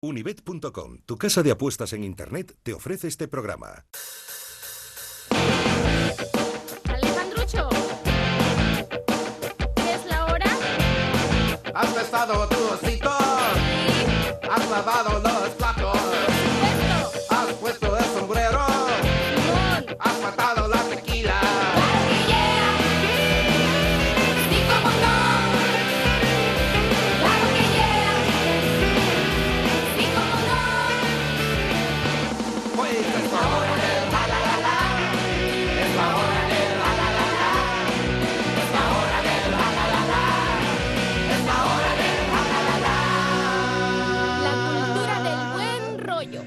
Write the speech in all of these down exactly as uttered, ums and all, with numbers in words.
Unibet punto com, tu casa de apuestas en internet, te ofrece este programa. Alejandrucho, ¿qué es la hora? Has besado tu osito, Sí. has lavado los platos, Esto, has puesto el sombrero, Simón. has matado la tequila. Claro que yeah. Sí, cómo no. Claro que yeah. Sí, cómo no. Pues es la hora del la la la la, es la hora del la la la la, es la hora del la la la la, es la hora del la la la la. La cultura del buen rollo.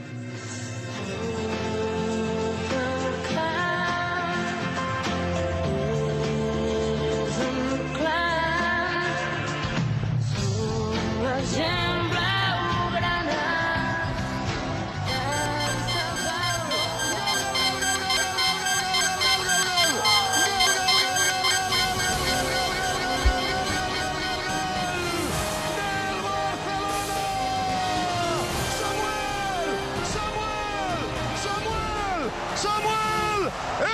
¡Samuel! ¡Samuel!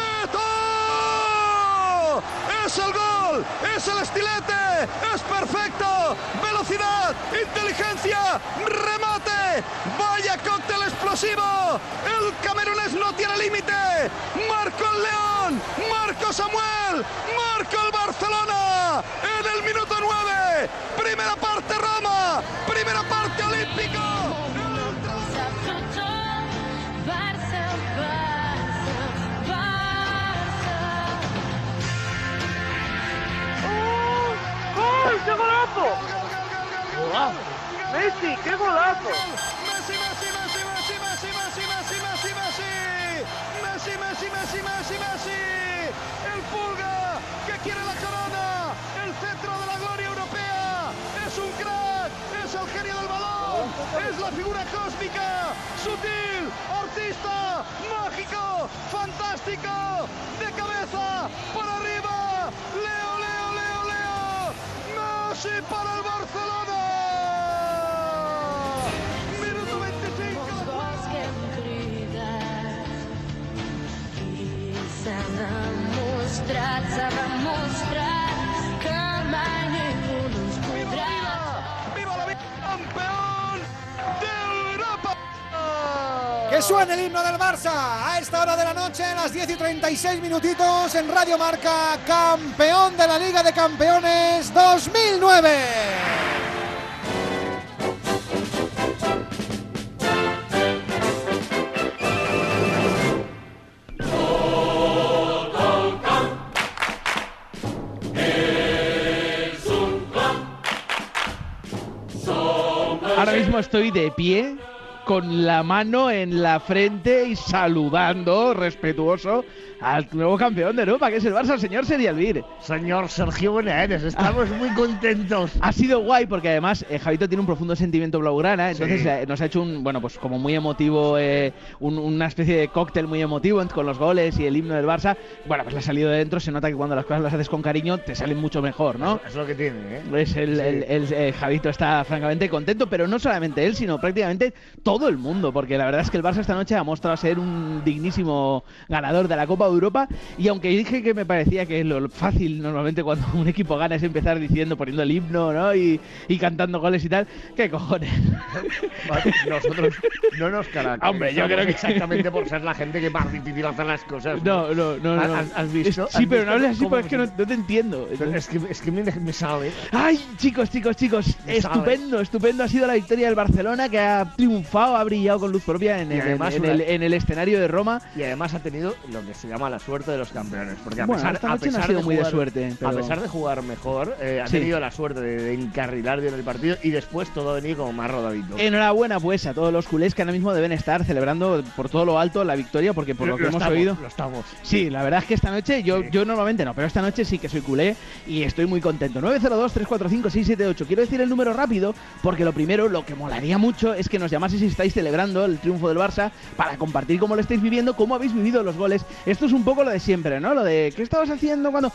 ¡Eto! ¡Es el gol! ¡Es el estilete! ¡Es perfecto! ¡Velocidad! ¡Inteligencia! ¡Remate! ¡Vaya cóctel explosivo! ¡El camerunés no tiene límite! ¡Marco el León! ¡Marco Samuel! ¡Marco el Barcelona! ¡En el minuto nueve! ¡Primera parte Roma! ¡Primera parte Olímpico! ¡Ay, qué golazo! ¡Golazo! ¡Messi, qué golazo! Messi, Messi, Messi, Messi, Messi, Messi, Messi, Messi, Messi, Messi, Messi, Messi, Messi, Messi, el Pulga que quiere la corona, el cetro de la gloria europea, es un crack, es el genio del balón, es la figura cósmica, sutil, artista, mágico, fantástico, de cabeza, para arriba, Leo, Leo, Leo, Leo, Messi para el Barcelona. Minuto veinticinco. ¡Viva la vida! ¡Campeón de Europa! Que suene el himno del Barça a esta hora de la noche, a las diez y treinta y seis minutitos en Radio Marca, campeón de la Liga de Campeones dos mil nueve. Ahora mismo estoy de pie, con la mano en la frente y saludando, respetuoso, al nuevo campeón de Europa, que es el Barça, el señor Serialvir. Señor Sergio Boneres, estamos muy contentos. Ha sido guay porque además eh, Javito tiene un profundo sentimiento blaugrana, entonces Sí. eh, nos ha hecho un, bueno, pues como muy emotivo, eh, un- una especie de cóctel muy emotivo con los goles y el himno del Barça. Bueno, pues le ha salido de dentro, se nota que cuando las cosas las haces con cariño te salen mucho mejor, ¿no? Es lo que tiene, ¿eh? Pues el, Sí. el- el- el Javito está francamente contento, pero no solamente él, sino prácticamente todo el mundo, porque la verdad es que el Barça esta noche ha mostrado ser un dignísimo ganador de la Copa de Europa, y aunque dije que me parecía que lo fácil normalmente cuando un equipo gana es empezar diciendo, poniendo el himno, ¿no? Y, y cantando goles y tal, ¿qué cojones? Nosotros no nos caracterizamos. Hombre, yo creo que- exactamente por ser la gente que más difícil hace las cosas. No, no, no, no. ¿Has, has visto? Es- sí, ¿Has pero visto no hables así cómo porque es que no, me- no te entiendo. Pero Es que, es que me, me sale. Ay, chicos, chicos, chicos, Me estupendo, estupendo ha sido la victoria del Barcelona, que ha triunfado, ha brillado con luz propia en, Y el, además en una- el- en el escenario de Roma. Y además ha tenido lo que se llama la suerte de los campeones. Porque a Bueno, pesar, esta a noche no ha pesar sido de muy de jugar, suerte, pero- a pesar de jugar mejor, eh, ha Sí. tenido la suerte de, de encarrilar bien el partido y después todo ha venido como más rodadito. Enhorabuena pues a todos los culés que ahora mismo deben estar celebrando por todo lo alto la victoria, porque por lo, que hemos estamos, oído... Lo estamos. Sí, la verdad es que esta noche, yo, Sí. yo normalmente no, pero esta noche sí que soy culé y estoy muy contento. nueve cero dos, tres cuatro cinco, seis siete ocho. Quiero decir el número rápido porque lo primero, lo que molaría mucho es que nos llamaseis si estáis celebrando el triunfo del Barça para compartir cómo lo estáis viviendo, cómo habéis vivido los goles. Esto es un poco lo de siempre, ¿no? Lo de ¿qué estabas haciendo cuando...?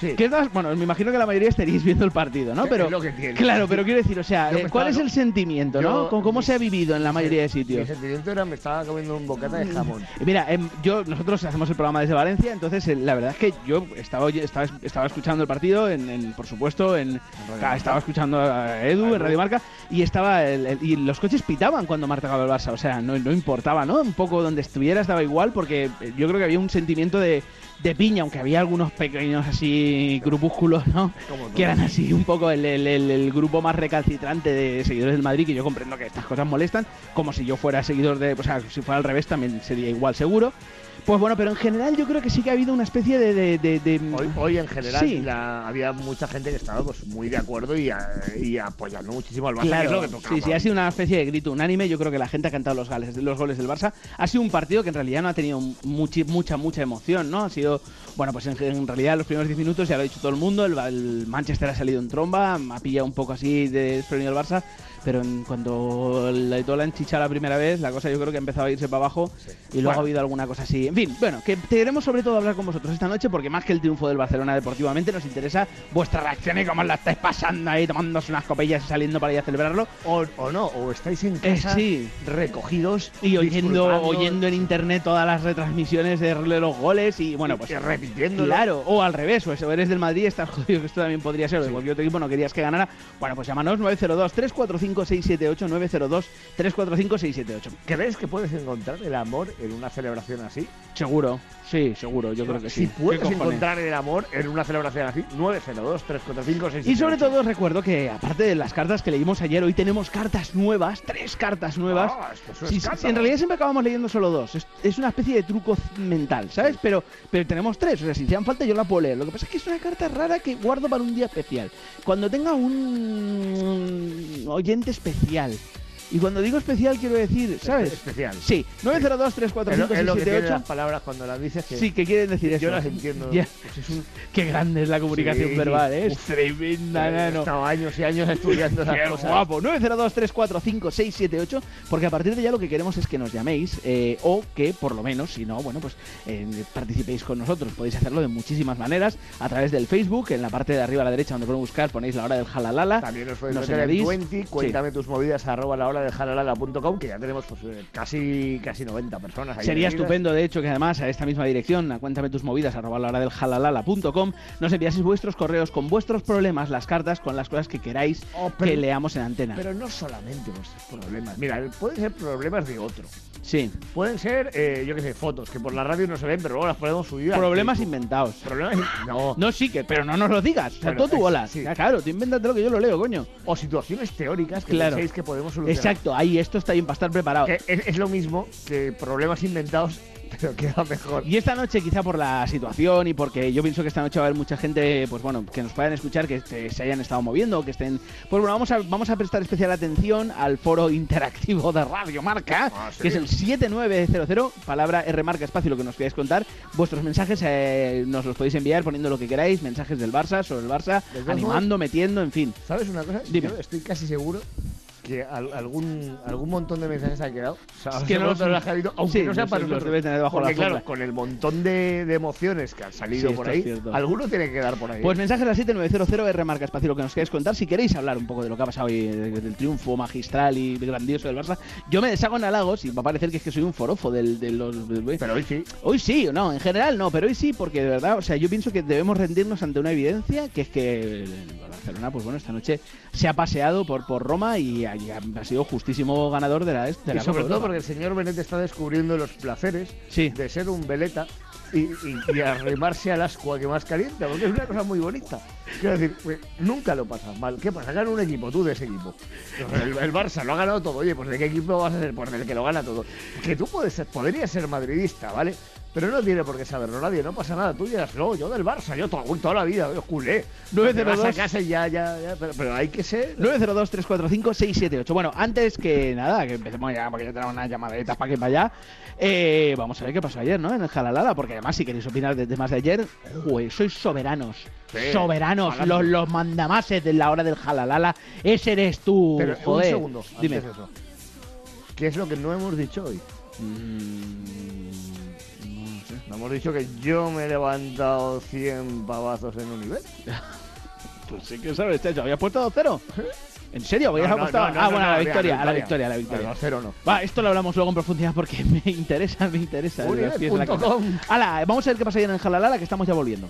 Sí. ¿Qué estás? Bueno, me imagino que la mayoría estaréis viendo el partido, ¿no? Es Pero lo que tiene. claro, pero quiero decir, o sea, Yo me ¿cuál estaba- es el sentimiento, yo- no? ¿Cómo, cómo mis- se ha vivido en la mi mayoría de sen- Mi sitios? sentimiento era me estaba comiendo un bocata de jamón. Eh, Mira, em, yo nosotros hacemos el programa desde Valencia, entonces eh, la verdad es que yo estaba oye- estaba, estaba escuchando el partido, en, en- por supuesto, en Marca. estaba escuchando a Edu en Radio Marca y estaba el- el- y los coches pitaban cuando marcaba el Barça, o sea, no, no importaba, ¿no? Un poco donde estuviera estaba igual porque eh, yo creo que había un sentimiento de, de piña, aunque había algunos pequeños así grupúsculos, ¿no? Como todo. Que eran así un poco el, el- el- el grupo más recalcitrante de seguidores del Madrid, que yo comprendo que estas cosas molestan, como si yo fuera seguidor de, o sea, si fuera al revés también sería igual seguro. Pues bueno, pero en general yo creo que sí que ha habido una especie de... de, de- de- Hoy, hoy en general Sí. la- había mucha gente que estaba pues muy de acuerdo y, a- y apoyando muchísimo al Barça, que es Claro, lo que tocaba. sí, sí, ha sido una especie de grito unánime. Yo creo que la gente ha cantado los goles, los goles del Barça. Ha sido un partido que en realidad no ha tenido muchi- mucha, mucha emoción, ¿no? Ha sido, bueno, pues en, en realidad los primeros diez minutos ya lo ha dicho todo el mundo. El, el Manchester ha salido en tromba, ha pillado un poco así de desprevenido el Barça. Pero en, cuando le todo la enchicha la primera vez, la cosa yo creo que ha empezado a irse para abajo y luego Bueno. ha habido alguna cosa así. En fin, bueno, que queremos sobre todo hablar con vosotros esta noche porque más que el triunfo del Barcelona deportivamente nos interesa vuestra reacción y cómo la estáis pasando ahí, tomándose unas copillas y saliendo para ir a celebrarlo. O, o no, o estáis en Eh, casa sí. recogidos Y oyendo, disfrutando, oyendo en internet todas las retransmisiones de los goles y bueno, pues y repitiéndolo. claro, o al revés, o eso, eres del Madrid, estás jodido, que esto también podría ser, o de Sí. cualquier otro equipo, no querías que ganara. Bueno, pues llámanos nueve cero dos, tres cuatro cinco, seis siete ocho, nueve cero dos, tres cuatro cinco, seis siete ocho. ¿Crees que puedes encontrar el amor en una celebración así? Seguro, sí, seguro, yo creo que Si sí. puedes ¿Qué cojones? encontrar el amor en una celebración así, nueve cero dos, tres cuatro cinco, seis siete ocho. Y sobre todo os recuerdo que aparte de las cartas que leímos ayer, hoy tenemos cartas nuevas, tres cartas nuevas. Ah, esto es un Sí, sí, escándalo. sí, en realidad siempre acabamos leyendo solo dos. Es, es una especie de truco mental, ¿sabes? Pero, pero tenemos tres. O sea, si hicieran falta yo la puedo leer. Lo que pasa es que es una carta rara que guardo para un día especial. Cuando tenga un oyente especial. Y cuando digo especial quiero decir, ¿sabes? Especial. Sí, nueve cero dos, tres cuatro Es lo, cinco, es seis lo que siete tiene ocho. las palabras cuando las dices que Sí, que quieren decir eso. yo las entiendo. Ya. Pues es un- Qué grande es la comunicación Sí. verbal, ¿eh? Es Uf. tremenda, He nano. estado años y años estudiando esas Qué cosas. guapo. nueve cero dos, tres cuatro cinco, seis siete ocho. Porque a partir de ya lo que queremos es que nos llaméis eh, o que, por lo menos, si no, bueno, pues eh, participéis con nosotros. Podéis hacerlo de muchísimas maneras. A través del Facebook, en la parte de arriba a la derecha donde pueden buscar, ponéis la hora del jalalala. También os podéis Nos meter en añadís. veinte, cuéntame tus movidas arroba la hora de jalalala punto com, que ya tenemos pues, eh, casi casi noventa personas ahí. Sería metidas. estupendo, de hecho, que además a esta misma dirección, a cuéntame tus movidas, arroba la hora del jalalala punto com, nos enviaseis vuestros correos con vuestros problemas, las cartas, con las cosas que queráis Oh, pero- que leamos en antena. Pero no solamente vuestros problemas. Mira, pueden ser problemas de otro. Sí, Pueden ser, eh, yo qué sé, fotos que por la radio no se ven, pero luego las podemos subir. al problemas Facebook. inventados. Problemas in- No. No, sí, que, pero no nos lo digas. O sea, Bueno, todo tu es- bola. sí. Ya, claro, tú invéntatelo que yo lo leo, coño. O situaciones teóricas que Claro. penséis que podemos solucionar. Exacto, ahí esto está bien para estar preparado. Que es, es lo mismo que problemas inventados, pero queda mejor. Y esta noche, quizá por la situación y porque yo pienso que esta noche va a haber mucha gente, pues bueno, que nos puedan escuchar, que se, se hayan estado moviendo, que estén. Pues bueno, vamos a, vamos a prestar especial atención al foro interactivo de Radio Marca, Ah, ¿sí? que es el siete nueve cero cero, palabra R Marca espacio, lo que nos queráis contar. Vuestros mensajes eh, nos los podéis enviar poniendo lo que queráis, mensajes del Barça, sobre el Barça, De todos animando, metiendo, en fin. ¿Sabes una cosa? Dime. Yo estoy casi seguro que al- algún algún montón de mensajes ha quedado. O sea, que no nosotros los- las ha habido, aunque sí, no sea los- para los nosotros. debe tener debajo Porque la claro, alfombra. con el montón de, de emociones que han salido Sí, por esto ahí, es cierto. alguno tiene que quedar por ahí. Pues mensajes al siete nueve cero cero R Marca espacio, lo que nos queráis contar. Si queréis hablar un poco de lo que ha pasado hoy, de- del triunfo magistral y grandioso del Barça, yo me deshago en halagos y va a parecer que es que soy un forofo del, de los... del- Pero hoy sí. Hoy sí, o no, en general no, pero hoy sí, porque de verdad, o sea, yo pienso que debemos rendirnos ante una evidencia, que es que el Barcelona, pues bueno, esta noche se ha paseado por, por Roma y ha, y ha- ha sido justísimo ganador de la, de Y la sobre Copa todo Europa. porque el señor Benet está descubriendo los placeres Sí. de ser un veleta y, y, y arrimarse al ascua que más calienta, porque es una cosa muy bonita. Quiero decir, pues, nunca lo pasas mal. ¿Qué pasa? Gana un equipo, tú de ese equipo. El, el Barça lo ha ganado todo. Oye, pues ¿de qué equipo vas a ser? Pues del que lo gana todo. Que tú puedes ser, podrías ser madridista, ¿vale? Pero no tiene por qué saberlo nadie, no pasa nada. Tú dirás, no, yo del Barça, yo toda, toda la vida, yo culé. nueve Te cero dos. vas a casa y ya, ya, ya, pero, pero hay que ser... nueve cero dos, tres cuatro cinco, seis siete ocho. Bueno, antes que nada, que empecemos ya, porque ya tenemos unas llamaditas para que vaya, eh, vamos a ver qué pasó ayer, ¿no? En el Jalalala, porque además, si queréis opinar de temas de ayer, jue, sois soberanos. Sí, soberanos, ojalá. los, los mandamases de la hora del Jalalala. Ese eres tú, Pero joder. un segundo, Dime. antes de eso. ¿Qué es lo que no hemos dicho hoy? Mm, no sé. ¿No hemos dicho que yo me he levantado cien pavazos en un nivel? Pues sí que sabes, Chacho. ¿Habías puesto dos cero? ¿En serio? ¿Habías No, no, apostado? no, no, ah, no, bueno, no, a la mira, victoria, a la victoria. victoria, a la victoria. No, cero no. Va, esto lo hablamos luego en profundidad porque me interesa, me interesa. Unibet los pies de la punto cara. com. Hala, vamos a ver qué pasa ahí en el Jalalala, que estamos ya volviendo.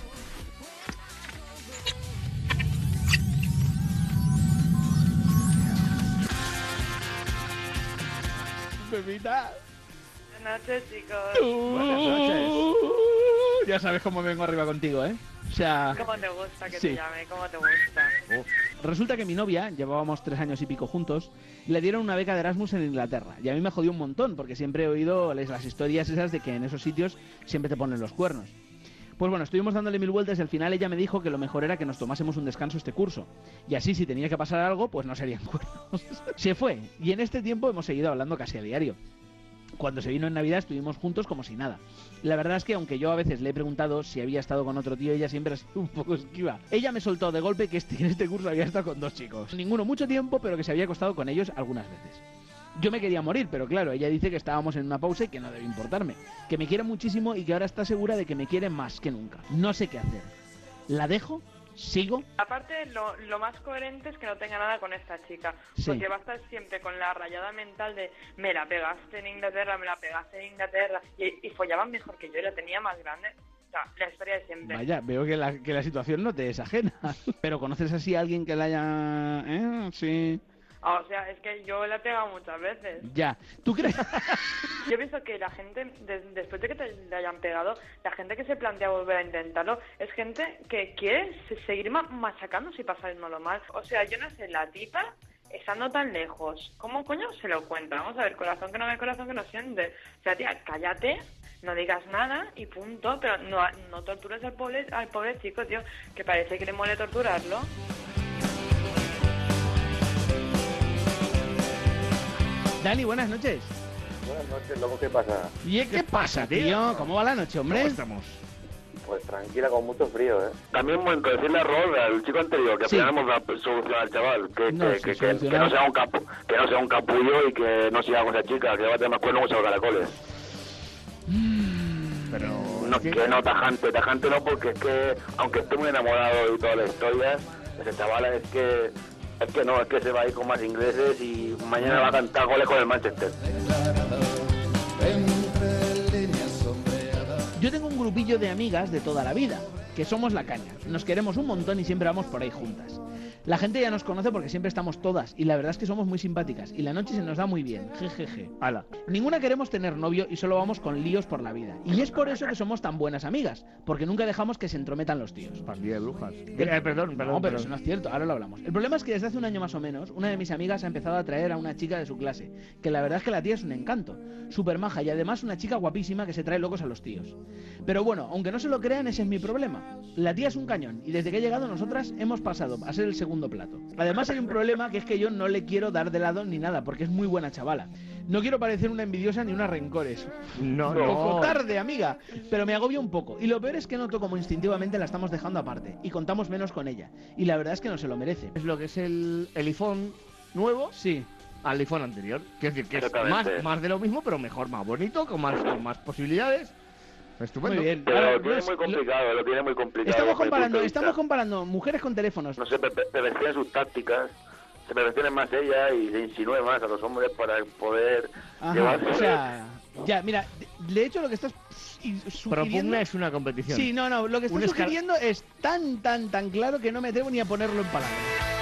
Pepita. Buenas noches, chicos. Buenas noches. Ya sabes cómo me vengo arriba contigo, ¿eh? O sea, ¿Cómo te gusta que Sí. te llame? ¿Cómo te gusta? resulta que mi novia, llevábamos tres años y pico juntos, le dieron una beca de Erasmus en Inglaterra. Y a mí me jodió un montón, porque siempre he oído las las historias esas de que en esos sitios siempre te ponen los cuernos. Pues bueno, estuvimos dándole mil vueltas y al final ella me dijo que lo mejor era que nos tomásemos un descanso este curso. Y así, si tenía que pasar algo, pues no serían cuernos. Se fue. Y en este tiempo hemos seguido hablando casi a diario. Cuando se vino en Navidad estuvimos juntos como si nada. La verdad es que aunque yo a veces le he preguntado si había estado con otro tío, ella siempre ha sido un poco esquiva. Ella me soltó de golpe que este, en este curso había estado con dos chicos. Ninguno mucho tiempo, pero que se había acostado con ellos algunas veces. Yo me quería morir, pero claro, ella dice que estábamos en una pausa y que no debe importarme. Que me quiere muchísimo y que ahora está segura de que me quiere más que nunca. No sé qué hacer. ¿La dejo? ¿Sigo? Aparte, lo, lo más coherente es que no tenga nada con esta chica. Sí. Porque va a estar siempre con la rayada mental de me la pegaste en Inglaterra, me la pegaste en Inglaterra. Y, y follaban mejor que yo, y la tenía más grande. O sea, la historia de siempre. Vaya, veo que la, que la situación no te es ajena. Pero ¿conoces así a alguien que la haya...? ¿Eh? Sí. Ah, o sea, es que yo la he pegado muchas veces. Ya. ¿Tú crees? Yo pienso que la gente, de- después de que te le hayan pegado, la gente que se plantea volver a intentarlo es gente que quiere se- seguir ma- machacándose y pasárnoslo mal. O sea, yo no sé, la tipa, estando tan lejos, ¿cómo coño se lo cuenta? Vamos a ver, corazón que no ve, corazón que no siente. O sea, tía, cállate, no digas nada y punto, pero no, no tortures al pobre, al pobre chico, tío, que parece que le mole torturarlo. Dani, buenas noches. Buenas noches, loco, ¿qué pasa? ¿Y qué pasa, tío? ¿Cómo va la noche, hombre? ¿Cómo estamos? Pues tranquila, con mucho frío, ¿eh? También un momento, decirle a Rod, al chico anterior, que Sí. al final hemos dado solución al chaval, que, No, que, sí, que, que, solucionar. que no sea un capu, que no sea un capullo y que no siga con esa chica, que va a tener más cuernos muchos caracoles. Pero... No, es que- que no, tajante, tajante no, porque es que, aunque esté muy enamorado y toda la historia, ese chaval es que, es que no, es que se va a ir con más ingleses y mañana va a cantar goles con el Manchester. Yo tengo un grupillo de amigas de toda la vida, que somos la caña. Nos queremos un montón y siempre vamos por ahí juntas. La gente ya nos conoce porque siempre estamos todas y la verdad es que somos muy simpáticas y la noche se nos da muy bien. Jejeje. Ala. Ninguna queremos tener novio y solo vamos con líos por la vida. Y es por eso que somos tan buenas amigas, porque nunca dejamos que se entrometan los tíos. Pandilla de brujas. Eh, perdón, perdón. No, pero perdón. eso no es cierto, ahora lo hablamos. El problema es que desde hace un año más o menos, una de mis amigas ha empezado a traer a una chica de su clase, que la verdad es que la tía es un encanto, súper maja y además una chica guapísima que se trae locos a los tíos. Pero bueno, aunque no se lo crean, ese es mi problema. La tía es un cañón y desde que ha llegado nosotras hemos pasado a ser el segundo plato. Además hay un problema que es que yo no le quiero dar de lado ni nada, porque es muy buena chavala. No quiero parecer una envidiosa ni una rencores. No, Un poco no. tarde, amiga, pero me agobia un poco. Y lo peor es que noto como instintivamente la estamos dejando aparte y contamos menos con ella. Y la verdad es que no se lo merece. Es lo que es el, el iPhone nuevo Sí. al iPhone anterior. Quiero decir que es Exactamente. más, más de lo mismo, pero mejor, más bonito, con más, con más posibilidades. Estupendo. Muy bien. Pero Ahora, lo tiene no muy es- complicado, lo tiene muy complicado. Estamos desde mi punto comparando, de vista. estamos comparando mujeres con teléfonos. No sé, pe- pe- perfeccione sus tácticas, se perfeccione más ella y se insinúe más a los hombres para poder Ajá, llevarse. o sea, ya, mira, de- de hecho lo que estás y- sugiriendo... Propugna es una competición. Sí, no, no, lo que Un estás escar- sugiriendo es tan, tan, tan claro que no me atrevo ni a ponerlo en palabras.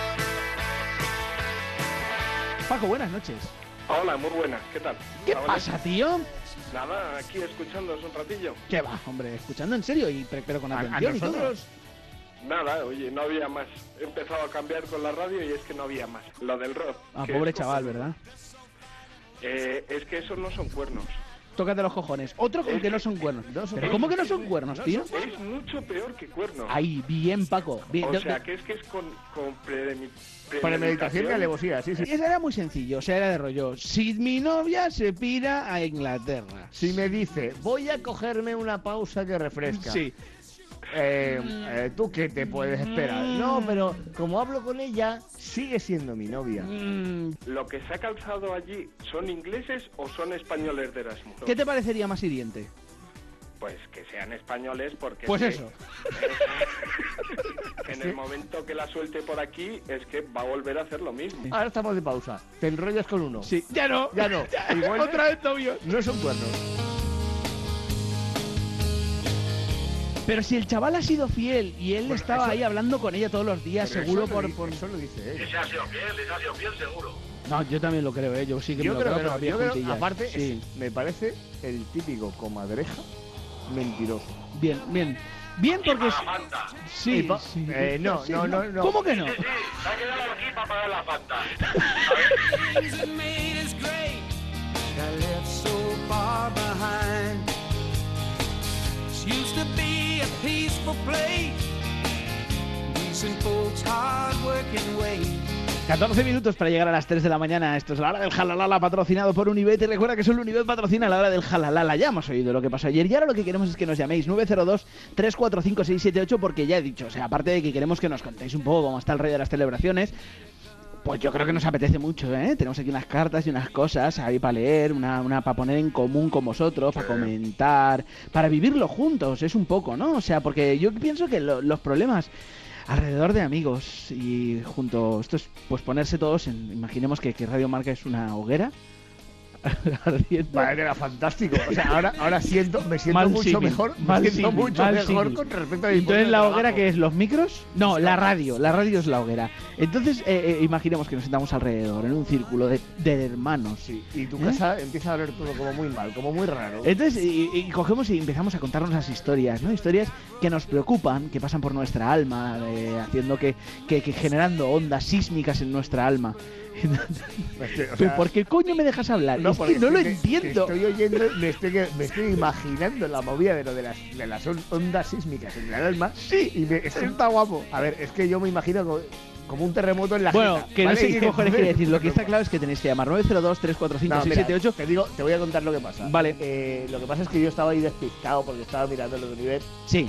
Paco, buenas noches. Hola, muy buenas, ¿qué tal? ¿Qué Hola, pasa, tío? Nada, aquí escuchándoos un ratillo. ¿Qué va, hombre? Escuchando en serio, y pre- pero con A- a atención y todo. nosotros. Nada, oye, no había más. He empezado a cambiar con la radio y es que no había más. Lo del rock. Ah, que pobre es chaval, cojonudo. ¿verdad? Eh, es que esos no son cuernos. Tócate los cojones. Otro con Es que no que- son cuernos. no son ¿Pero cómo que no son cuernos, tío? Es mucho peor que cuernos. Ahí, bien, Paco. Bien. o De- sea, de- que es que es con, con premeditación. Premeditación y alevosía, sí, sí. Y esa era muy sencillo, o sea, era de rollo. Si mi novia se pira a Inglaterra. Si me dice, voy a cogerme una pausa que refresca. Sí. eh, eh, ¿tú qué te puedes esperar? No, pero como hablo con ella, sigue siendo mi novia. ¿Lo que se ha calzado allí son ingleses o son españoles de Erasmus? ¿Qué te parecería más hiriente? Pues que sean españoles porque... Pues es eso. Que, en el momento que la suelte por aquí es que va a volver a hacer lo mismo. Ahora estamos de pausa. ¿Te enrollas con uno? Sí. Ya no. Ya no. Ya, ¿Y vuelves? otra vez novios. No son cuernos. Pero si el chaval ha sido fiel y él Bueno, estaba eso- ahí hablando con ella todos los días, Pero seguro eso por, lo di- por... Eso lo dice él. Se ha sido fiel, se ha sido fiel seguro. No, yo también lo creo, ¿eh? Yo sí que Yo me lo creo creo, que no. pero había Yo creo, juntillas. aparte, Sí. es- me parece el típico comadreja mentiroso. Bien, bien. Bien porque... es- La Fanta. Sí, Y pa- sí. eh, no, Sí, no, no, no. ¿Cómo que no? Sí, sí, se ha quedado aquí para pagar la Fanta. Things that made us great got left so far behind. This used to be a peaceful place, decent folks, hard working way. catorce minutos para llegar a las tres de la mañana. Esto es la hora del Jalalala, patrocinado por Unibet. Y recuerda que solo Unibet patrocina la hora del Jalalala. Ya hemos oído lo que pasó ayer y ahora lo que queremos es que nos llaméis nueve cero dos, tres cuatro cinco, seis siete ocho, porque ya he dicho, o sea, aparte de que queremos que nos contéis un poco cómo está el rey de las celebraciones, pues yo creo que nos apetece mucho, ¿eh? Tenemos aquí unas cartas y unas cosas ahí para leer, una, una para poner en común con vosotros, para comentar, para vivirlo juntos, es un poco, ¿no? O sea, porque yo pienso que lo- los problemas alrededor de amigos y junto, esto es pues ponerse todos en, imaginemos que, que Radio Marca es una hoguera ardiendo. Vale, era fantástico. O sea, ahora, ahora siento, me siento Mal mucho símil, mejor, me mal siento símil, mucho mal mejor símil. con respecto a mi Entonces puesto de la trabajo. hoguera, ¿qué es? ¿Los micros? No, la radio, la radio es la hoguera. Entonces eh, eh, imaginemos que nos sentamos alrededor en un círculo de, de hermanos. Sí, y tu ¿Eh? casa empieza a ver todo como muy mal, como muy raro. Entonces, y, y cogemos y empezamos a contarnos las historias, ¿no? Historias que nos preocupan, que pasan por nuestra alma, eh, haciendo que, que, que generando ondas sísmicas en nuestra alma. Este, o Pero sea, ¿por qué coño me dejas hablar? es porque que no lo te- te entiendo. estoy oyendo, me estoy, me estoy imaginando la movida de lo de las, de las on- ondas sísmicas en el alma. Sí, y me, es que está guapo. A ver, es que yo me imagino como, como un terremoto en la Bueno, jeta, que no ¿vale? sé Y qué cojones entonces- quiere decir. Lo que está claro es que tenéis que llamar nueve cero dos, tres cuatro cinco, No, seis mira, siete ocho. te digo, te voy a contar lo que pasa. Vale. Eh, lo que pasa es que yo estaba ahí despistado porque estaba mirando lo de Unibet Sí,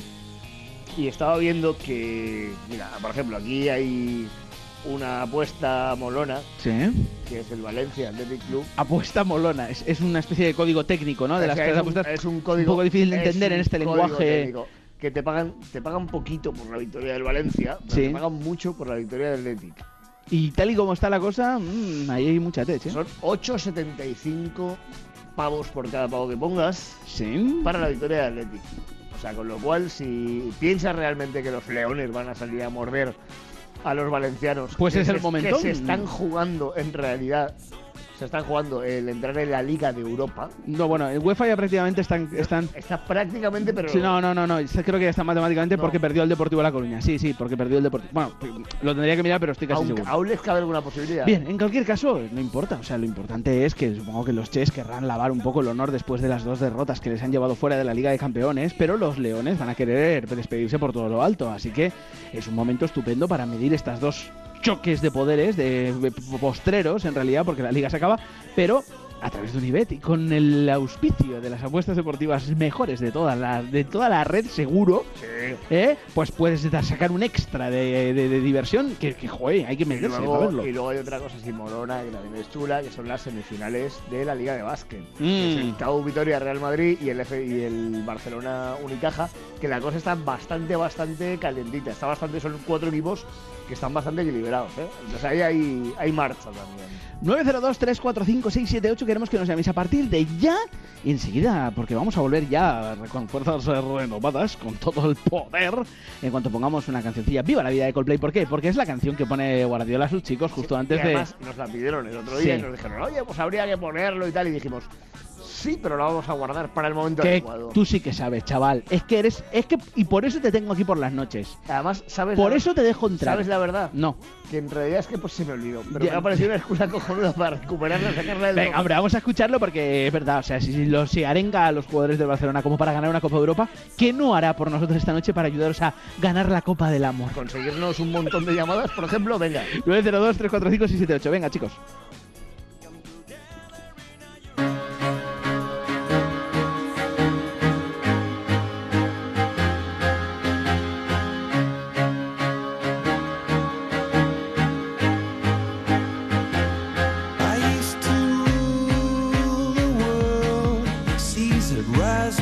y estaba viendo que, mira, por ejemplo, aquí hay una apuesta molona, sí. que es el Valencia Athletic Club. Apuesta molona. Es, es una especie de código técnico, ¿no? De O las sea, tres es, un, apuestas. es un código un poco difícil de es entender un en este código lenguaje. técnico, que te pagan te pagan poquito por la victoria del Valencia, pero Sí. te pagan mucho por la victoria del Athletic. Y tal y como está la cosa, mmm, ahí hay mucha tech, ¿eh? Son ocho setenta y cinco pavos por cada pavo que pongas Sí. para la victoria del Athletic. O sea, con lo cual, si piensas realmente que los leones van a salir a morder a los valencianos, Pues que es el se- momento. que se están jugando en realidad, se están jugando el entrar en la Liga de Europa. No, bueno, en UEFA ya prácticamente están. están... Está prácticamente, pero Sí, no, no, no, no. Está- creo que ya está matemáticamente No. porque perdió el Deportivo La Coruña. Sí, sí, porque perdió el Deportivo. Bueno, lo tendría que mirar, pero estoy casi aún, seguro. aún les cabe alguna posibilidad. Bien, en cualquier caso, no importa. O sea, lo importante es que supongo que los Ches querrán lavar un poco el honor después de las dos derrotas que les han llevado fuera de la Liga de Campeones, pero los Leones van a querer despedirse por todo lo alto. Así que es un momento estupendo para medir estas dos choques de poderes, de, de postreros en realidad, porque la Liga se acaba, pero a través de Unibet y con el auspicio de las apuestas deportivas mejores de toda la, de toda la red, seguro, Sí. ¿eh? Pues puedes da- sacar un extra de, de- de diversión que, que, joder, hay que Y meterse para luego, verlo. y luego hay otra cosa así molona, que también es chula, que son las semifinales de la Liga de Básquet. Mm. Que es el T A U Vitoria Real Madrid y el, F y el Barcelona Unicaja, que la cosa está bastante, bastante calentita. Está bastante, son cuatro equipos que están bastante equilibrados, ¿eh? Entonces ahí hay, hay marcha también. nueve cero dos, tres cuatro cinco, seis siete ocho, queremos que nos llaméis a partir de ya y enseguida, porque vamos a volver ya con fuerzas renovadas, con todo el poder, en cuanto pongamos una cancioncilla. ¡Viva la vida de Coldplay! ¿Por qué? Porque es la canción que pone Guardiola a sus chicos justo antes y de... además nos la pidieron el otro día Sí. y nos dijeron, oye, pues habría que ponerlo y tal, y dijimos, sí, pero lo vamos a guardar para el momento Que adecuado. tú sí que sabes, chaval. Es que eres... Es que... Y por eso te tengo aquí por las noches. Además, ¿sabes Por la- eso te dejo entrar. ¿Sabes la verdad? No. Que en realidad es que pues se me olvidó. Pero Ya. me ha parecido una excusa cojonuda para recuperarla, sacarla del... Venga, hombre, vamos a escucharlo porque es verdad. O sea, si, si, lo, si arenga a los jugadores del Barcelona como para ganar una Copa de Europa, ¿qué no hará por nosotros esta noche para ayudaros a ganar la Copa del Amor? Conseguirnos un montón de llamadas, por ejemplo, venga. nueve cero dos, tres cuatro cinco, seis siete ocho. Venga, chicos.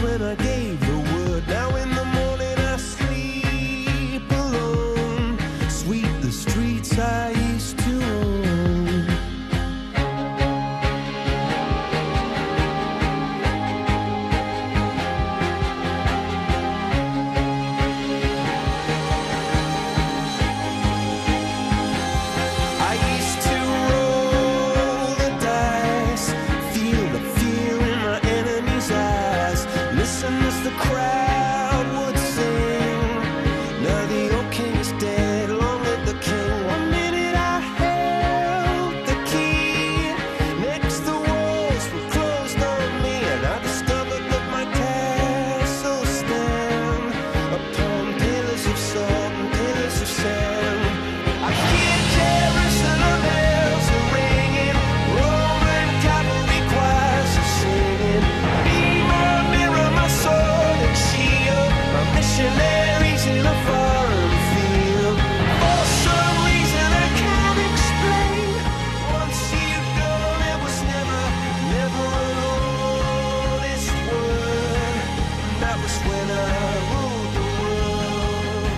when I gave the word. Now in the morning I sleep alone. Sweep the streets I used to own. I used to roll the dice, feel the fear in my enemy's eyes, listen as the crowd would sing. Now the old king is dead, long live the king. One minute I held the key, next the walls were closed on me, and I discovered that my castle stand upon pillars of salt and pillars of sand. I hear Jerusalem bells are ringing, Roman cavalry choirs are singing. Be my mirror, my sword and shield, my missionaries in a foreign field. For some reason I can't explain, once you've gone it was never, never an honest word. And that was when I ruled the world.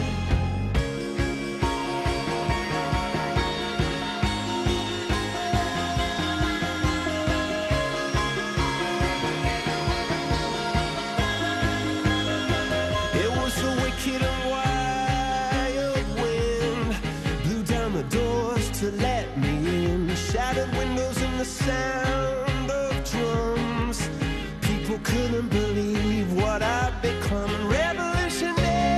It was a wicked and wild wind, blew down the doors to let me in, shattered windows and the sound of drums. People couldn't believe what I'd become. Revolutionaries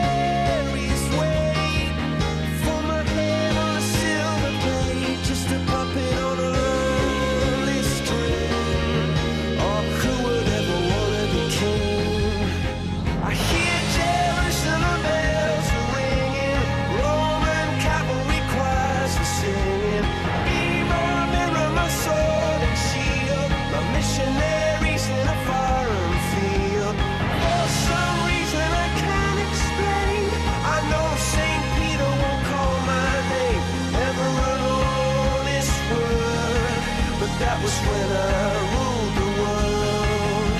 wait for my head on a silver plate, just a puppet on a lonely string. Oh, who would ever wanna be king? I hear Jerusalem bells are ringing, Roman cavalry choirs are singing. Be my mirror, my sword and shield, my missionaries in a foreign field. For some reason I can't explain, I know Saint Peter won't call my name, never an honest word. But that was when I ruled the world.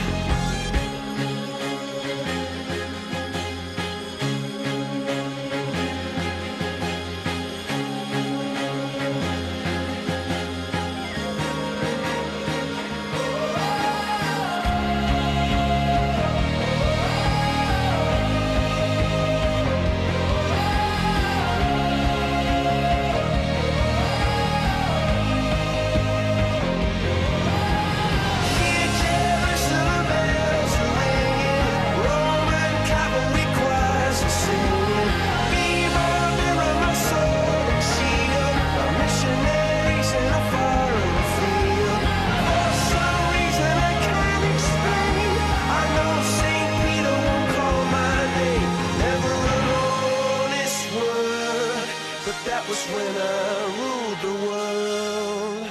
Hear Jerusalem bells are ringing, Roman cavalry choirs are singing. Be my mirror, my sword and shield, my missionaries in a foreign field. For some reason I can't explain, I know Saint Peter won't call my name, never an honest word. But that was when I ruled the world.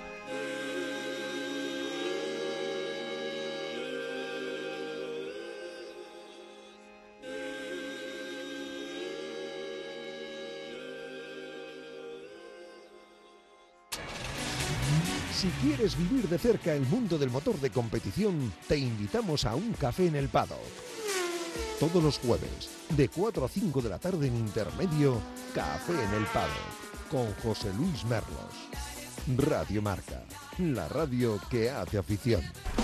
Si quieres vivir de cerca el mundo del motor de competición, te invitamos a un café en el paddock. Todos los jueves, de cuatro a cinco de la tarde en Intermedio, Café en el Paddock, con José Luis Merlos. Radio Marca, la radio que hace afición.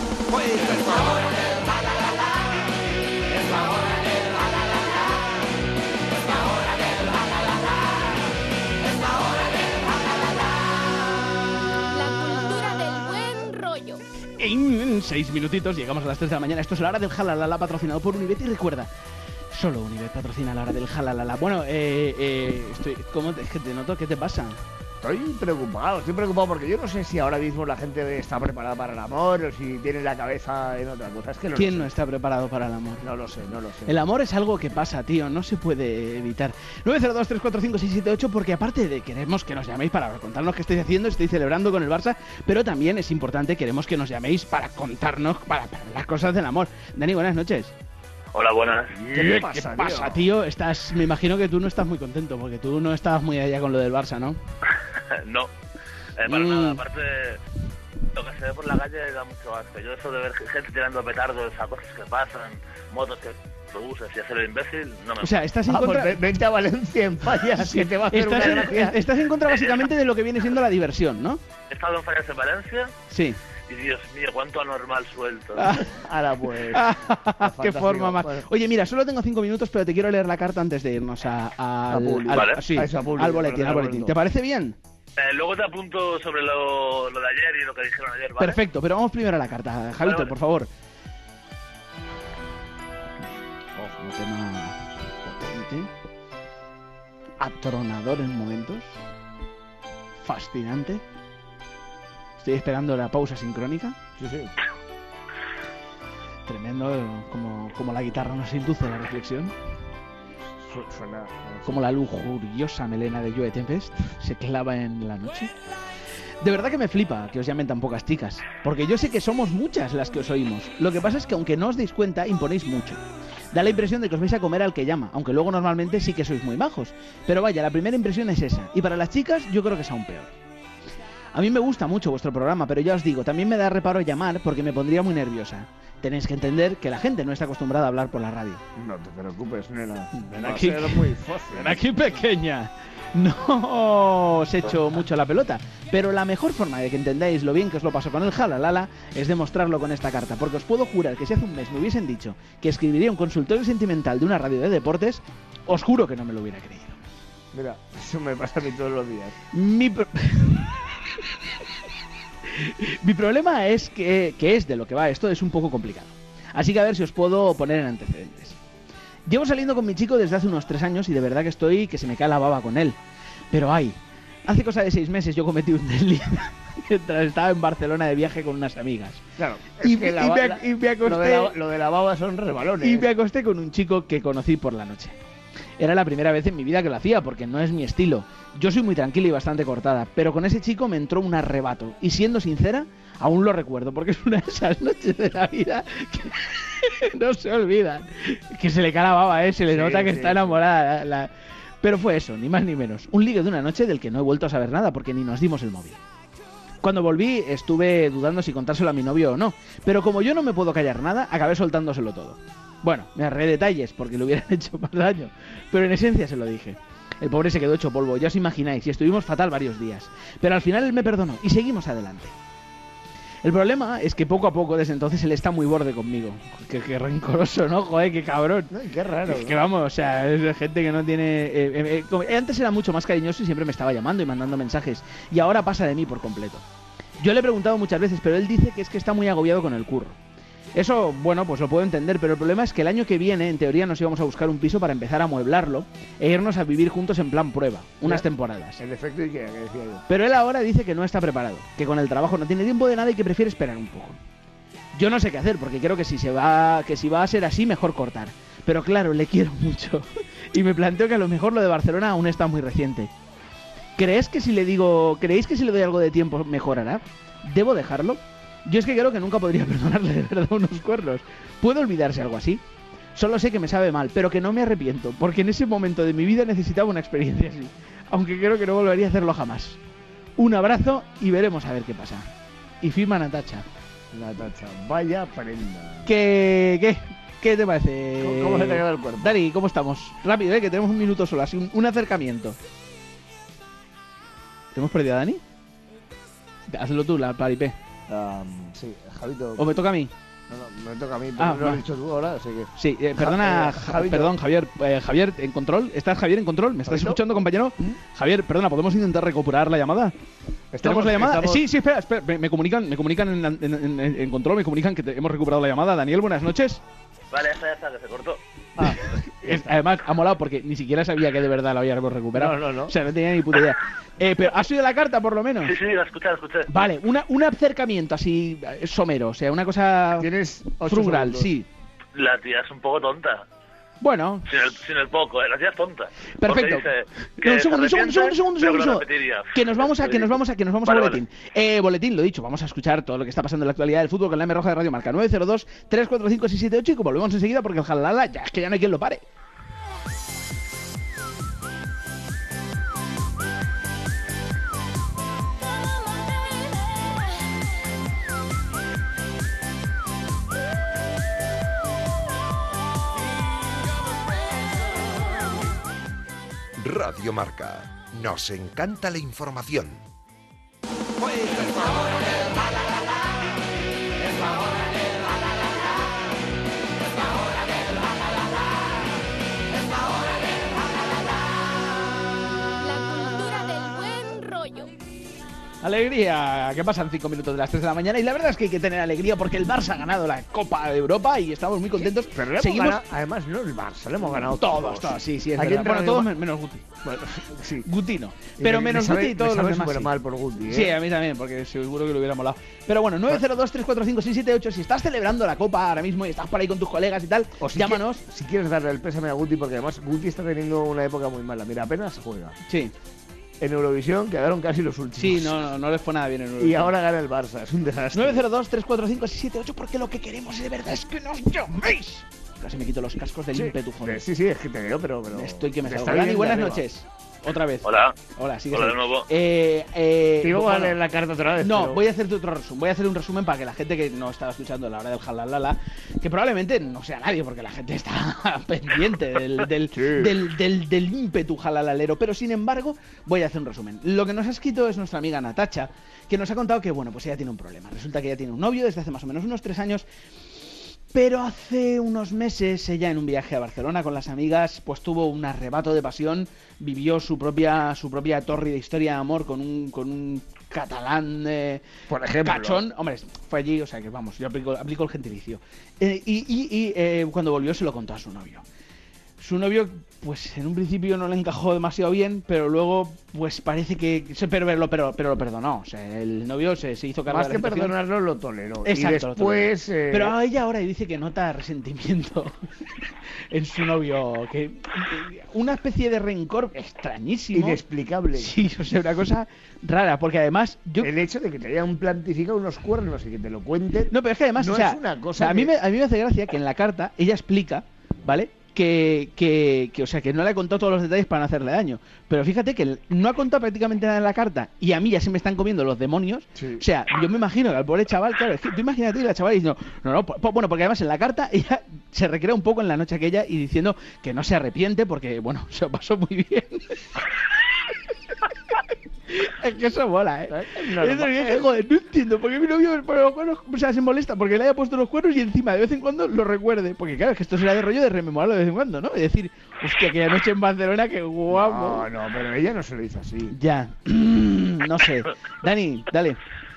En seis minutitos llegamos a las tres de la mañana. Esto es la hora del Jalalala, patrocinado por Unibet. Y recuerda, solo Unibet patrocina la hora del Jalalala. Bueno, eh, eh, estoy, ¿cómo te, es que te noto? ¿Qué te pasa? Estoy preocupado, estoy preocupado porque yo no sé si ahora mismo la gente está preparada para el amor o si tiene la cabeza en otra cosa. Es que no ¿Quién lo no sé. está preparado para el amor? No lo sé, no lo sé. El amor es algo que pasa, tío, no se puede evitar. nueve cero dos, tres cuatro cinco, seis siete ocho, porque aparte de queremos que nos llaméis para contarnos qué estáis haciendo, estáis celebrando con el Barça, pero también es importante, queremos que nos llaméis para contarnos para, para las cosas del amor. Dani, buenas noches. Hola, buenas. ¿Qué ¿Qué le pasa, pasa, tío? tío? Estás, me imagino que tú no estás muy contento, porque tú no estabas muy allá con lo del Barça, ¿no? No, eh, para Mm. nada. Aparte, Lo que se ve por la calle da mucho asco. Yo eso de ver gente tirando petardos a cosas que pasan, motos que autobuses y hacer el imbécil, no me O sea, estás en Ah, contra... pues vente a Valencia en fallas, que te va a hacer Estás una en, gracia. estás en contra básicamente de lo que viene siendo la diversión, ¿no? He estado en fallas en Valencia Sí. y Dios mío, cuánto anormal suelto. Ahora pues. Qué forma más. Oye, mira, solo tengo cinco minutos, pero te quiero leer la carta antes de irnos a, a- al, público. al- Vale. sí, A esa público, al boletín, para al dar boletín. vuelto. ¿Te parece bien? Eh, luego te apunto sobre lo, lo de ayer y lo que dijeron ayer, ¿vale? Perfecto, pero vamos primero a la carta. Javito, vale. por favor. Ojo, un tema potente. Atronador en momentos. Fascinante. Estoy esperando la pausa sincrónica. Sí, sí. Tremendo, como, como la guitarra nos induce a la reflexión. Su- Suena. Como la lujuriosa melena de Joe Tempest se clava en la noche. De verdad que me flipa que os llamen tan pocas chicas, porque yo sé que somos muchas las que os oímos. Lo que pasa es que aunque no os deis cuenta, imponéis mucho. Da la impresión de que os vais a comer al que llama, aunque luego normalmente sí que sois muy majos. Pero vaya, la primera impresión es esa. Y para las chicas yo creo que es aún peor. A mí me gusta mucho vuestro programa, pero ya os digo, también me da reparo llamar porque me pondría muy nerviosa. Tenéis que entender que la gente no está acostumbrada a hablar por la radio. No te preocupes, nena. Ven Va a aquí. ser muy fácil. Ven aquí, pequeña. No os echo mucho la pelota, pero la mejor forma de que entendáis lo bien que os lo pasó con el jalalala es demostrarlo con esta carta, porque os puedo jurar que si hace un mes me hubiesen dicho que escribiría un consultorio sentimental de una radio de deportes, os juro que no me lo hubiera creído. Mira, eso me pasa a mí todos los días. Mi, pro- Mi problema es que, que es de lo que va esto, es un poco complicado. Así que a ver si os puedo poner en antecedentes. Llevo saliendo con mi chico desde hace unos tres años y de verdad que estoy que se me cae la baba con él. Pero ay, hace cosa de seis meses yo cometí un delito mientras estaba en Barcelona de viaje con unas amigas. Claro, Y- es que y la, me ba- ac- y me acosté- lo, de la, lo de la baba son resbalones. Y me acosté con un chico que conocí por la noche. Era la primera vez en mi vida que lo hacía, porque no es mi estilo. Yo soy muy tranquila y bastante cortada, pero con ese chico me entró un arrebato. Y siendo sincera, aún lo recuerdo, porque es una de esas noches de la vida que no se olvidan. Que se le cae la baba, ¿eh? Se le Sí, nota que sí, está sí. enamorada. la- la- Pero fue eso, ni más ni menos. Un ligue de una noche del que no he vuelto a saber nada, porque ni nos dimos el móvil. Cuando volví estuve dudando si contárselo a mi novio o no, pero como yo no me puedo callar nada, acabé soltándoselo todo. Bueno, me ahorré detalles porque le hubieran hecho más daño, pero en esencia se lo dije. El pobre se quedó hecho polvo, ya os imagináis, y estuvimos fatal varios días. Pero al final él me perdonó y seguimos adelante. El problema es que poco a poco desde entonces él está muy borde conmigo. Qué, qué rencoroso, ¿no? Joder, qué cabrón. Ay, qué raro. Es que vamos, o sea, es de gente que no tiene... eh, eh, eh, como- antes era mucho más cariñoso y siempre me estaba llamando y mandando mensajes. Y ahora pasa de mí por completo. Yo le he preguntado muchas veces, pero él dice que es que está muy agobiado con el curro. Eso, bueno, pues lo puedo entender, pero el problema es que el año que viene, en teoría, nos íbamos a buscar un piso para empezar a amueblarlo e irnos a vivir juntos en plan prueba, unas Ya. temporadas. El efecto Ikea que decía yo. Pero él ahora dice que no está preparado, que con el trabajo no tiene tiempo de nada y que prefiere esperar un poco. Yo no sé qué hacer, porque creo que si se va, que si va a ser así, mejor cortar. Pero claro, le quiero mucho. Y me planteo que a lo mejor lo de Barcelona aún está muy reciente. ¿Crees que si le digo, creéis que si le doy algo de tiempo mejorará? ¿Debo dejarlo? Yo es que creo que nunca podría perdonarle de verdad unos cuernos. ¿Puede olvidarse algo así? Solo sé que me sabe mal, pero que no me arrepiento, porque en ese momento de mi vida necesitaba una experiencia así. Aunque creo que no volvería a hacerlo jamás. Un abrazo y veremos a ver qué pasa. Y firma Natacha. Natacha, vaya prenda. ¿Qué, qué, qué te parece? ¿Cómo- cómo se te ha quedado el cuerpo? Dani, ¿cómo estamos? Rápido, eh, que tenemos un minuto solo, así un, un acercamiento. ¿Te hemos perdido a Dani? Hazlo tú, la paripé. Um, sí, Javito. ¿O me toca a mí? No, no, me toca a mí, pero Ah, lo has vale. dicho tú ahora, así que. Sí, eh, perdona, Ja- eh, Ja- Javito. perdón, Javier. Eh, Javier, en control. ¿Estás, Javier, en control? ¿Me estás ¿Javito? escuchando, compañero? Javier, perdona, ¿podemos intentar recuperar la llamada? Estamos- ¿Tenemos la llamada? estamos- Sí, sí, espera, espera. Me, me comunican, me comunican en, en- en- en control, me comunican que te- hemos recuperado la llamada. Daniel, buenas noches. Vale, ya está, ya está, que se cortó. Ah, Es- además, ha molado porque ni siquiera sabía que de verdad la habíamos recuperado. No, no, no. O sea, no tenía ni puta idea. Eh, pero, ¿has oído la carta, por lo menos? Sí, sí, la escuché, la escuché. Vale, una, un acercamiento así eh, somero, o sea, una cosa tienes ocho frugal, segundos. sí. La tía es un poco tonta. Bueno, Sin el, sin el poco, ¿eh? La tía es tonta. perfecto. Porque dice No, que un segundo, un se segundo, un segundo, un segundo, un arrepiente, pero que lo segundo. repetiría. Que nos vamos a, que nos vamos a, que nos vamos Vale, a vale. boletín. Eh, boletín, lo dicho, vamos a escuchar todo lo que está pasando en la actualidad del fútbol con la M roja de Radio Marca. nueve cero dos, tres cuatro cinco, seis siete ocho y volvemos enseguida porque el jalala ya es que ya no hay quien lo pare. Radio Marca. Nos encanta la información. Alegría, que pasan cinco minutos de las tres de la mañana y la verdad es que hay que tener alegría porque el Barça ha ganado la Copa de Europa y estamos muy contentos. Sí, pero le hemos Seguimos... ganado, además no el Barça, le hemos ganado todos, todos. todos, sí, sí, es Aquí verdad. Bueno, entra- todos menos Guti. Bueno, sí. Guti no, Y pero me- menos me sabe- Guti y todos me los sabe demás súper sí. mal por Guti, ¿eh? Sí, a mí también, porque seguro que lo hubiera molado. Pero bueno, nueve cero dos, tres cuatro cinco, seis siete ocho, si estás celebrando la Copa ahora mismo y estás por ahí con tus colegas y tal, O si llámanos. qui- si quieres darle el pésame a Guti, porque además Guti está teniendo una época muy mala. Mira, apenas juega. Sí. En Eurovisión quedaron casi los últimos. Sí, no, no, no les fue nada bien en Eurovisión. Y ahora gana el Barça, es un desastre. nueve cero dos, tres cuatro cinco, seis siete ocho, porque lo que queremos de verdad es que nos llaméis. Casi me quito los cascos del Sí, ímpetu, joder. sí, sí, es que te veo, pero... pero Estoy que me te salgo. está Dani, bien buenas de arriba. noches. Otra vez. Hola. Hola, sigue Hola así. de nuevo. Eh, eh, Te iba a bueno, leer la carta otra vez. No, pero- voy a hacerte otro resumen. Voy a hacer un resumen para que la gente que no estaba escuchando a la hora del jalalala, que probablemente no sea nadie, porque la gente está pendiente del, del, Sí. del, del, del ímpetu jalalalero. Pero sin embargo, voy a hacer un resumen. Lo que nos ha escrito es nuestra amiga Natacha, que nos ha contado que, bueno, pues ella tiene un problema. Resulta que ella tiene un novio desde hace más o menos unos tres años. Pero hace unos meses ella en un viaje a Barcelona con las amigas pues tuvo un arrebato de pasión, vivió su propia su propia tórrida historia de amor con un con un catalán eh, Por ejemplo. cachón. Hombre, fue allí, o sea que vamos, yo aplico, aplico el gentilicio. Eh, y y, y eh, cuando volvió se lo contó a su novio. Su novio, pues en un principio no le encajó demasiado bien, pero luego, pues parece que se pero, pero, pero, pero lo perdonó. O sea, el novio se, se hizo cargo Más de que la situación. perdonarlo, lo toleró. Exacto, y lo después... toleró. eh, Pero a ella ahora dice que nota resentimiento en su novio, que una especie de rencor extrañísimo. Inexplicable. Sí, o sea, una cosa rara, porque además yo... El hecho de que te hayan plantificado unos cuernos y que te lo cuenten... No, pero es que además, no o sea, es una o cosa sea, a, mí que- me, a mí me hace gracia que en la carta ella explica, ¿vale? Que, que, que, o sea, que no le ha contado todos los detalles para no hacerle daño. Pero fíjate que no ha contado prácticamente nada en la carta y a mí ya se me están comiendo los demonios. Sí. O sea, yo me imagino que al pobre chaval, claro, es que tú imagínate la chaval diciendo, no, no, pues, bueno, porque además en la carta ella se recrea un poco en la noche aquella y diciendo que no se arrepiente porque, bueno, se lo pasó muy bien. Es que eso mola, ¿eh? normal. Es de que, joder, no entiendo por qué mi novio me pone los cuernos, o sea, se molesta porque le haya puesto los cuernos y encima de vez en cuando lo recuerde. Porque claro, es que esto será de rollo de rememorarlo de vez en cuando, ¿no? Es decir, hostia, aquella noche en Barcelona, qué guapo. No, no, pero ella no se lo hizo así. Ya, no sé. Dani, dale.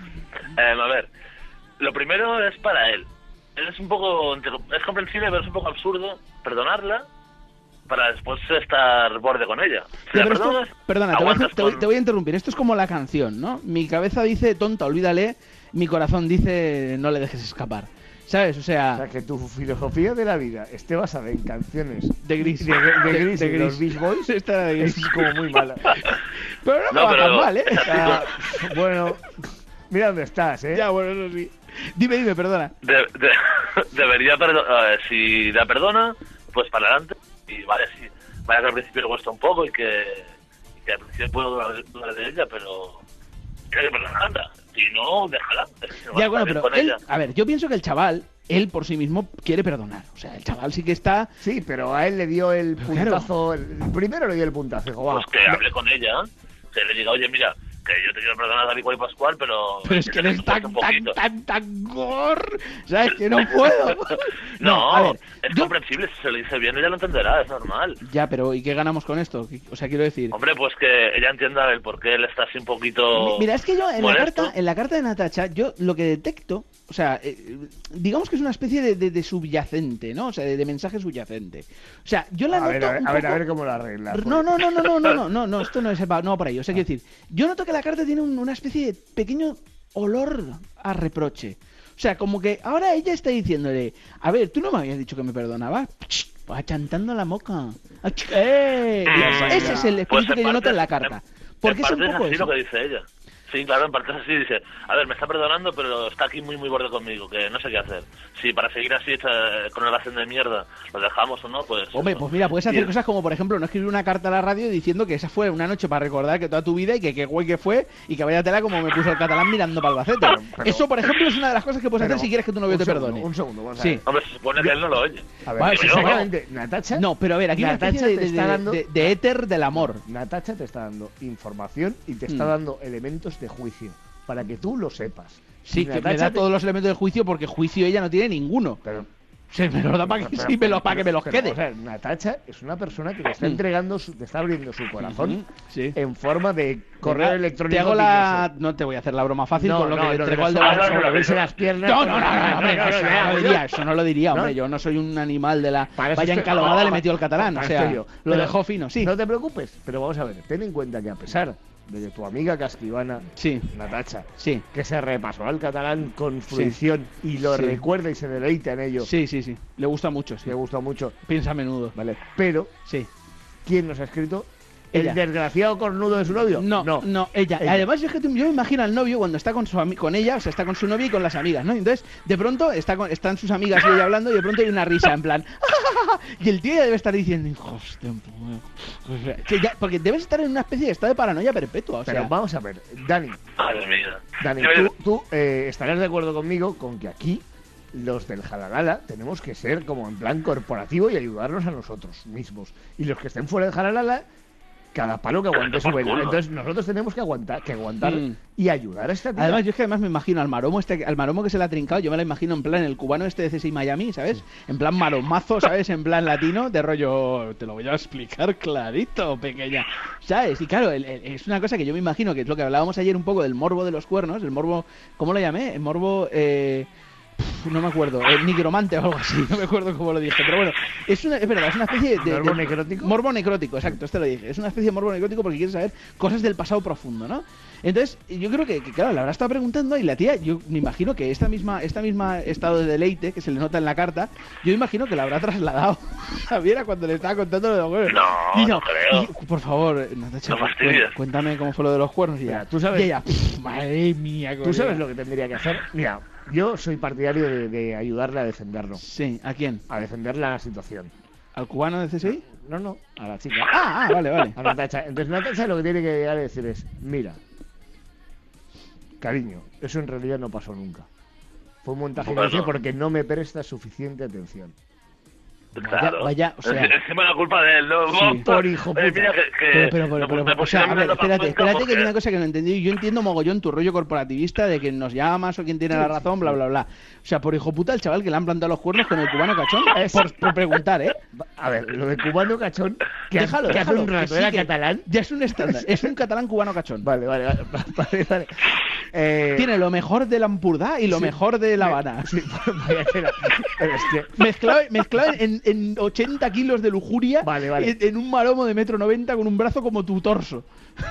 Eh, a ver, lo primero es para él. Él es un poco, es comprensible, pero es un poco absurdo perdonarla para después estar borde con ella. Si Ya, la pero esto- perdonas, perdona, te voy, a, aguantas te voy- con- te voy a interrumpir. Esto es como la canción, ¿no? Mi cabeza dice tonta, olvídale. Mi corazón dice no le dejes escapar. ¿Sabes? O O sea, sea, que tu filosofía de la vida esté basada en canciones de gris. de, de, de Gris de y de los Beach Boys, Esta era de gris. es como muy mala. Pero no me No, va pero- tan mal, ¿eh? O sea, bueno, mira dónde estás, ¿eh? Ya, bueno, eso sí. Dime, dime, perdona. de- de- debería perdonar. Si la perdona, pues para adelante. Y vale, sí. Vaya que al principio le cuesta un poco y que, y que al principio puedo dudar, dudar de ella, pero tiene que perdonarla. Si no, déjala. Si no va a Ya, bueno, estar bien pero con él, ella. a ver, yo pienso que el chaval, él por sí mismo quiere perdonar. O sea, el chaval sí que está... Sí, pero a él le dio el Pero claro. puntazo. El, primero le dio el puntazo. Dijo, va, Pues que hable con ella, que le diga, oye, mira, que yo te quiero perdonar a Igual y Pascual, pero... Pero es que eres te tan, un tan, poquito. tan, tan gor, ¿sabes? Que no puedo. No, a ver, es yo- comprensible, si se lo dice bien ella lo entenderá, es normal. Ya, pero ¿y qué ganamos con esto? O sea, quiero decir... Hombre, pues que ella entienda el por qué él está así un poquito... Mi- Mira, es que yo en la molesto. carta, en la carta de Natacha, yo lo que detecto, o sea, eh, digamos que es una especie de, de- de subyacente, ¿no? O sea, de, de mensaje subyacente. O sea, yo la a noto ver, a ver, un a ver, poco- a ver cómo lo arregla. pues. No, no, no, no, no, no, no, no, no, esto no es pa- no por ahí. O sea, quiero decir, yo noto que la carta tiene un- una especie de pequeño olor a reproche. O sea, como que ahora ella está diciéndole, a ver, tú no me habías dicho que me perdonabas. Va achantando la moca. Ach- ¡Eh! Mm, Ese es el pues espíritu en que yo noto parte- en la carta. en- Porque en es un parte poco así eso. lo que dice ella. Sí, claro, en parte es así, dice, a ver, me está perdonando, pero está aquí muy, muy borde conmigo, que no sé qué hacer. Si para seguir así, esta, con una relación de mierda, lo dejamos o no, pues... Hombre, eso. pues mira, puedes hacer Y- cosas como, por ejemplo, no escribir una carta a la radio diciendo que esa fue una noche para recordar que toda tu vida y que qué güey que fue y que vaya tela como me puso el catalán mirando para Albacete. pero- Eso, por ejemplo, es una de las cosas que puedes Pero, hacer si quieres que tu novio un te segundo, perdone. Un segundo, vamos a Sí. ver. Hombre, se supone que él no lo oye. A ver, Vale, sí, exactamente, Natacha... No, pero a ver, aquí hay una Natacha especie de, te de, está de- dando- de- de éter del amor. Natacha te está dando información y te está Mm. dando elementos de juicio para que tú lo sepas. Sí, Y que me Natacha da te- todos los elementos de juicio porque juicio ella no tiene ninguno. Pero, Se me los da para que, sí, me los- para que me los pero, quede. o sea, Natacha es una persona que te está Mm. entregando, su- te está abriendo su corazón Ujú, sí. en forma de correo Venga, electrónico. Te hago la... picoso. No te voy a hacer la broma fácil No, con lo no, que no, le de entregó al los- de ah, no, Barcelona. no, abrirse las piernas. No, no, no, no, no, hombre, no, no, no, eso no, no lo no, diría, eso no lo diría, ¿No? hombre. Yo no soy un animal de la... Para eso Vaya es que- encalomada no, le metió el catalán, o en sea, serio. lo Pero dejó fino, sí. No te preocupes, pero vamos a ver, ten en cuenta que a pesar de que tu amiga casquivana, Sí, Natacha, sí, que se repasó al catalán con fruición y lo Sí. recuerda y se deleita en ello, sí, sí, sí. Le gusta mucho, sí. le gusta mucho, Piensa a menudo. ¿vale? Pero, Sí. ¿quién nos ha escrito? Ella. ¿El desgraciado cornudo de su novio? No, no, ella. Ella. Además, es que tú- yo me imagino al novio cuando está con su ami- con ella, o sea, está con su novia y con las amigas, ¿no? Entonces, de pronto está con- están sus amigas y ella hablando y de pronto hay una risa en plan. Y el tío ya debe estar diciendo, hijos de puta". Que ya- porque debes estar en una especie de estado de paranoia perpetua, o Pero sea. vamos a ver, Dani, Madre mía. Dani, Sí, tú, tú, eh, estarás de acuerdo conmigo con que aquí los del Jalalala tenemos que ser como en plan corporativo y ayudarnos a nosotros mismos. Y los que estén fuera del Jalalala, cada palo que aguante su vela. Entonces nosotros tenemos que aguantar, que aguantar Mm. y ayudar a esta tía. Además, yo es que además me imagino al maromo este, al maromo que se le ha trincado, yo me lo imagino en plan el cubano este de C S I Miami, ¿sabes? En plan maromazo, ¿sabes? En plan latino, de rollo, te lo voy a explicar clarito, pequeña, ¿sabes? Y claro, el- el- es una cosa que yo me imagino que es lo que hablábamos ayer un poco del morbo de los cuernos, el morbo, ¿cómo lo llamé? El morbo, eh... pf, no me acuerdo, el nigromante o algo así, no me acuerdo cómo lo dije, pero bueno, es, una, es verdad, es una especie de... ¿Morbo de- necrótico? Morbo necrótico, exacto, este lo dije. Es una especie de morbo necrótico porque quieres saber cosas del pasado profundo, ¿no? Entonces, yo creo que, que, claro, la habrá estado preguntando y la tía, yo me imagino que esta misma, esta misma estado de deleite que se le nota en la carta, yo imagino que la habrá trasladado a Viera cuando le estaba contando lo de los cuernos. No, Y no creo. y, por favor, Natacha, No cu- fastidies. cu- cuéntame cómo fue lo de los cuernos y ya. Mira, tú sabes- Y ella, pff, madre mía, ¿Tú sabes lo que tendría que hacer? Mira, yo soy partidario de, de ayudarle a defenderlo, Sí, ¿a quién? a defender la situación. ¿Al cubano de C S I? No, no, a la chica. Ah, ah, vale, vale. A Natacha. Entonces Natacha lo que tiene que llegar a decir es, mira, cariño, eso en realidad no pasó nunca. Fue un montaje que Bueno. hice porque no me prestas suficiente atención. Claro. vaya, o sea- Encima la culpa de él, ¿no? Sí. Por hijo Oye, puta. mira que... que Pero, pero, pero, me- pero, me o sea, a ver, pusieron mirando espérate, para espérate que hay porque- una cosa que no he entendido. Yo entiendo mogollón tu rollo corporativista de que nos llamas o quien tiene la razón, bla, bla, bla. O sea, por hijo puta, el chaval que le han plantado los cuernos con el cubano cachón, Es- por, por preguntar, ¿eh? A ver, lo de cubano cachón, que, ha- Déjalo, que hace déjalo, un que rato sí, era que catalán. Ya es un estándar, es un catalán cubano cachón. Vale, vale, vale, vale, vale. Eh, Tiene lo mejor de Lampurdá y lo sí, mejor de La Habana. Sí, vaya tela. Pero es que... Mezclado, mezclado en, en ochenta kilos de lujuria Vale, vale. En, en un maromo de metro noventa con un brazo como tu torso.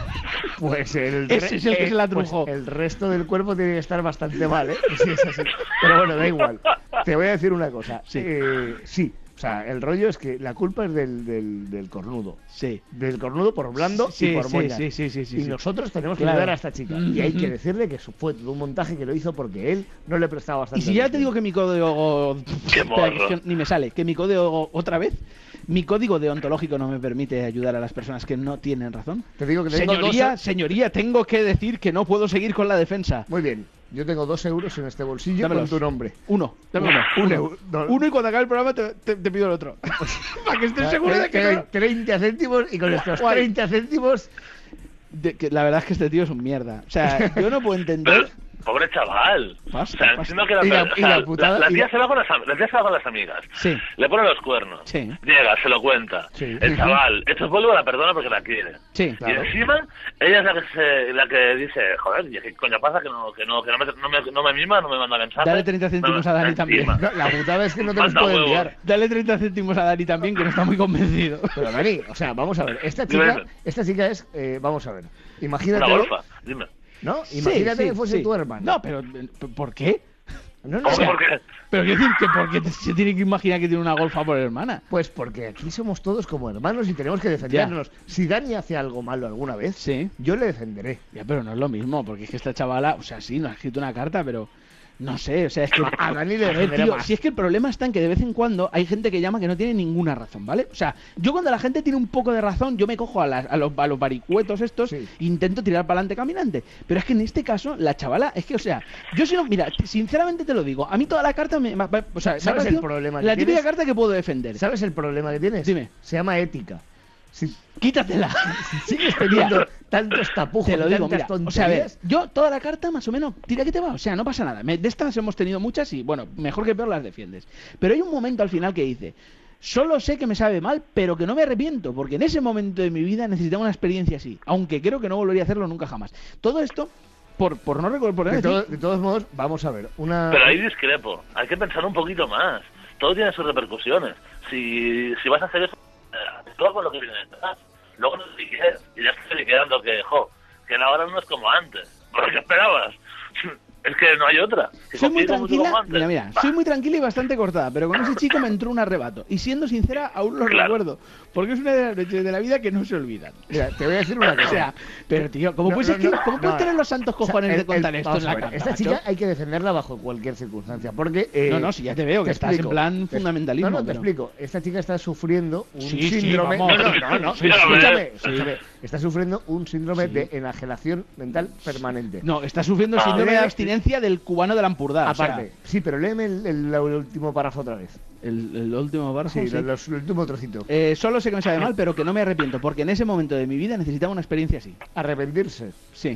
Pues el, Ese es el que se la pues trujó. el resto del cuerpo tiene que estar bastante mal, ¿eh? Sí, es así. Pero bueno, da igual. Te voy a decir una cosa. Sí. Eh, sí. O sea, el rollo es que la culpa es del, del, del cornudo. Sí. Del cornudo por blando Sí, y por sí, moña. sí, sí, sí, sí, y sí. nosotros tenemos que Claro. ayudar a esta chica. Y hay que Ujú. decirle que eso fue todo un montaje que lo hizo porque él no le prestaba bastante Y si ya te atención. digo que mi código... Qué Espera, que morro. es que ni me sale. Que mi código... Otra vez. Mi código deontológico no me permite ayudar a las personas que no tienen razón. Te digo que tengo Señoría, dos... señoría, tengo que decir que no puedo seguir con la defensa. Muy bien. Yo tengo dos euros en este bolsillo Dámelos. con tu nombre. Uno. Dame Uno, uno. un Uno. euro. No. Uno y cuando acabe el programa te, te- te pido el otro. Para que estés seguro de que Te doy no... treinta céntimos y con estos Guay. treinta céntimos... de- que la verdad es que este tío es un mierda. O sea, yo no puedo entender... Pobre chaval. Pasta, o sea, pasta. encima que la, Y la- o y sea, la putada- la y tía la- se va con las, am- la tía se va con las amigas. Sí. Le pone los cuernos. Sí. Llega, se lo cuenta. Sí. El chaval, esto vuelve la perdona porque la quiere. Sí. Claro. Y encima, ella es la que se, la que dice, joder, ¿y qué coño pasa que no, que no, que no me, no me, no me mima, no me manda mensajes? Dale treinta céntimos No me- a Dani también. encima. No, la putada es que no te los Manda puede huevos. enviar. Dale treinta céntimos a Dani también, que no está muy convencido. Pero Dani, o sea, vamos a ver. Esta Dime, chica, dime. esta chica es, eh, vamos a ver. Una Imagínate, golfa, dime. ¿no? Sí, Imagínate sí, que fuese sí. tu hermano. No, pero ¿por qué? No, no, ¿Cómo o sea, que por qué? Pero quiero decir que porque se tiene que imaginar que tiene una golfa por hermana. Pues porque aquí somos todos como hermanos y tenemos que defendernos. Si Dani hace algo malo alguna vez, Sí. yo le defenderé. Ya, pero no es lo mismo, porque es que esta chavala, o sea, sí, nos ha escrito una carta, pero no sé, o sea, es que... A Dani le A ver, defenderé tío, más. si es que el problema está en que de vez en cuando hay gente que llama que no tiene ninguna razón, ¿vale? O sea, yo cuando la gente tiene un poco de razón, yo me cojo a, las- a los, a los varicuetos estos e intento tirar para adelante caminante. Pero es que en este caso, la chavala, es que, o sea, yo si no, mira, sinceramente te lo digo, a mí toda la carta me... me- o sea, me ha ¿Sabes el parecido problema que la típica tienes? carta que puedo defender. ¿Sabes el problema que tienes? Dime. Se llama ética. Si, Quítatela. si sigues teniendo tantos tapujos, Te lo digo, tantas mira, o sea, a ver, tonterías... yo toda la carta más o menos tira que te va, o sea, no pasa nada. Me- de estas hemos tenido muchas y, bueno, mejor que peor las defiendes. Pero hay un momento al final que dice, solo sé que me sabe mal, pero que no me arrepiento, porque en ese momento de mi vida necesitaba una experiencia así, aunque creo que no volvería a hacerlo nunca jamás. Todo esto, por, por no recordar, por no De, decir... todo- de todos modos, vamos a ver. Una... Pero ahí discrepo. Hay que pensar un poquito más. Todo tiene sus repercusiones. Si, si vas a hacer eso, eh, todo con lo que viene detrás. Luego no te quieres. Y ya estoy quedando que, jo, que la hora no es como antes. ¿Por qué esperabas? Es que no hay otra. Que Soy muy contigo mucho tranquila, como antes. mira, mira, Bah. soy muy tranquila y bastante cortada, pero con ese chico me entró un arrebato. Y siendo sincera, aún lo Claro. recuerdo, porque es una de las noches de la vida que no se olvidan. Mira, te voy a decir una cosa. O sea, pero tío, ¿cómo No, puedes, no, escri- no, ¿cómo no, puedes no. tener los santos O sea, cojones el- de el- contar esto vamos en a la ver, carta, esta macho? chica hay que defenderla bajo cualquier circunstancia, porque... eh, No, no, si ya te veo, que te estás en explico. plan Te- fundamentalismo, No, no, te pero- explico. Esta chica está sufriendo un Sí, sí, síndrome... vamos. no, no, no, no. Sí, sí. Escúchame, Sí. escúchame. Está sufriendo un síndrome Sí. de enajenación mental permanente. No, está sufriendo el Ah, síndrome de lee- abstinencia del cubano de Lampurdá. o sea, Aparte, sí, pero léeme el, el- el último párrafo otra vez. el, el último párrafo. Sí, sí. el, el último trocito. Eh, solo sé que me sabe mal, pero que no me arrepiento, porque en ese momento de mi vida necesitaba una experiencia así. Arrepentirse. Sí.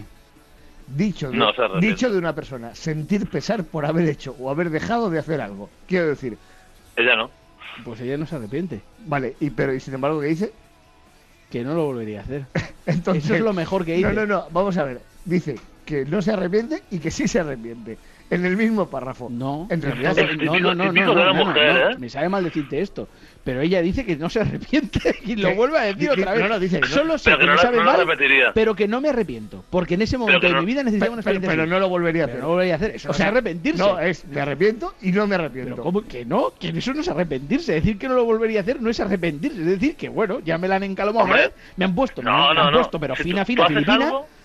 Dicho de, No se arrepiente. dicho de una persona, sentir pesar por haber hecho o haber dejado de hacer algo. Quiero decir, Ella no. Pues ella no se arrepiente. vale, y pero y sin embargo, ¿qué dice? Que no lo volvería a hacer. Entonces, Eso es lo mejor que hice. No, no, no, vamos a ver. Dice que no se arrepiente y que sí se arrepiente. En el mismo párrafo. No, En realidad, no, es no, no, no, no, típico de no, una no, no, mujer, no. ¿eh? Me sabe mal decirte esto, pero ella dice que no se arrepiente y lo ¿Qué? vuelve a decir Dice- otra vez. no, no, dice que no. Solo sé Pero que, que no me lo- sabe no lo mal, repetiría. pero que no me arrepiento, porque en ese momento que de no- mi vida necesitaba una pero, experiencia pero así. no lo volvería a Pero hacer. no lo volvería a hacer, eso O no sea, es arrepentirse. No, es me arrepiento y no me arrepiento. Pero ¿cómo que no? Que eso no es arrepentirse. Decir que no lo volvería a hacer no es arrepentirse. Es decir, que bueno, ya me la han encalomado una Hombre. vez, me han puesto, me No, han, me no, han no. puesto, pero Si fina, tú, fina, tú haces filipina. algo,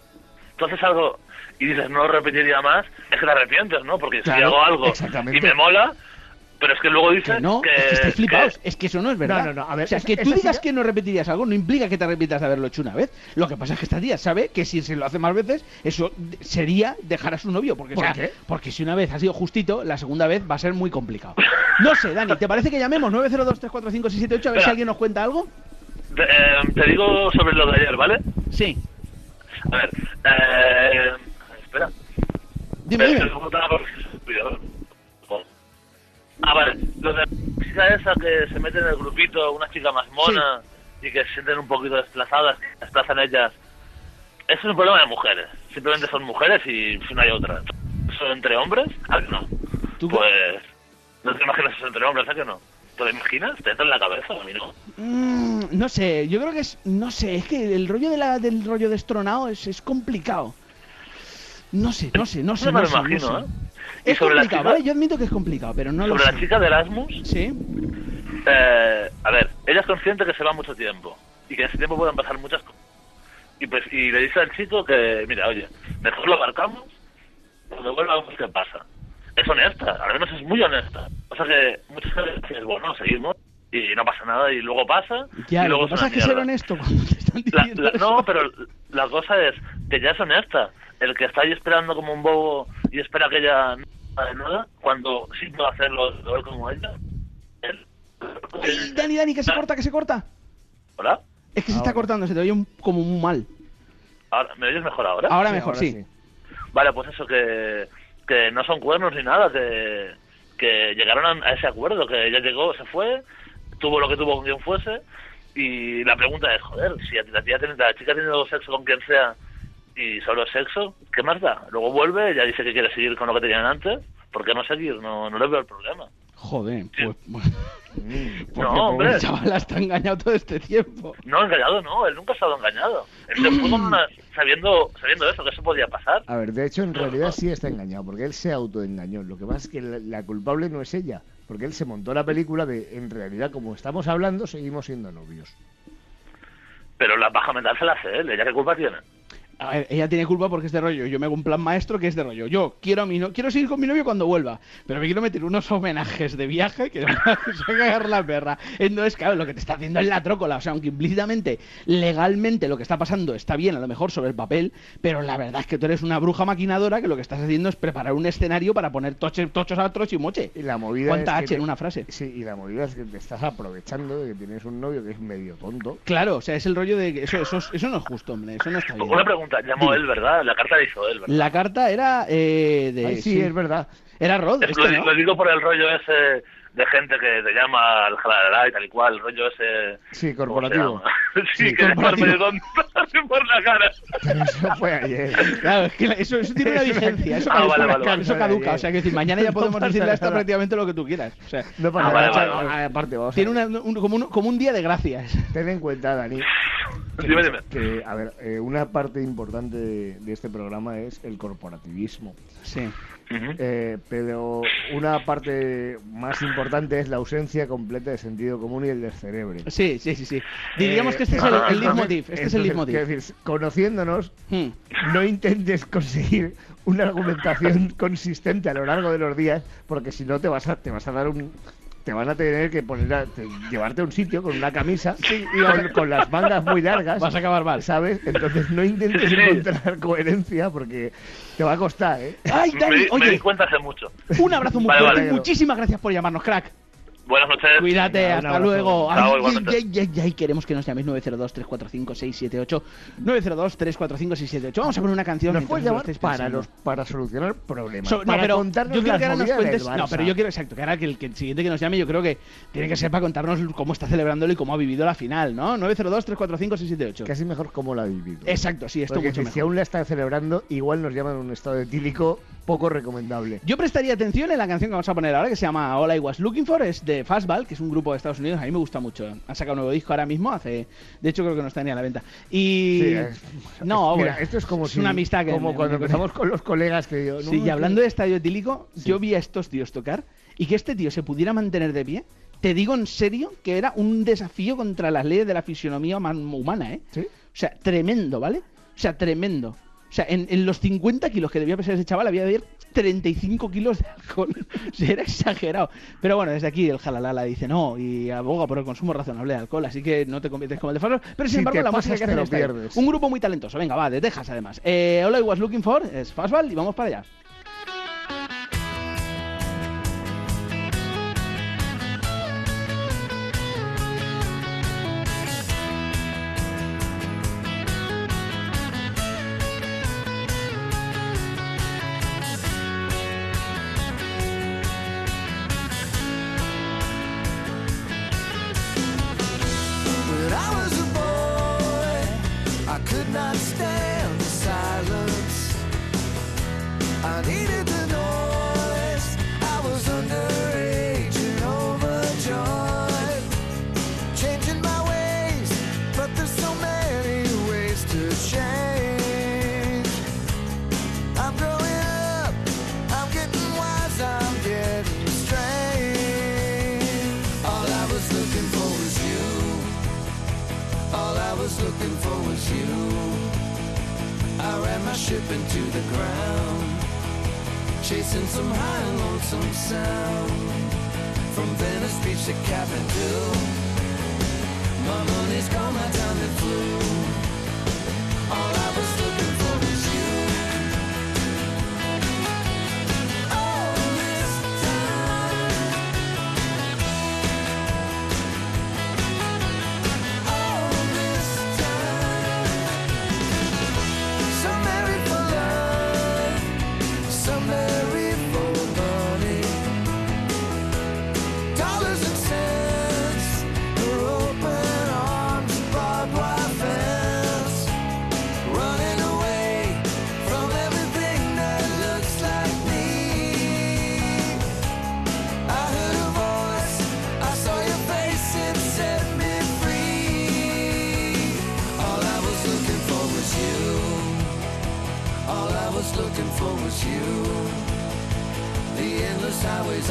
tú haces algo y dices no lo repetiría más, es que te arrepientes, ¿no? Porque si Claro, hago algo exactamente. y me mola, pero es que luego dices Que no, que, es que estáis flipados. que- Es que eso no es verdad. No, no, no, a ver, o sea, esa- que tú esa digas chica- que no repetirías algo no implica que te arrepientas de haberlo hecho una vez. Lo que pasa es que esta tía sabe que si se lo hace más veces, eso de- sería dejar a su novio. Porque, ¿Por o sea, qué? porque si una vez ha sido justito, la segunda vez va a ser muy complicado. No sé, Dani, ¿te parece que llamemos nueve cero dos tres cuatro cinco seis siete ocho a ver Espera. si alguien nos cuenta algo? te, eh, te digo sobre lo de ayer, ¿vale? Sí. A ver, eh, espera. Dime, Eh, dime. te preguntaba por si se olvidó. Ah, vale. Lo de la chica esa que se mete en el grupito, una chica más mona y que se sienten un poquito desplazadas, que se desplazan ellas. Eso es un problema de mujeres. Simplemente son mujeres y no hay otra. ¿Eso entre hombres? ¿A que no? ¿Tú qué- Pues no te imaginas eso entre hombres, ¿a que no? ¿Te lo imaginas? Te entra en la cabeza, a mí no. Mm, no sé, yo creo que es. No sé, es que el rollo de la, del rollo destronado es, es complicado. No sé, no sé, no sé. No me no lo sé, no imagino, sé. ¿eh? Y Es sobre la complicado, chica- ¿vale? Yo admito que es complicado, pero no Sobre lo la sé. chica de Erasmus, Sí. eh, a ver, ella es consciente que se va mucho tiempo y que en ese tiempo pueden pasar muchas cosas. Y, pues, y le dice al chico que, mira, oye, mejor lo abarcamos, cuando vuelva vemos qué pasa. Es honesta, al menos es muy honesta. O sea que muchas veces dices, bueno, seguimos y no pasa nada y luego pasa Ya, y lo luego que pasa es una que ser mierda. honesto cuando te están La- diciendo la- eso. no, pero la cosa es que ya es honesta. El que está ahí esperando como un bobo y espera que ella no haga nada, cuando sí puede hacerlo lo ve como ella. Él. Ay, Dani, Dani, que se corta, que se corta. ¿Hola? Es que se está cortando, se te oye un- como muy mal. Ahora, ¿me oyes mejor ahora? Ahora Sí, mejor, ahora sí. sí. Vale, pues eso, que, que no son cuernos ni nada, que, que llegaron a, a ese acuerdo, que ella llegó, se fue, tuvo lo que tuvo con quien fuese, y la pregunta es, joder, si la, tía tiene- la chica ha tenido sexo con quien sea y solo es sexo, ¿qué más da? Luego vuelve, ella dice que quiere seguir con lo que tenían antes, ¿por qué no seguir? No, no le veo el problema. Joder, pues... pues No, porque hombre. el chaval está engañado todo este tiempo. No, engañado no, él nunca ha estado engañado. Él se fue con una, sabiendo, sabiendo eso, que eso podía pasar. A ver, de hecho, en realidad sí está engañado, porque él se autoengañó. Lo que pasa es que la, la culpable no es ella, porque él se montó la película de, en realidad, como estamos hablando, seguimos siendo novios. Pero la paja mental se la hace él, ¿ella qué culpa tiene? A ver, ella tiene culpa porque es de rollo. Yo me hago un plan maestro que es de rollo. Yo quiero a mi no... quiero seguir con mi novio cuando vuelva, pero me quiero meter unos homenajes de viaje que se va a cagar la perra. Entonces, claro, lo que te está haciendo es la trócola. O sea, aunque implícitamente, legalmente, lo que está pasando está bien, a lo mejor sobre el papel, pero la verdad es que tú eres una bruja maquinadora que lo que estás haciendo es preparar un escenario para poner toche, tochos a troche y moche. Y la movida ¿Cuánta es que H en te- una frase? Sí, y la movida es que te estás aprovechando de que tienes un novio que es medio tonto. Claro, o sea, es el rollo de que eso, eso, eso no es justo, hombre. Eso no está bien. Una pregunta, llamó Dime. él, ¿verdad? La carta la hizo él, ¿verdad? La carta era eh, de... Ay, sí, es verdad. Era Rod, Es- este, lo, ¿no? lo digo por el rollo ese de gente que te llama al jalará y tal y cual, el rollo ese... Sí, ¿cómo corporativo. se llama? sí, Sí, que es corporativo. medio tonto por la cara. Pero eso fue ayer. Claro, es que eso, eso tiene una Es una- vigencia, eso Ah, caduca, vale, vale, vale. eso caduca, o sea, que decir, mañana ya No podemos pasa decirle a esta nada. prácticamente lo que tú quieras, o sea, No pasa Ah, vale, nada. vale, Ah, aparte, vamos a tiene ver. una, un- como, un, como un día de gracias. Ten en cuenta, Dani, que, Dime, dime. que, a ver, eh, una parte importante de, de este programa es el corporativismo. Sí. Ujú. Eh, pero una parte más importante es la ausencia completa de sentido común y el descerebre. Sí, sí, sí, sí. Diríamos Eh, que este es el, el entonces- leitmotiv, este es el entonces, leitmotiv. quiero decir, conociéndonos, Hmm. no intentes conseguir una argumentación consistente a lo largo de los días, porque si no te vas a, te vas a dar un... Te van a tener que poner a, te- llevarte a un sitio con una camisa con, con las mangas muy largas. Vas a acabar mal. ¿Sabes? Entonces no intentes Sí. encontrar coherencia porque te va a costar, ¿eh? Ay, Me, Dani, di- me di oye, cuenta hace mucho. un abrazo muy Vale, fuerte, vale. muchísimas gracias por llamarnos, crack. Buenas noches. Cuídate, Venga, un hasta abrazo. luego. Chao, Ay, igualmente. ay, ay, ay, ay, queremos que nos llaméis nueve cero dos, tres cuatro cinco, seis siete ocho. nueve cero dos, tres cuatro cinco, seis siete ocho. Vamos a poner una canción. Nos mientras puedes lo llamar estáis para, pensando. los, para solucionar problemas. So- no, para pero contarnos yo quiero las que ahora nos movidas del cuentes. No, Barça. pero yo quiero, exacto, que ahora que el, que el siguiente que nos llame, yo creo que tiene que ser para contarnos cómo está celebrándolo y cómo ha vivido la final, ¿no? nueve cero dos, tres cuatro cinco, seis siete ocho. Casi mejor cómo la ha vivido. Exacto, sí, esto Porque mucho si, mejor. si aún la están celebrando, igual nos llaman en un estado etílico poco recomendable. Yo prestaría atención en la canción que vamos a poner ahora, que se llama All I Was Looking For, es de Fastball, que es un grupo de Estados Unidos, a mí me gusta mucho. Han sacado un nuevo disco ahora mismo, hace, de hecho creo que no está ni a la venta. Y Sí, es- no, Mira, bueno, esto es como es si- una amistad que como me- cuando me- empezamos con los colegas que yo. no, Sí, y es hablando que- de estadio etílico, yo vi a estos tíos tocar y que este tío se pudiera mantener de pie. Te digo en serio que era un desafío contra las leyes de la fisionomía huma- humana, ¿eh? ¿Sí? O sea, tremendo, ¿vale? O sea, tremendo. O sea, en, en los cincuenta kilos que debía pesar ese chaval había de haber treinta y cinco kilos de alcohol. O sea, era exagerado. Pero bueno, desde aquí el Jalalala dice no y aboga por el consumo razonable de alcohol, así que no te conviertes como el de Fastball. Pero sin Si embargo, te la pasas, música que te hacen lo está ahí. pierdes. Un grupo muy talentoso. Venga, va, de Texas además. Eh, All I Was Looking For es Fastball y vamos para allá. When I was a boy, I could not stand the silence. I needed the noise. I was underage and overjoyed, changing my ways, but there's so many ways to change. I'm growing up, I'm getting wise, I'm getting strange. All I was looking for was you. All I was looking for was you. I ran my ship into the ground, chasing some high and lonesome sound. From Venice Beach to Kathmandu, my money's gone, my time it flew. All I was looking for was you. All this time, all this time. Some married for love, some married for money. Dollars and cents, her open arms, barbed wire fence.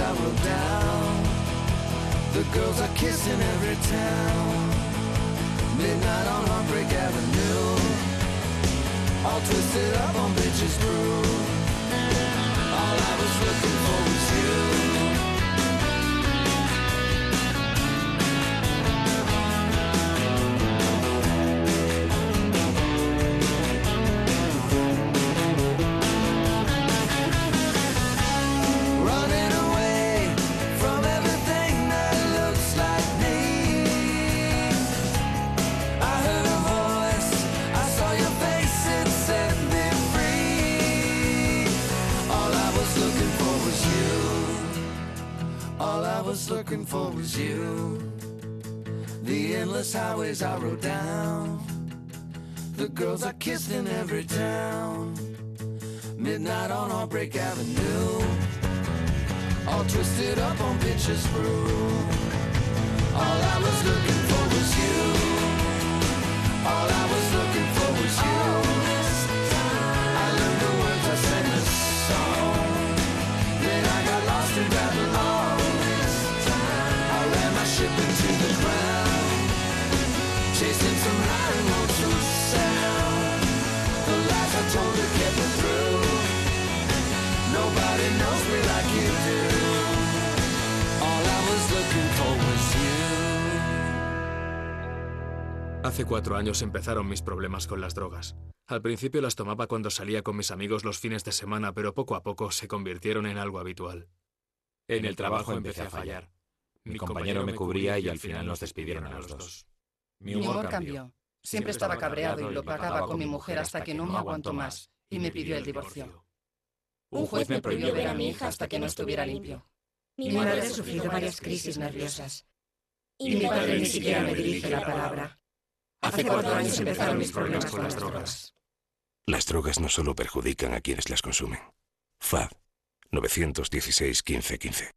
I wrote down. The girls are kissing every town. Midnight on Heartbreak Avenue. All twisted up on Bitches Brew. All I was looking for was you. Looking for was you. The endless highways I rode down. The girls I kissed in every town. Midnight on Heartbreak Avenue. All twisted up on Bitches Brew. All I was looking for was you. All I was looking for was you. I learned the words, I sang the song. Then I got lost in Babylon. Ship into the ground, chasing some high emotional sound. The lies I told her kept me through. Nobody knows me like you do. All I was looking for was you. Hace cuatro años empezaron mis problemas con las drogas. Al principio las tomaba cuando salía con mis amigos los fines de semana, pero poco a poco se convirtieron en algo habitual. En el trabajo empecé a fallar. Mi compañero me cubría y al final nos despidieron a los dos. Mi humor cambió. Siempre estaba cabreado y lo pagaba con mi mujer hasta que no me aguantó más y me pidió el divorcio. Un juez me prohibió ver a mi hija hasta que no estuviera limpio. Mi madre ha sufrido varias crisis nerviosas. Y mi padre ni siquiera me dirige la palabra. Hace cuatro años empezaron mis problemas con las drogas. Las drogas no solo perjudican a quienes las consumen. F A D nueve uno seis, quince, quince.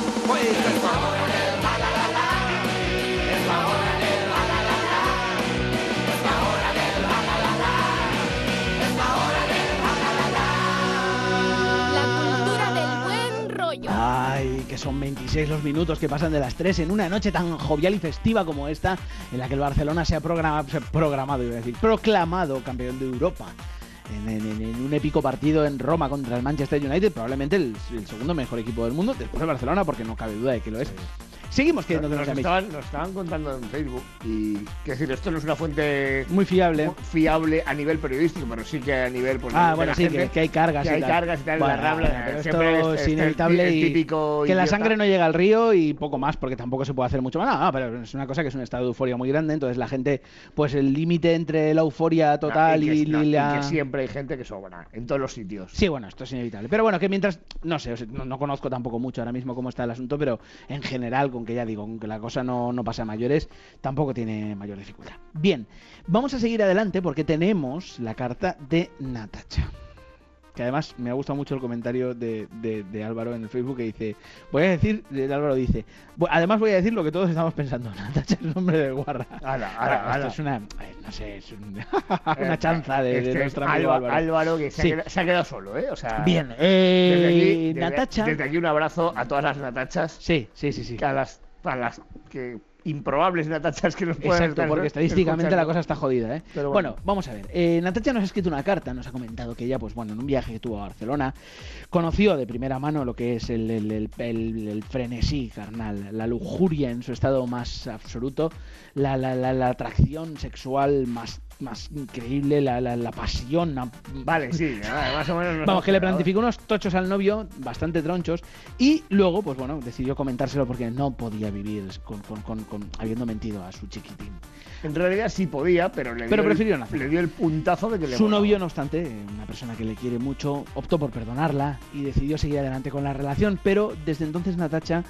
Ay, que son veintiséis los minutos que pasan de las tres en una noche tan jovial y festiva como esta, en la que el Barcelona se ha programado, se ha programado iba a decir, proclamado campeón de Europa. En, en, en un épico partido en Roma contra el Manchester United, probablemente el, el segundo mejor equipo del mundo, después de Barcelona, porque no cabe duda de que lo es. Seguimos queriendo que nos, nos llaméis. estaban, nos estaban contando en Facebook y que decir, esto no es una fuente muy fiable muy fiable a nivel periodístico, pero sí que a nivel pues, ah de bueno la sí gente, que, que hay cargas que y hay tal. cargas y tal Bueno, en la Rambla, pero siempre esto es, es es inevitable el y típico que la idiota. sangre no llega al río y poco más, porque tampoco se puede hacer mucho más. No, no, pero es una cosa que es un estado de euforia muy grande, entonces la gente, pues el límite entre la euforia total no, y, que, y, no, y la... y que siempre hay gente que sobra en todos los sitios. Sí, bueno, esto es inevitable. Pero bueno, que mientras, no sé, no, no conozco tampoco mucho ahora mismo cómo está el asunto, pero en general, con que ya digo, con que la cosa no, no pasa a mayores, tampoco tiene mayor dificultad. Bien, vamos a seguir adelante porque tenemos la carta de Natacha. Que además me ha gustado mucho el comentario de, de, de Álvaro en el Facebook que dice, voy a decir, el Álvaro dice, además voy a decir lo que todos estamos pensando, Natacha es nombre de guarra. Ala, ala, Esto ala. es una, eh, no sé, es un, una chanza de, este de nuestro amigo Álvaro, Álvaro. Álvaro que se, Sí. ha quedado, se ha quedado solo, ¿eh? O sea, Bien, eh, desde aquí, desde, Natacha. desde aquí un abrazo a todas las Natachas. Sí, sí, sí, sí. A las, a las que improbables Natachas que nos pueden Exacto, estar porque estadísticamente escuchando. la cosa está jodida, ¿eh? Pero bueno. bueno. vamos a ver. Eh, Natacha nos ha escrito una carta, nos ha comentado que ella, pues bueno, en un viaje que tuvo a Barcelona, conoció de primera mano lo que es el, el, el, el, el frenesí carnal, la lujuria en su estado más absoluto, la, la, la, la atracción sexual más más increíble, la, la, la pasión. La... Vale, sí, más o menos. Vamos, que le plantificó unos tochos al novio, bastante tronchos, y luego, pues bueno, decidió comentárselo porque no podía vivir con, con, con, con habiendo mentido a su chiquitín. En realidad sí podía, pero le, pero dio, prefirió el, no hacerlo. le dio el puntazo de que le Su molaba. novio, no obstante, una persona que le quiere mucho, optó por perdonarla y decidió seguir adelante con la relación, pero desde entonces Natacha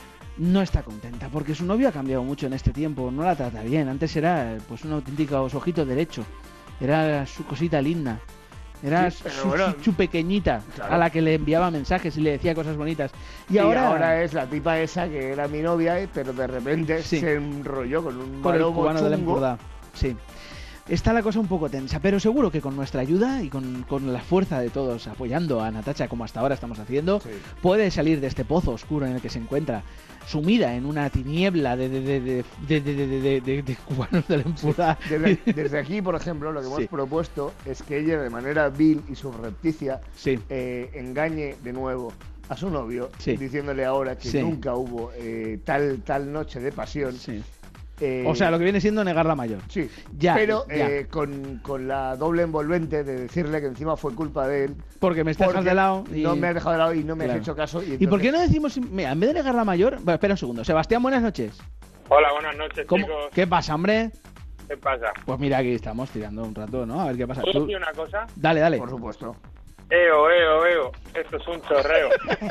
no está contenta porque su novio ha cambiado mucho en este tiempo, no la trata bien. Antes era pues un auténtico ojito derecho, era su cosita linda, era Sí, pero su, bueno, su- su pequeñita, claro. a la que le enviaba mensajes y le decía cosas bonitas. Y, Y ahora, ahora, es la tipa esa que era mi novia, eh, pero de repente Sí. se enrolló con un por el maromo cubano del chungo. Empordà. Sí. está la cosa un poco tensa, pero seguro que con nuestra ayuda y con, con la fuerza de todos apoyando a Natacha como hasta ahora estamos haciendo, sí. puede salir de este pozo oscuro en el que se encuentra, sumida en una tiniebla de, de, de, de, de, de, de, de, de, de cubanos de la impunidad. Sí. Desde, desde aquí, por ejemplo, lo que hemos sí. propuesto es que ella, de manera vil y subrepticia, sí. eh, engañe de nuevo a su novio, sí. diciéndole ahora que sí. nunca hubo eh, tal, tal noche de pasión. Sí. Eh, o sea, lo que viene siendo negar la mayor. Sí, ya, pero ya. Eh, con, con la doble envolvente de decirle que encima fue culpa de él. Porque me estás dejando de lado. Y... No me has dejado de lado y no me claro. has hecho caso. Y, entonces... ¿Y por qué no decimos, mira, en vez de negar la mayor... Bueno, espera un segundo. Sebastián, buenas noches. Hola, buenas noches, ¿Cómo? chicos. ¿Qué pasa, hombre? ¿Qué pasa? Pues mira, aquí estamos tirando un rato, ¿no? A ver qué pasa. ¿Puedo ¿Tú? decir una cosa? Dale, dale. Por supuesto. Eo, eo, eo. Esto es un chorreo.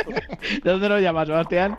¿De dónde nos llamas, Sebastián?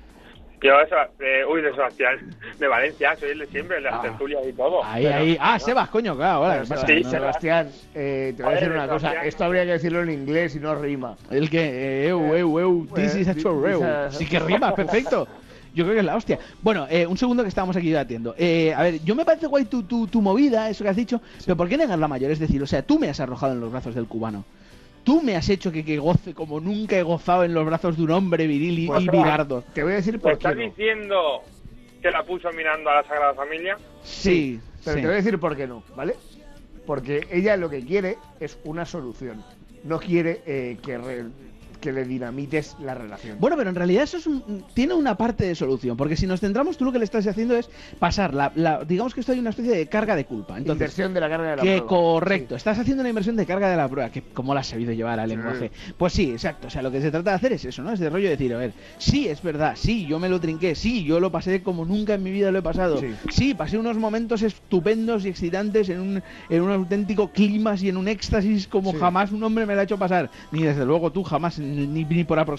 Yo, eh, uy, de Sebastián, de Valencia, soy el de siempre, el de las ah, tertulias y todo. Ahí, pero, ahí. Ah, Sebas, coño, claro. Ahora, Sebas, sí, no, Sebastián, eh, te voy a decir una cosa. Esto habría que decirlo en inglés y no rima. El que, eu, eu, eu, this is a chorreo. Sí que rima, perfecto. Yo creo que es la hostia. Bueno, eh, un segundo que estábamos aquí debatiendo. Eh, a ver, yo me parece guay tu, tu, tu movida, eso que has dicho, sí. pero ¿por qué negar la mayor? Es decir, o sea, tú me has arrojado en los brazos del cubano. Tú me has hecho que, que goce como nunca he gozado en los brazos de un hombre viril y, pues, y bigardo. Te voy a decir por qué. ¿Estás no. diciendo que la puso mirando a la Sagrada Familia? Sí, pero sí. te voy a decir por qué no, ¿vale? Porque ella lo que quiere es una solución. No quiere eh, que, re, que le dinamites la relación. Bueno, pero en realidad eso es un, tiene una parte de solución. Porque si nos centramos, tú lo que le estás haciendo es pasar la, la digamos que esto hay una especie de carga de culpa. Entonces, inversión de la carga de la que prueba. Correcto, sí. estás haciendo una inversión de carga de la prueba. Que ¿cómo la has sabido llevar al sí. lenguaje? Pues sí, exacto. O sea, lo que se trata de hacer es eso, ¿no? Es de rollo de decir, a ver, sí, es verdad, sí, yo me lo trinqué, sí, yo lo pasé como nunca en mi vida lo he pasado. Sí, sí pasé unos momentos estupendos y excitantes en un, en un auténtico clima y en un éxtasis como sí. jamás un hombre me lo ha hecho pasar. Ni desde luego tú jamás, ni, ni por aproximación.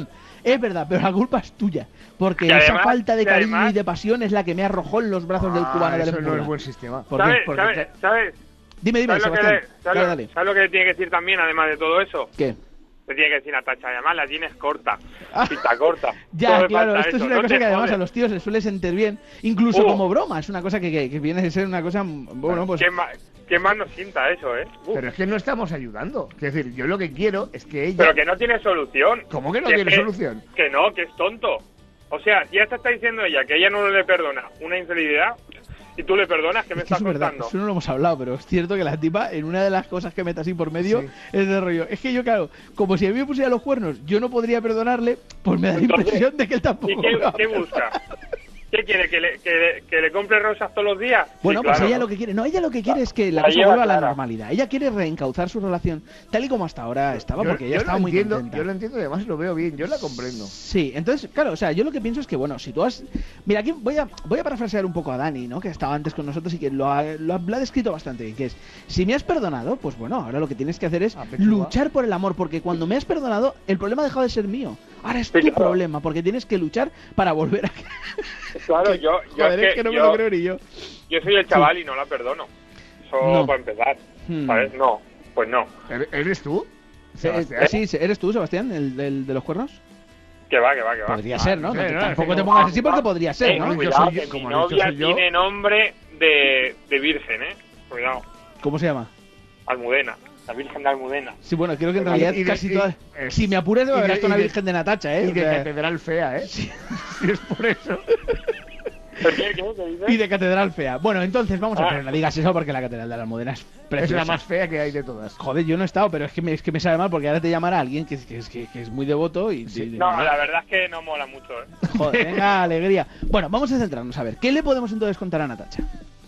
Es verdad, pero la culpa es tuya. Porque además, esa falta de cariño además, y de pasión es la que me arrojó en los brazos ah, del cubano del Eso no es buen sistema. ¿Por ¿Sabes? Porque ¿sabes? ¿Sabes? Dime, dime, ¿Sabes Sebastián. Lo que le, ¿sabes, dale, dale. ¿Sabes lo que le tiene que decir también, además de todo eso? ¿Qué? Le tiene que decir Natacha, además la tienes corta, pita corta. Ya, no claro, esto eso. es una no cosa que además jodes. a los tíos les suele sentir bien, incluso uh. como broma, es una cosa que, que, que viene a ser una cosa, bueno, pues... ¿Qué más, qué más nos sienta eso, eh? Uh. Pero es que no estamos ayudando, es decir, yo lo que quiero es que ella... Pero que no tiene solución. ¿Cómo que no que tiene que, solución? Que no, que es tonto. O sea, ya te está diciendo ella que ella no le perdona una infidelidad... Y tú le perdonas, ¿qué me es que estás es verdad, contando? Eso no lo hemos hablado, pero es cierto que la tipa, en una de las cosas que mete así por medio, sí. es de rollo. Es que yo, claro, como si a mí me pusiera los cuernos, yo no podría perdonarle, pues me da la Entonces, impresión de que él tampoco. ¿Y qué, qué busca? ¿Qué quiere? ¿Que le, que, le, ¿Que le compre rosas todos los días? Bueno, sí, pues claro, ella ¿no? lo que quiere, no, ella lo que quiere es que la, la cosa vuelva a la clara. normalidad. Ella quiere reencauzar su relación tal y como hasta ahora estaba, yo, porque ella yo estaba muy entiendo, contenta. Yo lo entiendo y además lo veo bien, yo la comprendo. Sí, entonces, claro, o sea, yo lo que pienso es que, bueno, si tú has... Mira, aquí voy a, voy a parafrasear un poco a Dani, ¿no? Que estaba antes con nosotros y que lo ha, lo ha, lo ha descrito bastante bien, que es, si me has perdonado, pues bueno, ahora lo que tienes que hacer es luchar por el amor, porque cuando me has perdonado, el problema ha dejado de ser mío. Ahora es sí, tu claro. problema, porque tienes que luchar para volver a... Claro, yo... yo Joder, es que, que no yo, me lo creo ni yo. Yo soy el chaval sí. y no la perdono. Eso no. para empezar, hmm. ¿sabes? No, pues no. ¿Eres tú? ¿Sebastián? Sí, ¿eres tú, Sebastián, el, el de los cuernos? Que va, que va, que va. Podría ser, ¿no? Ah, no, no, no no tampoco no, te pongas no, así porque no, podría ser, eh, ¿no? Cuidado, yo soy, que como mi novia soy yo. tiene nombre de, de virgen, ¿eh? Cuidado. ¿Cómo se llama? Almudena. La Virgen de Almudena. Sí, bueno, creo que en realidad y de, casi y, todas... eh, Si me apuras, debe y de- haber hasta una y de- Virgen de Natacha, ¿eh? Y de O sea, catedral fea, ¿eh? Sí. Si es por eso. ¿Qué, qué, qué dices? Y de catedral fea. Bueno, entonces vamos a Ah. ver, no digas eso porque la catedral de la Almudena es Es preciosa. la más fea que hay de todas. Joder, yo no he estado, pero es que me, es que me sabe mal porque ahora te llamará alguien que, que, es- que, que es muy devoto y... y- y- No, la verdad es que no mola mucho, ¿eh? Joder, venga, alegría. Bueno, vamos a centrarnos a ver, ¿qué le podemos entonces contar a Natacha?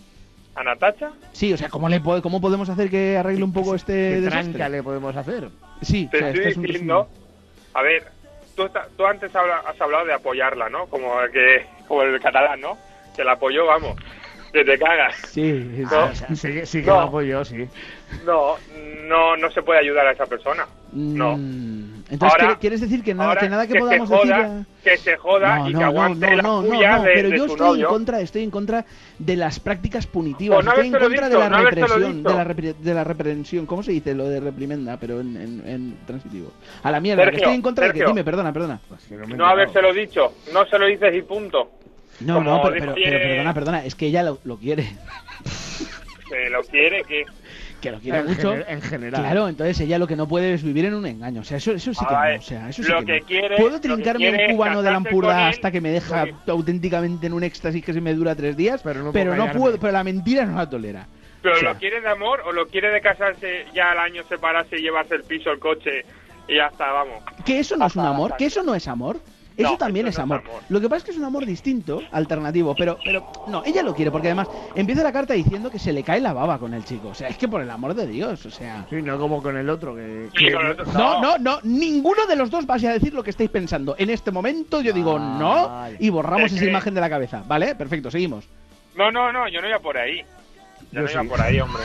¿A Natacha? Sí, o sea, ¿cómo, le po- cómo podemos hacer que arregle un poco este ¿Qué desastre? tranca le podemos hacer? Sí, Te o sea, estoy este es un diciendo... resumen. A ver, tú, está- tú antes habla- has hablado de apoyarla, ¿no? Como el, que, como el catalán, ¿no? Que la apoyó, vamos, que te cagas. Sí, sí, No. O sea, sí, sí que No. lo apoyo, sí. No, no, no se puede ayudar a esa persona. No. Mm, Entonces, Ahora- ¿quiere- ¿quieres decir que nada ahora que, nada que, que podamos se joda, decir... que se joda No, y no, que no, aguante no, la no, no, furia no, de, pero de yo su estoy en novio. contra, estoy en contra de las prácticas punitivas, Pues no estoy en habértelo contra dicho, de la no habértelo represión, dicho. de la, repre- de la represión, ¿cómo se dice lo de reprimenda, pero en, en, en transitivo? A la mierda, que Sergio, estoy en contra de que... Sergio. Dime, perdona, perdona. Pues que no me he No enterado. habérselo dicho, no se lo dices y punto. No, Como no, pero, dice- pero, pero perdona, perdona, es que ella lo, lo quiere. que lo quiere, que... Que lo quiere En mucho. gener- en general. Claro, entonces ella lo que no puede es vivir en un engaño. O sea, eso, eso sí que A no. ver, O sea, eso sí lo que, que no. quiere- Puedo lo que trincarme quiere un es cubano de casarse Lampurdá con él, hasta que me deja auténticamente en un éxtasis que se me dura tres días, pero no, puedo no callarme. puedo, pero la mentira no la tolera. ¿Pero O sea, lo quiere de amor o lo quiere de casarse ya al año, separarse y llevarse el piso, el coche y ya está, vamos? que eso no es un Hasta- amor, hasta- que eso no es amor. Eso No, también eso es no amor. es amor. Lo que pasa es que es un amor distinto, alternativo, pero pero no, ella lo quiere porque además empieza la carta diciendo que se le cae la baba con el chico. O sea, es que por el amor de Dios, o sea... Sí, no como con el otro que... Sí, que- con el otro- No, no, no, ninguno de los dos vais a decir lo que estáis pensando. En este momento yo digo no Vale. y borramos Es esa que- imagen de la cabeza, ¿vale? Perfecto, seguimos. No, no, no, yo no iba por ahí. Yo, Yo no iba sí. por ahí, hombre,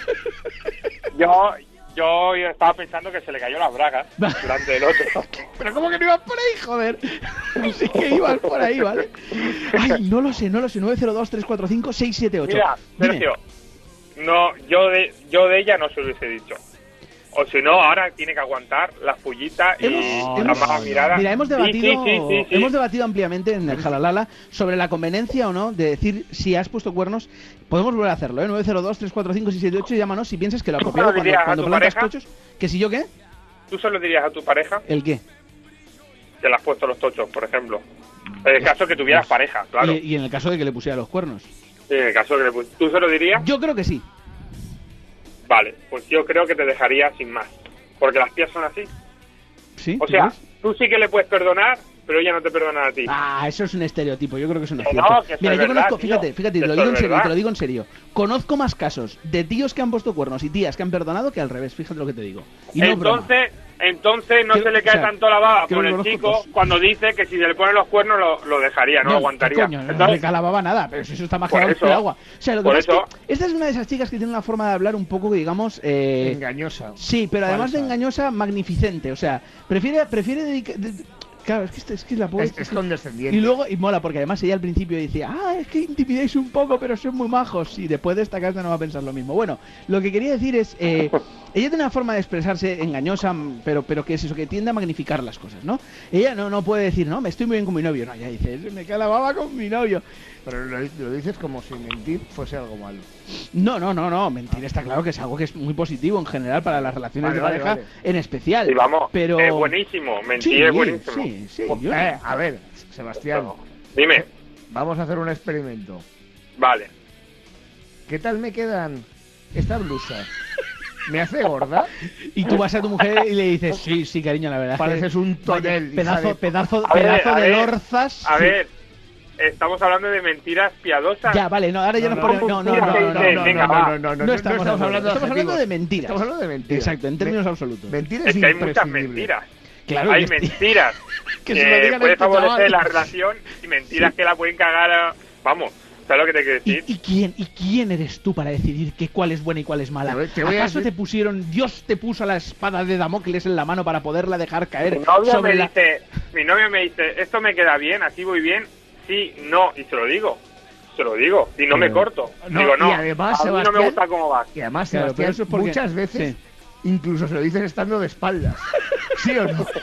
no. Yo, yo estaba pensando que se le cayó las bragas durante el otro. Pero ¿cómo que no ibas por ahí, joder? Sí que ibas por ahí, ¿vale? Ay, no lo sé, no lo sé. nueve cero dos, tres cuatro cinco, seis siete ocho. Mira, Dime. Sergio, no, yo de, yo de ella no se lo hubiese dicho. O si no, ahora tiene que aguantar las pullitas y Hemos- las hemos- malas miradas. Mira, hemos Sí, debatido, sí, sí, sí, sí. hemos debatido ampliamente en el Jalalala sobre la conveniencia o no de decir si has puesto cuernos. Podemos volver a hacerlo, ¿eh? nueve cero dos, tres cuatro cinco, seis siete ocho y llámanos si piensas que lo ¿Tú apropiado se lo cuando, dirías a cuando tu plantas pareja? tochos. ¿Que si yo qué? ¿Tú se lo dirías a tu pareja ¿El qué? que le has puesto los tochos, por ejemplo? En el caso que tuvieras pareja, claro. Y, y en el caso de que le pusiera los cuernos. Sí, en el caso que le pu- ¿Tú se lo dirías? Yo creo que sí. Vale, pues yo creo que te dejaría sin más. Porque las tías son así. ¿Sí? O ¿Tú sea, crees? tú sí que le puedes perdonar, pero ella no te perdona a ti. Ah, eso es un estereotipo, yo creo que eso no es Que cierto. no, que eso Mira, es yo verdad, conozco, tío. fíjate, fíjate, te Que lo eso digo en es serio, verdad. te lo digo en serio. Conozco más casos de tíos que han puesto cuernos y tías que han perdonado que al revés, fíjate lo que te digo. Y no es broma. entonces, entonces no Creo- se le cae o sea, tanto la baba creo con que el conozco chico dos. cuando dice que si se le ponen los cuernos lo, lo dejaría, no, No, aguantaría. ¿qué coño? No Entonces, le calababa nada, pero si eso está más Por claro eso, que el agua. O sea, lo que por pasa eso. es que esta es una de esas chicas que tiene una forma de hablar un poco, digamos... Eh, Engañosa. sí, pero además de Falsa. engañosa, magnificente. O sea, prefiere, prefiere dedicar... de- Claro, es que, esta- es que la pobre... Es, es condescendiente. Y luego, y mola, porque además ella al principio decía, ah, es que intimidáis un poco, pero sois muy majos. Y después de esta carta no va a pensar lo mismo. Bueno, lo que quería decir es, eh, ella tiene una forma de expresarse engañosa, mm, pero pero que es eso, que tiende a magnificar las cosas, ¿no? Ella no, no puede decir, no, me estoy muy bien con mi novio. No, ella dice, me cae la baba con mi novio. Pero lo, lo dices como si mentir fuese algo malo. No, no, no, no, mentir está claro que es algo que es muy positivo en general para las relaciones Vale, de vale, pareja, vale. en especial. y vamos, pero... es buenísimo, mentir Sí, es buenísimo. sí, sí, yo- Eh, a ver, Sebastián, Dime, vamos a hacer un experimento. vale. ¿Qué tal me quedan esta blusa? ¿Me hace gorda? Y tú vas a tu mujer y le dices, sí, sí, cariño, la verdad. es que- Pareces un Vaya, tonel, hija pedazo, de- pedazo, A ver, pedazo a de ver, lorzas. A Sí. ver, estamos hablando de mentiras piadosas. Ya, vale, no, ahora ya No, nos no, ponemos. No, no, no, no, no, no, no, Venga, no, va. no, no, no, no estamos hablando de Estamos hablando de mentiras. Estamos hablando de mentiras. Exacto, en términos Me- absolutos. Mentiras Es que hay muchas imprescindibles. mentiras. Claro, hay y este- mentiras que que, se lo digan a pueden este favorecer chaval. la relación y mentiras que la pueden cagar. a- Vamos, ¿sabes lo que te quiero ¿Y, decir? y quién, ¿Y quién eres tú para decidir que cuál es buena y cuál es mala? Te voy- te voy a ¿Acaso decir- te pusieron, Dios te puso la espada de Damocles en la mano para poderla dejar caer Mi novia sobre me la... dice, mi novia me dice, esto me queda bien, así voy bien, sí, no, y se lo digo, se lo digo, y no me Pero- corto. no, digo, no, y además, a mí no me Sebastián- gusta cómo vas. Y además, Claro, Sebastián, pero eso es porque- muchas veces sí. incluso se lo dices estando de espaldas. ¿Sí o no?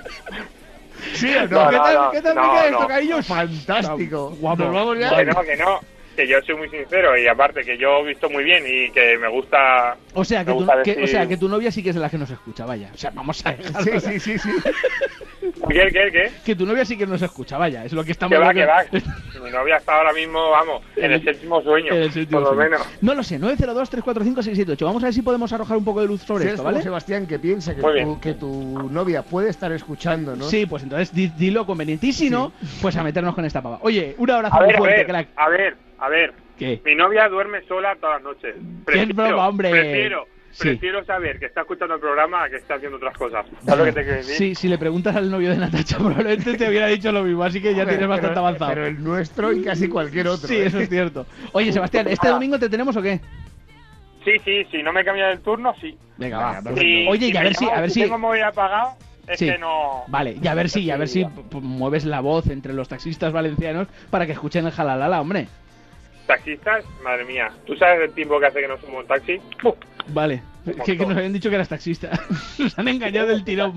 ¿Sí o no? No, ¿Qué no, tal, no, ¿qué tal no, me queda no. esto, cariños? Fantástico. Guapo. Nos vamos ya. Que no, que no, que yo soy muy sincero y aparte que yo he visto muy bien y que me gusta... O sea, que me tu, gusta que- o decir- sea, que tu novia sí que es de la que nos escucha, vaya. O sea, vamos a dejarlo. Sí, sí, sí, sí. ¿Qué, qué, qué? Que tu novia sí que nos escucha, vaya. Es lo que estamos... Que va, lo que va. Mi novia está ahora mismo, vamos, en el séptimo sueño, En el séptimo por lo sueño. menos. No lo sé, nueve cero dos, tres cuatro cinco, seis siete ocho. Vamos a ver si podemos arrojar un poco de luz sobre Si esto, eres como ¿vale? Sebastián, que piensa que Muy bien. tu, que tu novia puede estar escuchando, ¿no? Sí, pues entonces di- dilo conveniente. Y si no, pues a meternos con esta pava. Oye, un abrazo A muy ver, a fuerte, ver, crack. a ver, a ver. ¿Qué? Mi novia duerme sola todas las noches. Qué broma, hombre. Prefiero, Sí. prefiero saber que está escuchando el programa a que está haciendo otras cosas. ¿Sabes lo que te quiero decir? Sí, si le preguntas al novio de Natacha, probablemente te hubiera dicho lo mismo, así que ya Pero- tienes bastante pero- avanzado. Pero el nuestro y casi cualquier otro. Sí, ¿eh? eso es cierto. Oye, Sebastián, ¿este domingo te tenemos o qué? Sí, sí, si no me cambia el turno, sí. Venga, va. perfecto. Y- Oye, y a me ver si, llamo, a ver si... tengo móvil apagado, es Sí. que no... Vale, y a ver si, y a ver si p- mueves la voz entre los taxistas valencianos para que escuchen el jalalala, hombre. Taxistas, madre mía. ¿Tú sabes el tiempo que hace que no subo un taxi? ¡Puf! Vale, que, que nos habían dicho que eras taxista. Nos han engañado del tirón, ¿vale?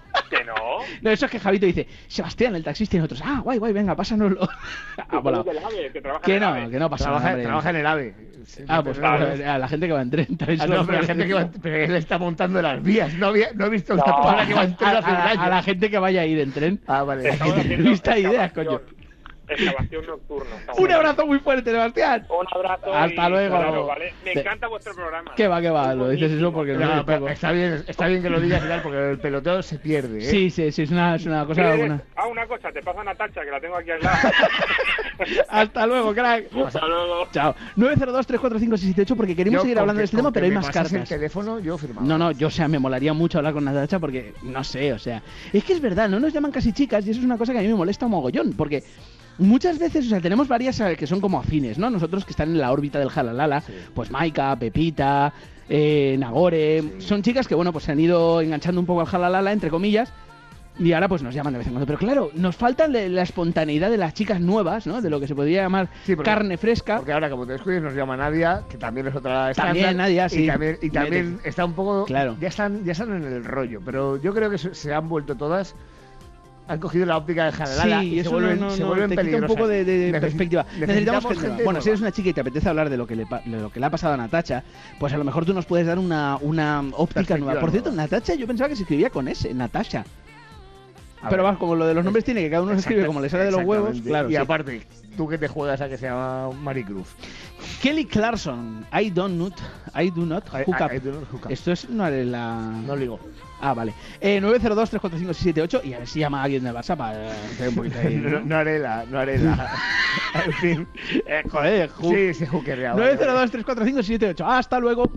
Que no. No, eso es que Javito dice, Sebastián, el taxista, y nosotros, ah, guay, guay, venga, pásanoslo. Ah, bueno. Que, AVE, que, trabaja que en no, el AVE. que no pasa trabaja, nada. Trabaja en el AVE. Sí, ah, pues vale. a la gente que va en tren. Ah, no, pero la gente que va en... pero él está montando las vías. No, había, no he visto una no, persona que va en tren a, hace un a, año. a la gente que vaya a ir en tren. Ah, vale. Vista ideas, coño. Excavación nocturna. Un abrazo muy fuerte, Sebastián. Un abrazo. Hasta y, luego. Claro, ¿vale? Me Te... encanta vuestro programa. ¿Qué va, qué va? Lo dices eso porque no, no pero está bien, está bien que lo digas y tal, porque el peloteo se pierde, ¿eh? Sí, sí, sí, es una, es una cosa buena. Ah, una cosa, te pasa Natacha, que la tengo aquí al lado. Hasta luego, crack. Hasta luego. Chao. nueve cero dos, tres cuatro cinco, seis siete ocho porque queremos yo, seguir hablando que, de este tema, pero hay más cartas. el teléfono, yo firmaba. No, no, yo, o sea, me molaría mucho hablar con Natacha porque, no sé, o sea, es que es verdad, no nos llaman casi chicas y eso es una cosa que a mí me molesta un mogollón, porque muchas veces, o sea, tenemos varias que son como afines, ¿no? Nosotros que están en la órbita del Jalalala, sí. Pues Maika, Pepita, eh, Nagore, sí. Son chicas que, bueno, pues se han ido enganchando un poco al Jalalala, entre comillas, y ahora pues nos llaman de vez en cuando. Pero claro, nos falta la espontaneidad de las chicas nuevas, ¿no? De lo que se podría llamar sí, porque, carne fresca. Porque ahora, como te descuides, nos llama Nadia, que también es otra estándar. También Nadia, sí. Y también, y también está un poco... Claro. Ya están, ya están en el rollo, pero yo creo que se, se han vuelto todas... Han cogido la óptica de Jalalala sí, y eso se vuelven, no, no, se vuelven te peligrosas. Quita un poco de, de Necesitamos perspectiva. Necesitamos gente. gente Bueno, nueva. si eres una chica y te apetece hablar de lo que le, de lo que le ha pasado a Natacha, pues a lo mejor tú nos puedes dar una, una óptica nueva. Por cierto, Natacha, yo pensaba que se escribía con S, Natasha. A Pero vas, como lo de los nombres tiene, que cada uno se escribe como le sale de los huevos, claro. Y sí. aparte, tú que te juegas a que se llama Maricruz. Kelly Clarkson, I don't not, I do not hook I, up. I, I do not hook up. Esto es no haré la... No ligo. Ah, vale. Eh, nueve cero dos, tres cuatro cinco, seis siete ocho y a ver si llama a alguien del Barça para hacer un poquito ahí. no, no haré la, no haré la. En fin. Eh, joder, ju sí, sí, juquereado. nueve cero dos, tres cuatro cinco, seis siete ocho. Hasta luego.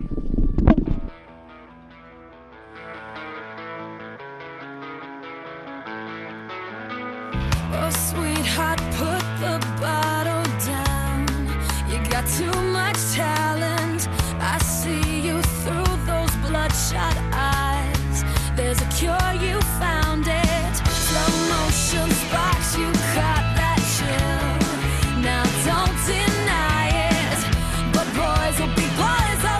Oh, sweetheart, put the bottle down. You got too much talent. I see you through those bloodshot eyes. There's a cure, you found it. Slow motion sparks, you caught that chill. Now don't deny it. But boys will be boys.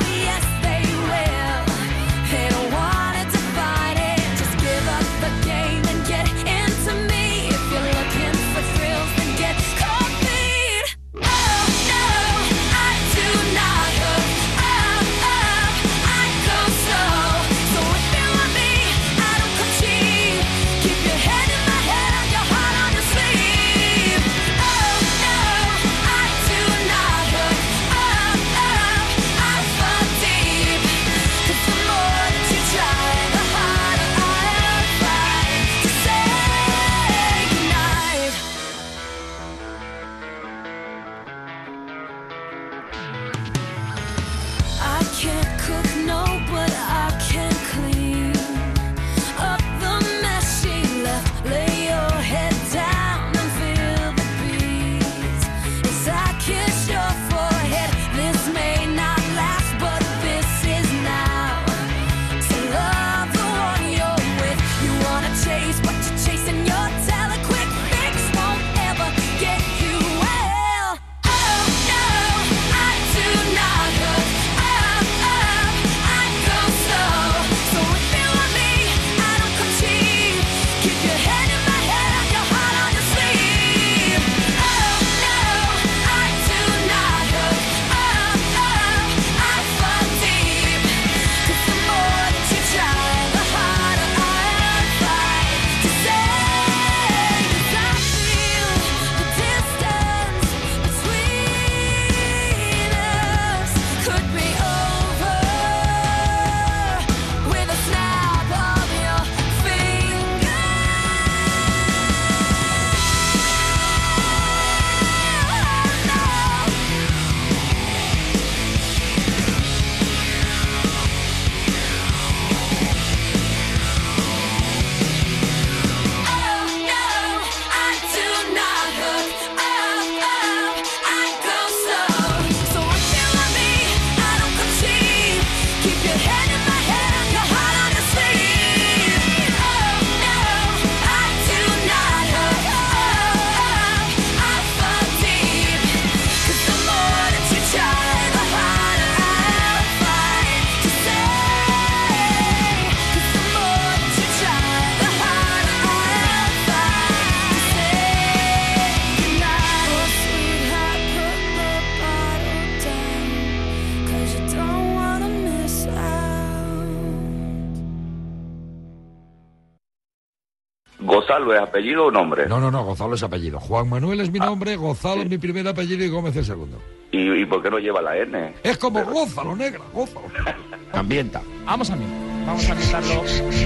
Gonzalo es apellido o nombre? No, no, no, Gonzalo es apellido. Juan Manuel es mi nombre, Gonzalo es mi primer apellido y Gómez el segundo. ¿Y, y por qué no lleva la N? Es como Pero... Gonzalo Negra, Gonzalo. Ambienta. Vamos a mí. Vamos a ambientarlo.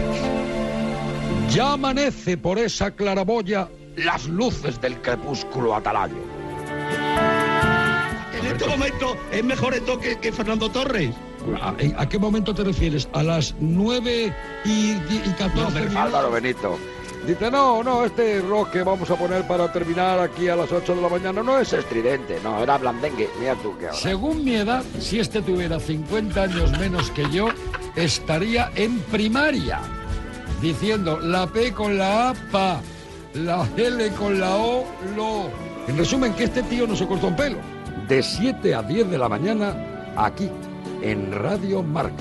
Ya amanece por esa claraboya las luces del crepúsculo atalayo. En este momento es mejor esto que, que Fernando Torres. ¿A, ¿A qué momento te refieres? ¿A las nueve y catorce? No, Álvaro Benito. Dice, no, no, este rock que vamos a poner para terminar aquí a las ocho de la mañana no es estridente, no, era blandengue, mira tú que ahora. Según mi edad, si este tuviera cincuenta años menos que yo, estaría en primaria, diciendo la P con la A, pa, la L con la O, lo. En resumen, que este tío no se cortó un pelo. De siete a diez de la mañana, aquí, en Radio Marca.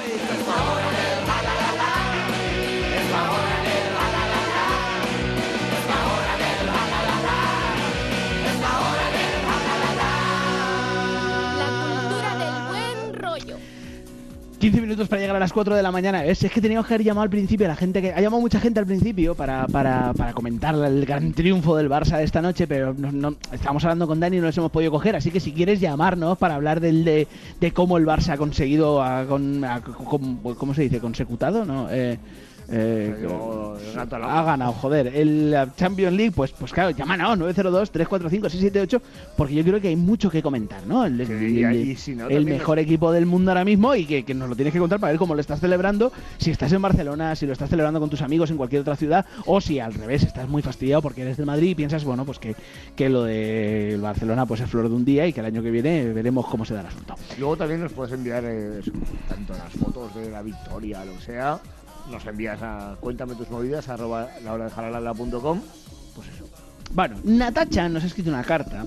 quince minutos para llegar a las cuatro de la mañana. Es, es que teníamos que haber llamado al principio a la gente que... Ha llamado mucha gente al principio para, para, para comentar el gran triunfo del Barça de esta noche, pero no, no, estábamos hablando con Dani y no les hemos podido coger. Así que si quieres llamarnos para hablar del, de, de cómo el Barça ha conseguido... A, con, a, con, ¿Cómo se dice? ¿Consecutado? ¿No? Eh... Eh, Yo, ha ganado, joder, el Champions League, pues pues claro, llámanos nueve cero dos, tres cuatro cinco, seis siete ocho, porque yo creo que hay mucho que comentar, ¿no? El, sí, el, el, y si no, el mejor me... equipo del mundo ahora mismo y que, que nos lo tienes que contar para ver cómo lo estás celebrando, si estás en Barcelona, si lo estás celebrando con tus amigos en cualquier otra ciudad, o si al revés estás muy fastidiado porque eres de Madrid y piensas, bueno, pues que, que lo de Barcelona pues es flor de un día y que el año que viene veremos cómo se da el asunto. Luego también nos puedes enviar eh, tanto las fotos de la victoria, lo que sea. Nos envías a cuéntame tus movidas arroba la hora de jalala punto com. Pues eso. Bueno, Natacha nos ha escrito una carta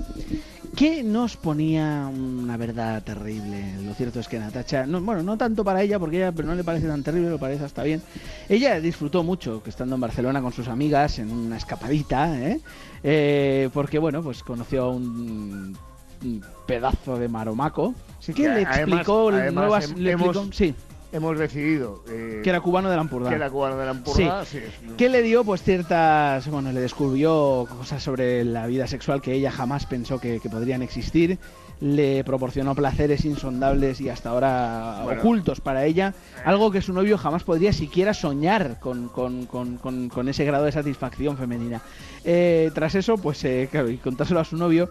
que nos ponía una verdad terrible. Lo cierto es que Natacha, no, bueno, no tanto para ella, porque ella pero no le parece tan terrible, le parece hasta bien. Ella disfrutó mucho que estando en Barcelona con sus amigas en una escapadita, ¿eh? Eh, porque bueno, pues conoció a un, un pedazo de maromaco sí, que, que le además, explicó además, nuevas, hem, le explicó, hemos... sí. Hemos decidido eh, que era cubano de la Ampurdá. Que era cubano de la Ampurdá, sí. sí. Que le dio pues ciertas, bueno, le descubrió cosas sobre la vida sexual que ella jamás pensó que, que podrían existir. Le proporcionó placeres insondables y hasta ahora bueno, ocultos para ella, algo que su novio jamás podría siquiera soñar con, con, con, con, con ese grado de satisfacción femenina. Eh, tras eso, pues eh, claro, y contárselo a su novio.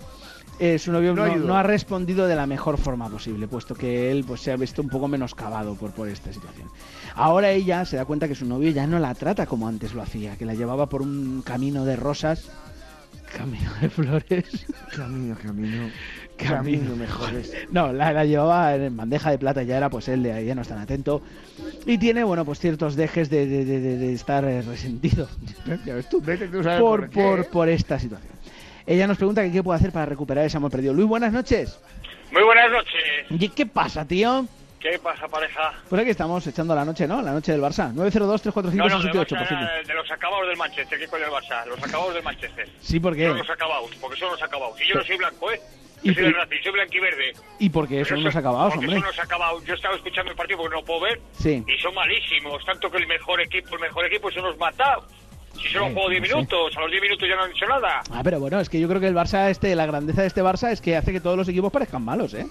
Eh, su novio no, no, no ha respondido de la mejor forma posible, puesto que él pues se ha visto un poco menoscabado por, por esta situación. Ahora ella se da cuenta que su novio ya no la trata como antes lo hacía, que la llevaba por un camino de rosas, camino de flores, camino, camino, camino, camino mejores. No, la, la llevaba en bandeja de plata, ya era pues él de, ya no es tan atento y tiene bueno pues ciertos dejes de, de, de, de, de estar resentido. Ya ves tú, Vete tú sabes por, por, por, qué. por esta situación. Ella nos pregunta que qué puede hacer para recuperar ese amor perdido. Luis, buenas noches. Muy buenas noches. ¿Y qué pasa, tío? ¿Qué pasa, pareja? Pues aquí estamos echando la noche, ¿no? La noche del Barça. nueve cero dos, tres cuatro cinco, seis siete ocho, no, por cierto. De los acabados del Manchester, ¿qué coño del Barça? Los acabados del Manchester. Sí, ¿por qué? Son los acabados, porque son los acabados. Y yo no soy blanco, ¿eh? ¿Y Yo soy del Racing, soy blanquiverde. ¿Y por qué son los acabados, porque hombre? Porque son los acabados. Yo estaba escuchando el partido porque no puedo ver. Sí. Y son malísimos. Tanto que el mejor equipo, el mejor equipo son los matados. Si solo sí, juego diez no minutos, sé. a los diez minutos ya no han dicho nada. Ah, pero bueno, es que yo creo que el Barça, este, la grandeza de este Barça es que hace que todos los equipos parezcan malos, ¿eh?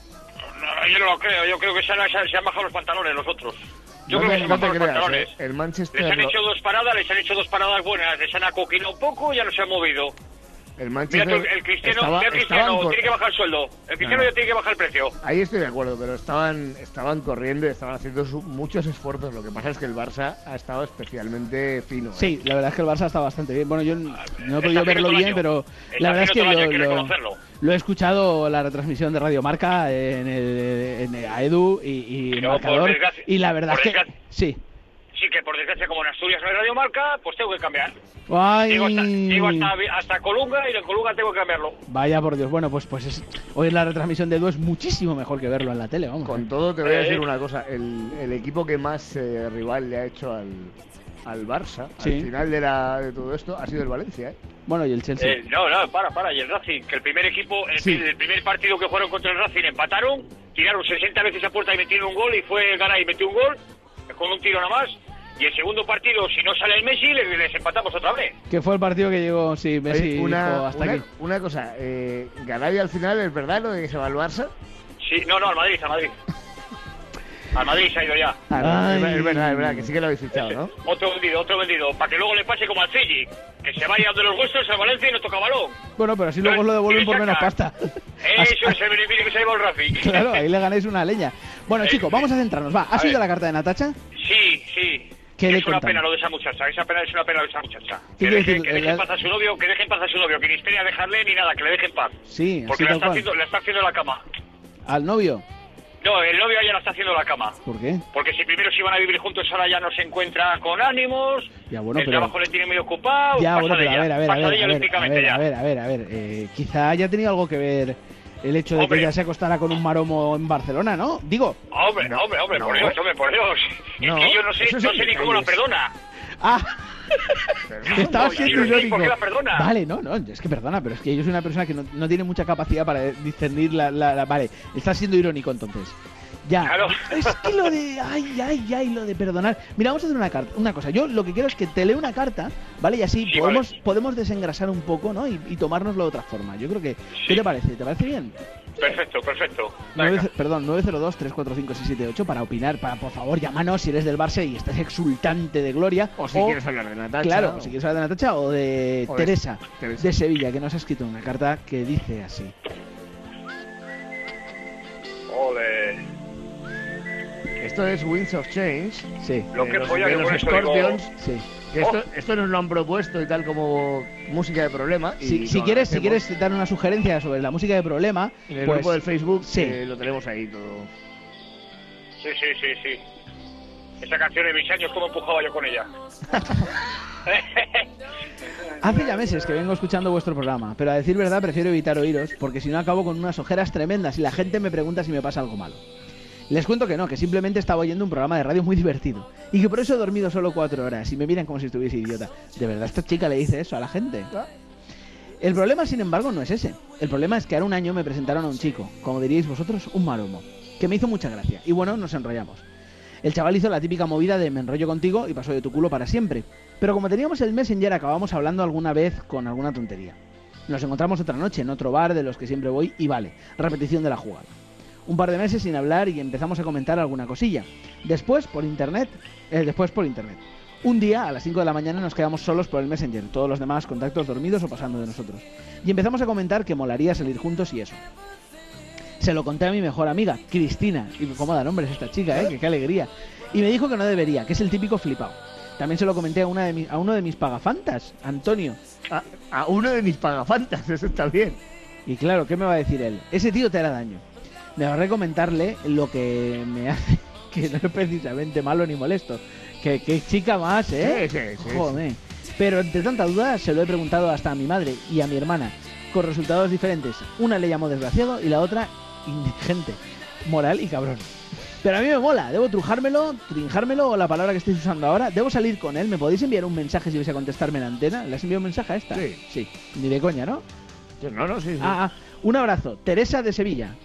No, yo no lo creo, yo creo que se han, se han bajado los pantalones los otros. Yo no creo te, que se han no bajado te los creas, pantalones. eh. El Manchester... Les han lo... hecho dos paradas, les han hecho dos paradas buenas, les han acoquinado un poco y ya no se han movido. El Manchester Mira, tú, el Cristiano, estaba, mira, el Cristiano cor... tiene que bajar el sueldo. El Cristiano no. ya tiene que bajar el precio. Ahí estoy de acuerdo, pero estaban estaban corriendo y estaban haciendo su, muchos esfuerzos. Lo que pasa es que el Barça ha estado especialmente fino. ¿eh? Sí, la verdad es que el Barça está bastante bien. Bueno, yo no he podido está verlo bien, año. pero está la verdad es que lo, lo, lo, lo, lo he escuchado la retransmisión de Radio Marca en el, en el, a Edu y, y no, marcador. Desgracia, y la verdad es que sí. Sí, que por desgracia, como en Asturias no hay Radio Marca, pues tengo que cambiar. Ay. Llego hasta, llego hasta, hasta Colunga y en Colunga tengo que cambiarlo. Vaya por Dios, bueno, pues pues es, hoy la retransmisión de Edu es muchísimo mejor que verlo en la tele, vamos. Con todo te voy a decir una cosa, el, el equipo que más eh, rival le ha hecho al, al Barça, sí. al final de, la, de todo esto, ha sido el Valencia, ¿eh? Bueno, y el Chelsea. Eh, no, no, para, para, y el Racing, que el primer equipo, el, sí. el primer partido que jugaron contra el Racing empataron, tiraron sesenta veces a puerta y metieron un gol y fue Garay y metió un gol, con un tiro nada más. y el segundo partido, si no sale el Messi, le desempatamos otra vez. Que fue el partido que llegó, sí, Messi Oye, una, dijo hasta una, aquí. una cosa, eh, Garay al final, ¿es verdad lo de que se va al Barça? Sí, no, no, al Madrid, al Madrid. Al Madrid se ha ido ya. Ah, no, es, es verdad, es verdad, que sí que lo habéis fichado, ¿no? Otro vendido, otro vendido, para que luego le pase como al Cigi, que se vaya de los huesos a Valencia y no toca balón. Bueno, pero así luego lo devuelven por menos pasta. Eso es el beneficio que se ha llevado el Rafi. Claro, ahí le ganáis una leña. Bueno, chicos, vamos a centrarnos. Va, ¿has oído la carta de Natacha? Sí, sí. ¿Qué le es una cuentan? pena lo de esa muchacha, esa pena es una pena lo de esa muchacha. ¿Qué Que quiere deje, decir? que deje La- en paz a su novio, que deje en paz a su novio, que ni espere a dejarle ni nada, que le deje en paz. Sí, Porque así la tal está, cual. haciendo, la está haciendo en la cama. ¿Al novio? No, el novio ya la está haciendo en la cama. ¿Por qué? Porque si primero se iban a vivir juntos, ahora ya no se encuentra con ánimos, Ya, bueno, el pero... trabajo le tiene medio ocupado, Ya, pasa bueno, de pero a ella, ver, a ver, a pasa ver, de ella a ver, a olímpicamente ver, ya. a ver, a ver, a ver, eh, quizá haya tenido algo que ver el hecho de Hombre. que ella se acostara con un maromo en Barcelona, ¿no? Digo... Hombre, hombre, hombre, no. por Dios, hombre, por Dios. No, Es que yo no sé, eso no sí sé ni que cómo la es. perdona. Ah, estaba No, yo siendo no sé irónico. por qué la perdona. Vale, no, no, es que perdona, pero es que yo soy una persona que no, no tiene mucha capacidad para discernir la, la, la- Vale, está siendo irónico entonces. Ya, Claro. es que lo de... Ay, ay, ay, lo de perdonar. Mira, vamos a hacer una carta, una cosa. Yo lo que quiero es que te lea una carta, ¿vale? Y así Sí, podemos, vale. podemos desengrasar un poco, ¿no? Y, y tomárnoslo de otra forma. Yo creo que... ¿Qué te parece? ¿Te parece bien? Perfecto, perfecto. nueve, perdón, nueve cero dos, tres cuatro cinco, seis siete ocho para opinar, para por favor llámanos si eres del Barça y estás exultante de gloria. O si quieres hablar de Natacha. Claro, o- si quieres hablar de Natacha o de O de Teresa, Teresa. de Sevilla, que nos ha escrito una carta que dice así. Ole. Esto es Winds of Change. Sí. Lo que los, folla de yo los con eso Scorpions. digo- Sí. Que Esto, esto nos lo han propuesto y tal como música de problema. y Si, si lo quieres, si hacemos. quieres dar una sugerencia sobre la música de problema, En el pues, grupo del Facebook sí. eh, lo tenemos ahí todo. Sí, sí, sí, sí. Esa canción de mis años, cómo empujaba yo con ella. Hace ya meses que vengo escuchando vuestro programa, pero a decir verdad prefiero evitar oíros, porque si no acabo con unas ojeras tremendas y la gente me pregunta si me pasa algo malo. Les cuento que no, que simplemente estaba oyendo un programa de radio muy divertido y que por eso he dormido solo cuatro horas y me miran como si estuviese idiota. ¿De verdad esta chica le dice eso a la gente? El problema, sin embargo, no es ese. El problema es que ahora un año me presentaron a un chico, como diríais vosotros, un maromo, que me hizo mucha gracia. Y bueno, nos enrollamos. El chaval hizo la típica movida de me enrollo contigo y pasó de tu culo para siempre. Pero como teníamos el Messenger, acabamos hablando alguna vez con alguna tontería. Nos encontramos otra noche en otro bar de los que siempre voy y vale, repetición de la jugada. Un par de meses sin hablar y empezamos a comentar alguna cosilla. Después por internet, eh, después por internet. Un día, a las cinco de la mañana, nos quedamos solos por el Messenger, todos los demás contactos dormidos o pasando de nosotros. Y empezamos a comentar que molaría salir juntos y eso. Se lo conté a mi mejor amiga, Cristina. Y cómo da nombres esta chica, ¿eh? Que qué alegría. Y me dijo que no debería, que es el típico flipado. También se lo comenté a, una de mi- a uno de mis pagafantas, Antonio. A, a uno de mis pagafantas, eso está bien. Y claro, ¿qué me va a decir él? Ese tío te hará daño. Me va a comentarle lo que me hace que no es precisamente malo ni molesto. Que, que chica más, ¿eh? Sí, sí, sí, Joder. Pero entre tanta duda se lo he preguntado hasta a mi madre y a mi hermana, con resultados diferentes. Una le llamó desgraciado y la otra indigente, moral y cabrón. Pero a mí me mola, debo trujármelo, trinjármelo o la palabra que estéis usando ahora. Debo salir con él, ¿me podéis enviar un mensaje si vais a contestarme en la antena? ¿Le has enviado un mensaje a esta? Sí. Sí, ni de coña, ¿no? No, no, sí, sí. Ah, ah, un abrazo. Teresa de Sevilla.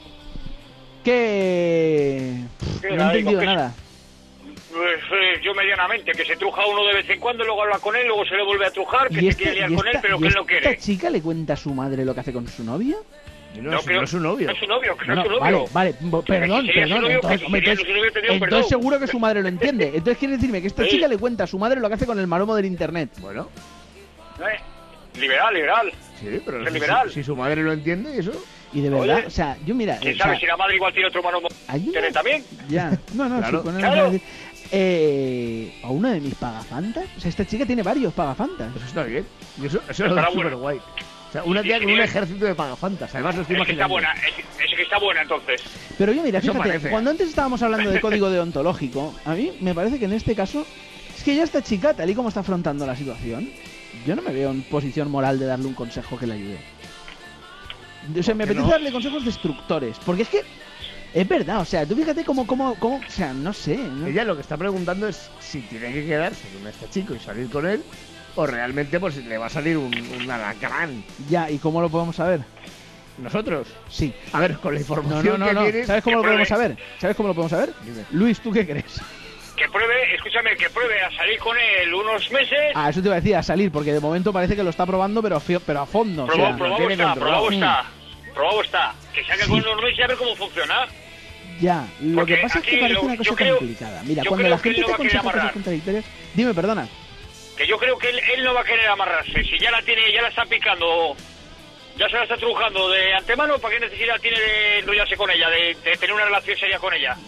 Que... ¿Qué No era, he entendido digo, que- nada. Pues eh, yo medianamente, que se truja uno de vez en cuando, luego habla con él, luego se le vuelve a trujar, que ¿Y se este- quiere liar y con él, esta- pero y que él no esta quiere. chica le cuenta a su madre lo que hace con su novio? No, No, si creo- no es su novio. No es su novio, que no, No, es su no, novio. vale, vale, bo- perdón, si sería su perdón. novio, Entonces, que hombre, sería entonces- su novio, tendría un entonces perdón. seguro que su madre lo entiende. Entonces quiere decirme que esta Sí. chica le cuenta a su madre lo que hace con el maromo del internet. Bueno, Eh, Liberal, liberal. sí, pero Es si, liberal. si- si su madre lo entiende, eso. Y de verdad, Oye, o sea, yo mira... ¿Quién o sabe sea, si la madre igual tiene otro mano hay una- ¿Tiene también? Ya, no, no, Claro. sí, con él Claro. no sé decir. Eh, a uno de mis pagafantas. O sea, esta chica tiene varios pagafantas. Eso está bien. Y eso, eso es Estará súper bueno. guay. O sea, una Sí, tía sí, con un sí. ejército de pagafantas. Además lo estoy Es que está imaginando. buena, es, es que está buena entonces. Pero yo, mira, Eso fíjate, parece. cuando antes estábamos hablando de código deontológico, a mí me parece que en este caso, es que ya esta chica, tal y como está afrontando la situación, yo no me veo en posición moral de darle un consejo que le ayude. O sea, me ¿Por qué apetece no? darle consejos destructores, porque es que es verdad, o sea, tú fíjate cómo, cómo, cómo, o sea, no sé. ¿no? Ella lo que está preguntando es si tiene que quedarse con este chico y salir con él, o realmente pues le va a salir un, un alacrán. Ya, ¿y cómo lo podemos saber? ¿Nosotros? Sí. A ver, con la No, información no, no, que no. tienes... ¿Sabes cómo lo que podemos puede- saber? ¿Sabes cómo lo podemos saber? Dime. Luis, ¿tú qué crees? que pruebe, escúchame, que pruebe a salir con él unos meses. Ah, eso te iba a decir, a salir, porque de momento parece que lo está probando, pero, fio- pero a fondo. Probado, o sea, probado tiene está, controlado. probado está, Mm. probado está. Que salga Sí. con unos meses y a ver cómo funciona. Ya, lo Porque que pasa es que aquí parece lo- una cosa yo creo- complicada. Mira, yo cuando creo la que gente él no te va a querer aconseja cosas amarrar. contradictorias... Dime, perdona. Que yo creo que él, él no va a querer amarrarse. Si ya la tiene, ya la está picando, ya se la está trujando de antemano, ¿para qué necesidad tiene de enrollarse con ella, de, de tener una relación seria con ella?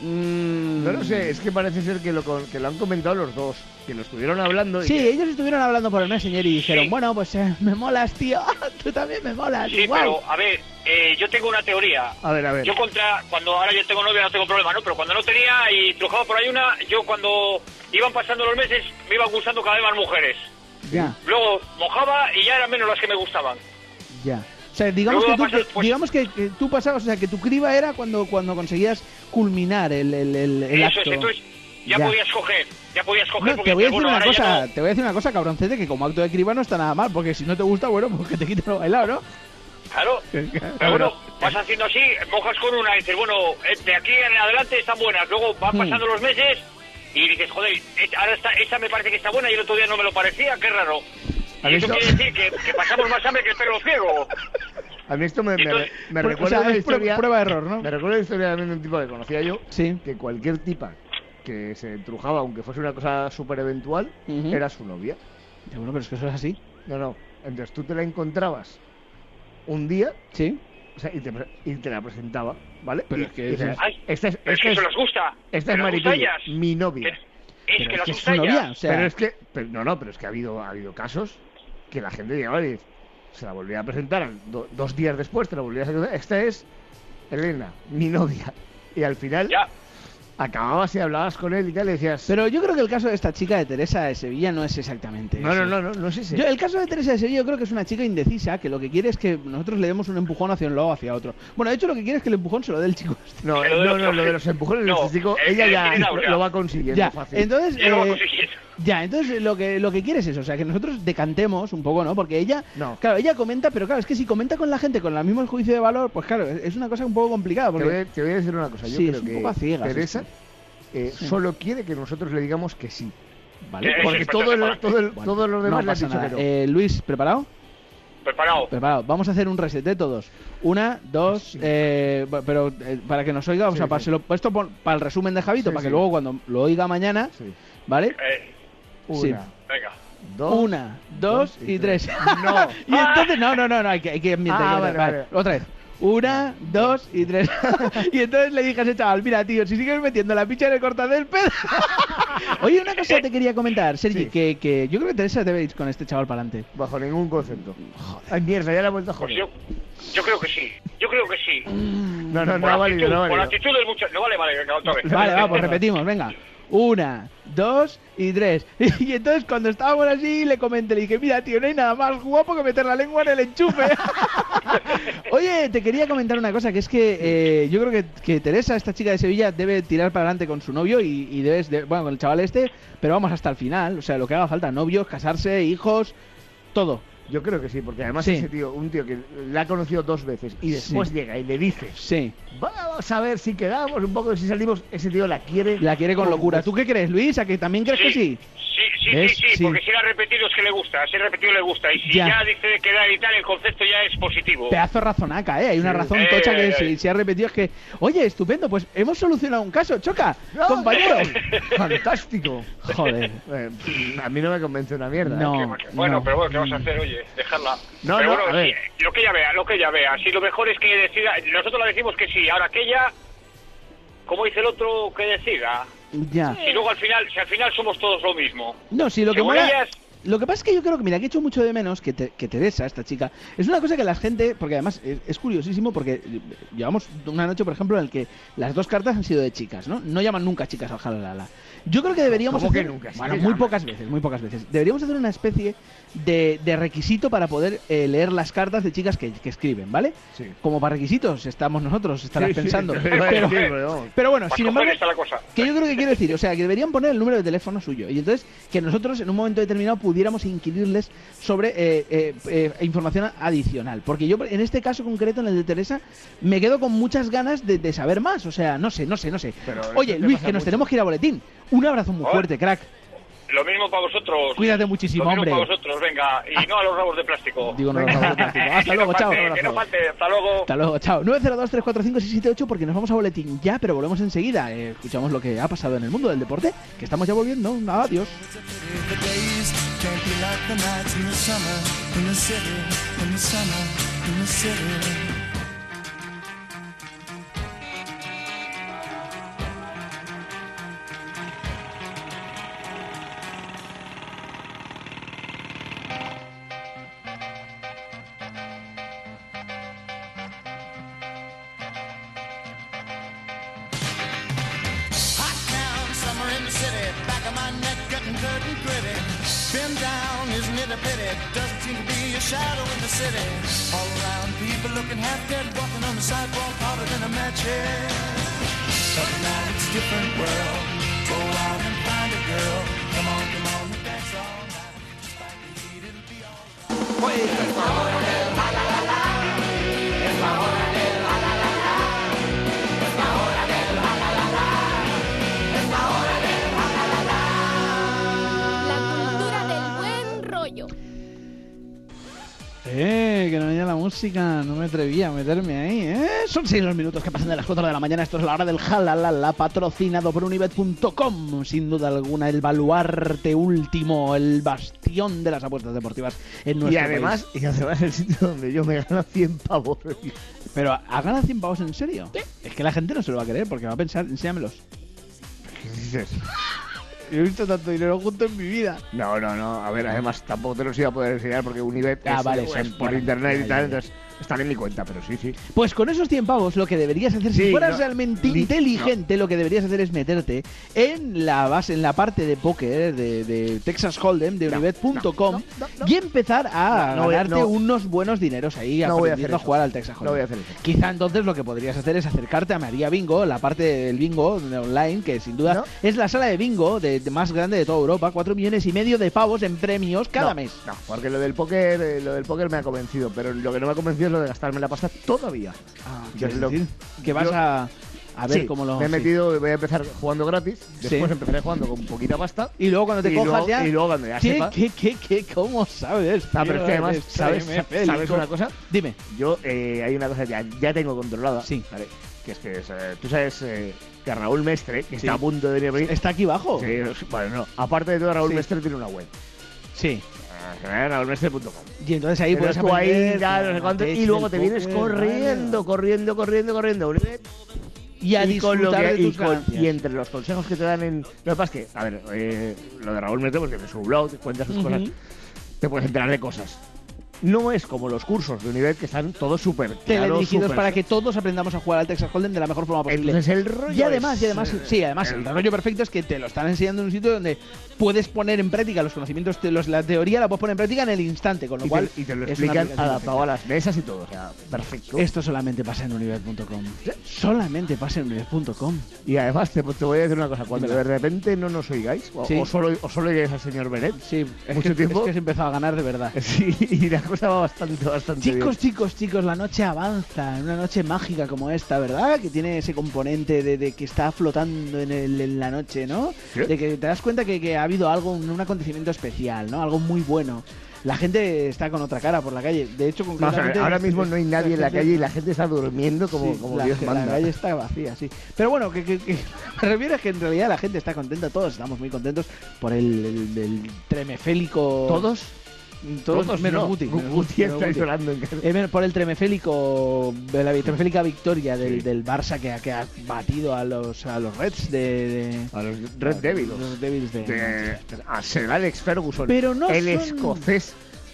No lo sé, es que parece ser que lo, con- que lo han comentado los dos, que lo estuvieron hablando. y Sí, que- ellos estuvieron hablando por el Messenger y dijeron, bueno, pues eh, me molas, tío. Tú también me molas. Sí, igual. pero a ver, eh, yo tengo una teoría. A ver, a ver. Yo contra, cuando ahora yo tengo novia no tengo problema, ¿no? Pero cuando no tenía y trujaba por ahí una, yo cuando iban pasando los meses me iban gustando cada vez más mujeres. Ya, Luego mojaba y ya eran menos las que me gustaban. ya. O sea, digamos, Luego que va tú, a pasar, que- pues- digamos que, que tú pasabas, o sea, que tu criba era cuando, cuando conseguías culminar el, el, el, el Eso acto. es, entonces ya, Ya. podías coger, ya podías coger No, porque te voy a decir bueno, una ahora ya cosa, no- te voy a decir una cosa, cabroncete, que como acto de criba no está nada mal, porque si no te gusta, bueno, pues que te quiten lo bailado, ¿no? Claro, pero bueno, vas haciendo así, mojas con una y dices, bueno, eh, de aquí en adelante están buenas, luego van Hmm. pasando los meses y dices, joder, eh, ahora esta, esta me parece que está buena y el otro día no me lo parecía, qué raro. ¿A Y eso visto? quiere decir que, que pasamos más hambre que el perro ciego. A mí esto me, me, Entonces, me o recuerda sea, una es prueba- historia... prueba de error, ¿no? Me recuerda la historia también de un tipo que conocía yo, Sí. que cualquier tipa que se trujaba, aunque fuese una cosa súper eventual, Ujú. era su novia. Ya, bueno, pero es que eso es así. No, no. Entonces tú te la encontrabas un día, Sí. o sea, y te, pre- y te la presentaba, ¿vale? Pero Y- es que y eso te- es- Ay, esta es, pero es esta que es, eso les gusta. esta es que les gusta a Maripili, ellas. mi novia. Es Pero que es las que es gusta su a ellas. novia, o sea... Pero es que, pero- no, no, pero es que ha habido, ha habido casos que la gente llegaba y se la volvía a presentar al- do- dos días después, te la volvía a presentar. Esta es Elena, mi novia. Y al final Ya. acababas y hablabas con él y tal, y decías... Pero yo creo que el caso de esta chica de Teresa de Sevilla no es exactamente no, ese. no, no, no, no sé si... Yo, el caso de Teresa de Sevilla yo creo que es una chica indecisa que lo que quiere es que nosotros le demos un empujón hacia un lado o hacia otro. Bueno, de hecho lo que quiere es que el empujón se lo dé el chico este. No, Se lo no, doy no, otro. lo de los empujones No, de este chico, eh, ella eh, ya tiene lo, Laura. lo va consiguiendo Ya, fácil. entonces... Ya lo va a eh, conseguir. Ya, entonces lo que lo que quiere es eso, o sea, que nosotros decantemos un poco, ¿no? Porque ella, No. claro, ella comenta, pero claro, es que si comenta con la gente con el mismo juicio de valor, pues claro, es es una cosa un poco complicada. Te Porque... voy, a, te voy a decir una cosa, yo Sí, creo es un que poco a ciegas Teresa esto. eh, Sí. solo quiere que nosotros le digamos que sí. Vale, Eh, Porque sí, todo, el, perfectamente. todo, el, Bueno, todos los demás no le han pasa dicho nada. que no. Eh, Luis, ¿preparado? Preparado. Preparado. Vamos a hacer un reset de todos. Una, dos, eh, bu- pero eh, para que nos oiga, o Sí, sea, para, sí. se lo- esto pon- para el resumen de Javito, Sí, para que sí. luego cuando lo oiga mañana, Sí. ¿vale? Eh, Una, sí. venga. dos... Una, dos dos y y tres. tres. No. Y entonces, no, no, no, no, hay que, hay que ambientar, Ah, hay que- vale, vale, vale. otra vez. Una, dos y tres. Y entonces le dije a ese chaval, mira, tío, si sigues metiendo la picha en el cortador del pedo. Oye, una cosa te quería comentar, Sergi, Sí. que, que yo creo que Teresa debe ir con este chaval para adelante. Bajo ningún concepto. Ay, mierda, ya la he vuelto a Pues joder. yo, yo creo que sí. Yo creo que sí. No, no, no Por ha la valido, actitud, no ha por la valido. actitud del muchacho. No vale, vale, venga, otra vez. Vale, va, pues repetimos, venga. Una, dos y tres. Y entonces cuando estábamos así le comenté, le dije, mira, tío, no hay nada más guapo que meter la lengua en el enchufe. Oye, te quería comentar una cosa, que es que eh, yo creo que, que Teresa, esta chica de Sevilla, debe tirar para adelante con su novio y, y debes, de- bueno, con el chaval este, pero vamos hasta el final, o sea, lo que haga falta, novios, casarse, hijos, todo. Yo creo que sí, porque además Sí. ese tío, un tío que la ha conocido dos veces y después Sí. llega y le dices, Sí, vamos a ver si quedamos un poco, si salimos, ese tío la quiere. la quiere con locura. ¿Tú qué crees, Luis? ¿A que también crees que sí? Sí, sí, ¿Ves? sí, sí, Sí. porque si era repetido es que le gusta, si es repetido le gusta. Y si Ya. ya, dice de quedar y tal, el concepto ya es positivo. Pedazo de razonaca, ¿eh? Hay una Sí. razón Eh, tocha que eh, si, eh. si ha repetido es que... Oye, estupendo, pues hemos solucionado un caso, choca, ¡No! compañero. Fantástico. Joder. Eh, pff, a mí no me convence una mierda. No. ¿eh? Bueno, no. pero bueno, ¿qué vas a hacer? Oye, dejarla. No, pero no, bueno, a ver. sí, lo que ella vea, lo que ella vea. Si lo mejor es que decida, nosotros le decimos que sí, ahora que ella, como dice el otro, que decida. Ya. Y luego al final, si al final somos todos lo mismo. No, sí, lo que Según mola... ellas, Lo que pasa es que yo creo que, mira, que he hecho mucho de menos que, te- que Teresa, esta chica, es una cosa que la gente, porque además es, es curiosísimo, porque eh, llevamos una noche, por ejemplo, en la que las dos cartas han sido de chicas, ¿no? No llaman nunca chicas al jalalala. Yo creo que deberíamos ¿Cómo que hacer, nunca? Sí bueno, que muy llaman. pocas veces, muy pocas veces. Deberíamos hacer una especie de, de requisito para poder eh, leer las cartas de chicas que, que escriben, ¿vale? Sí. Como para requisitos estamos nosotros, estarás Sí, sí, pensando. te iba a pero, decir, pero vamos. pero bueno, para sin coger embargo, está la cosa. que yo creo que quiero decir, o sea, que deberían poner el número de teléfono suyo y entonces que nosotros en un momento determinado pudiéramos inquirirles sobre eh, eh, eh, información adicional. Porque yo, en este caso concreto, en el de Teresa, me quedo con muchas ganas de, de saber más. O sea, no sé, no sé, no sé. Pero Oye, eso te Luis, pasa que nos mucho. tenemos que ir a boletín. Un abrazo muy Hola. fuerte, crack. Lo mismo para vosotros. Cuídate muchísimo, Lo mismo hombre. para vosotros, venga. Y no a los rabos de plástico. Digo, no a los rabos de plástico. Hasta Que luego, no chao. falte, Un que no abrazo. falte. Hasta luego. Hasta luego, chao. nueve cero dos, tres cuatro cinco, seis siete ocho porque nos vamos a boletín ya, pero volvemos enseguida. Eh, escuchamos lo que ha pasado en el mundo del deporte, que estamos ya volviendo. Adiós. The days can't be like the nights in the summer, in the city, in the summer, in the city. Hot town, summer in the city, back of my neck getting dirt and gritty. Been down, isn't it a pity? Doesn't seem to be a shadow in the city. All around, people looking half dead, walking on the sidewalk harder than a match head. But now it's a different world. Go out and find a girl. Come on, come on, and dance all night. Despite the heat, it'll be all La cultura del buen rollo. Eh, que no venía la música, no me atrevía a meterme ahí, ¿eh? Son seis los minutos que pasan de las cuatro de la mañana, esto es la hora del jalalala, patrocinado por unibet punto com, sin duda alguna el baluarte último, el bastión de las apuestas deportivas en nuestro Y además, país. y además el sitio donde yo me gano cien pavos. Pero, ¿ha ganado cien pavos en serio? Es que la gente no se lo va a creer porque va a pensar, enséñamelos. ¿Qué dices? Yo he visto tanto dinero junto en mi vida. No, no, no. A ver, además tampoco te los iba a poder enseñar porque Unibet Ah, es, vale, es son- por vale. internet Ya, y ya, tal, ya. entonces están en mi cuenta, pero sí, sí. Pues con esos cien pavos lo que deberías hacer, si Sí, fueras no, realmente ni- inteligente, lo que deberías hacer es meterte en la base, en la parte de póker de, de Texas Hold'em, de unibet punto com, y empezar a No, no voy a- ganarte no. unos buenos dineros ahí No voy a aprendiendo a, hacer eso. jugar al Texas Hold'em. No voy a hacer eso. Quizá entonces lo que podrías hacer es acercarte a María Bingo, la parte del bingo de online, que sin duda ¿No? es la sala de bingo de, de más grande de toda Europa, cuatro millones y medio de pavos en premios cada No, mes. No, porque lo del póker, eh, lo del póker me ha convencido, pero lo que no me ha convencido es lo de gastarme la pasta todavía. Ah, Que ¿quieres es lo- decir? Que vas yo- a, a ver Sí, cómo lo... me he sí. metido, voy a empezar jugando gratis, después Sí. empezaré jugando con poquita pasta. Y luego cuando te y cojas luego- ya... Y luego cuando ya ¿Qué, sepa... qué, qué, qué? ¿Cómo sabes? Ah, pero es que tío? además, Eres ¿sabes, tremefélico. ¿sabes una cosa? Dime. Yo, eh, hay una cosa que ya, ya tengo controlada. Sí. ¿Vale? Que es que, es, eh, tú sabes eh, que Raúl Mestre, que Sí. está a punto de venir a venir... ¿Está aquí abajo? Sí, bueno, no. Aparte de todo, Raúl Sí. Mestre tiene una web. Sí. raúl mestre punto com. Y entonces ahí puedes Entonces tú ahí, aprender... ya, no sé cuánto, y luego te vienes corriendo, corriendo, corriendo, corriendo, a Unibet. Y a con lo disfrutar que- de y tus con- ganancias. y entre los consejos que te dan en... Lo que pasa es que, a ver, eh, lo de Raúl Mestre, porque en su blog te cuenta sus Ujú. cosas, te puedes enterar de cosas. No es como los cursos de Unibet, que están todos súper claros, Teledirigidos súper- para que todos aprendamos a jugar al Texas Hold'em de la mejor forma posible. Entonces el rollo y además, es, y además, eh, sí, además el- el rollo perfecto es que te lo están enseñando en un sitio donde puedes poner en práctica los conocimientos, te- los, la teoría la puedes poner en práctica en el instante, con lo y, cual te, y te lo es una explican aplicación adaptado a las mesas y todo, o sea, perfecto. Esto solamente pasa en unibet punto com. Solamente pasa en unibet punto com. Y además te, te voy a decir una cosa, cuando Dímela. de repente no nos oigáis, o, Sí. o solo, o solo oigáis al señor Benet, Sí, es mucho que, tiempo, es que has empezado a ganar de verdad. sí, y la cosa va bastante, bastante Chicos, bien. chicos, chicos, la noche avanza, una noche mágica como esta, ¿verdad? Que tiene ese componente de, de que está flotando en, el- en la noche, ¿no? ¿Sí? De que te das cuenta que, que ha habido algo, un, un acontecimiento especial, ¿no? Algo muy bueno. La gente está con otra cara por la calle. De hecho, Vamos a ver, concretamente, ahora mismo no hay nadie en la gente- calle y la gente está durmiendo como, Sí, como la, Dios la manda. calle está vacía, sí. Pero bueno, que, que, que me refiero a que en realidad la gente está contenta, todos estamos muy contentos por el, el, el tremefélico... ¿Todos? Todos, Todos menos no. Guti. menos Guti Guti, menos está Guti. llorando en casa. Eh, men- por el tremefélico, de la tremefélica victoria del, Sí. del Barça que ha, que ha batido a los a los Reds de, de- A los Red Devils. los Devils de, De, a Sir Alex Ferguson, Pero no el son- escocés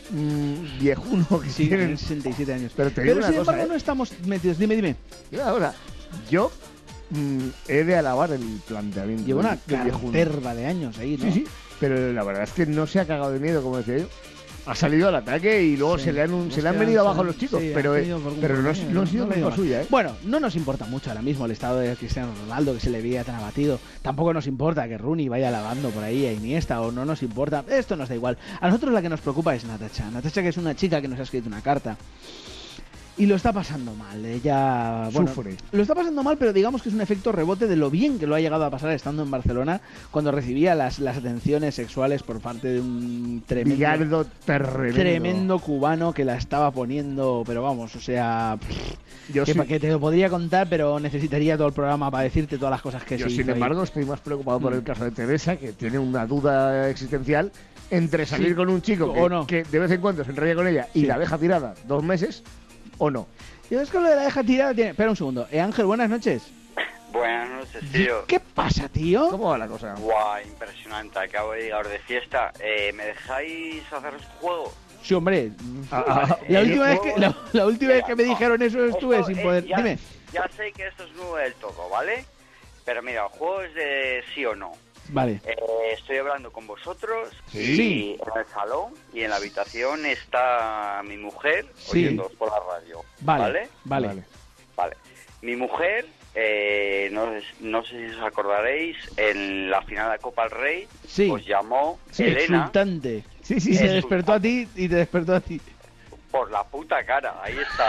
mm, viejuno que sí, tienen. tienen sesenta y siete años. Pero te digo Pero una sin cosa, embargo ¿eh? no estamos metidos. Dime, dime. Mira, ahora, yo mm, he de alabar el planteamiento Lleva una del- del viejuno. caterva de años ahí, ¿no? Sí, sí, pero la verdad es que no se ha cagado de miedo, como decía yo. Ha salido al ataque y luego Sí. se le han, un- Los se le han que venido han- abajo los chicos, sí, pero, han eh, tenido por un pero no, problema, no ha sido no le digo culpa más. suya, ¿eh? Bueno, no nos importa mucho ahora mismo el estado de Cristiano Ronaldo, que se le veía tan abatido. Tampoco nos importa que Rooney vaya lavando por ahí a Iniesta, o no nos importa. Esto nos da igual. A nosotros la que nos preocupa es Natacha. Natacha, que es una chica que nos ha escrito una carta. y lo está pasando mal. Ella bueno, Sufre. Lo está pasando mal, pero digamos que es un efecto rebote de lo bien que lo ha llegado a pasar estando en Barcelona cuando recibía las, las atenciones sexuales por parte de un tremendo, Bigardo tremendo. tremendo cubano que la estaba poniendo, pero vamos, o sea, Yo que, sí- que te lo podría contar, pero necesitaría todo el programa para decirte todas las cosas que Yo, se sin hizo ahí. embargo, estoy más preocupado por Mm. el caso de Teresa, que tiene una duda existencial entre salir Sí. con un chico que, O no. que de vez en cuando se enrolla con ella y Sí. la deja tirada dos meses, o no. Yo es que lo de la deja tirada tiene... Espera un segundo. Eh, Ángel, buenas noches. Buenas noches, tío. ¿Qué pasa, tío? ¿Cómo va la cosa? Guau, impresionante. Acabo de llegar de fiesta. Eh, ¿Me dejáis hacer un juego? Sí, hombre. Ah, ah, la, eh, última vez juego- que, la, la última vez que me dijeron eso estuve Esto, sin eh, poder... ya, Dime. ya sé que esto es nuevo del todo, ¿vale? Pero mira, el juego es de sí o no. Vale. Eh, estoy hablando con vosotros Sí. y en el salón y en la habitación está mi mujer Sí. oyéndoos por la radio. Vale, ¿Vale? vale. Vale. Vale. Mi mujer, eh, no, no sé si os acordaréis, en la final de la Copa del Rey Sí. os llamó Sí, Elena exultante. Sí, sí, Y sí. te despertó a ti y te despertó a ti. por la puta cara. Ahí está.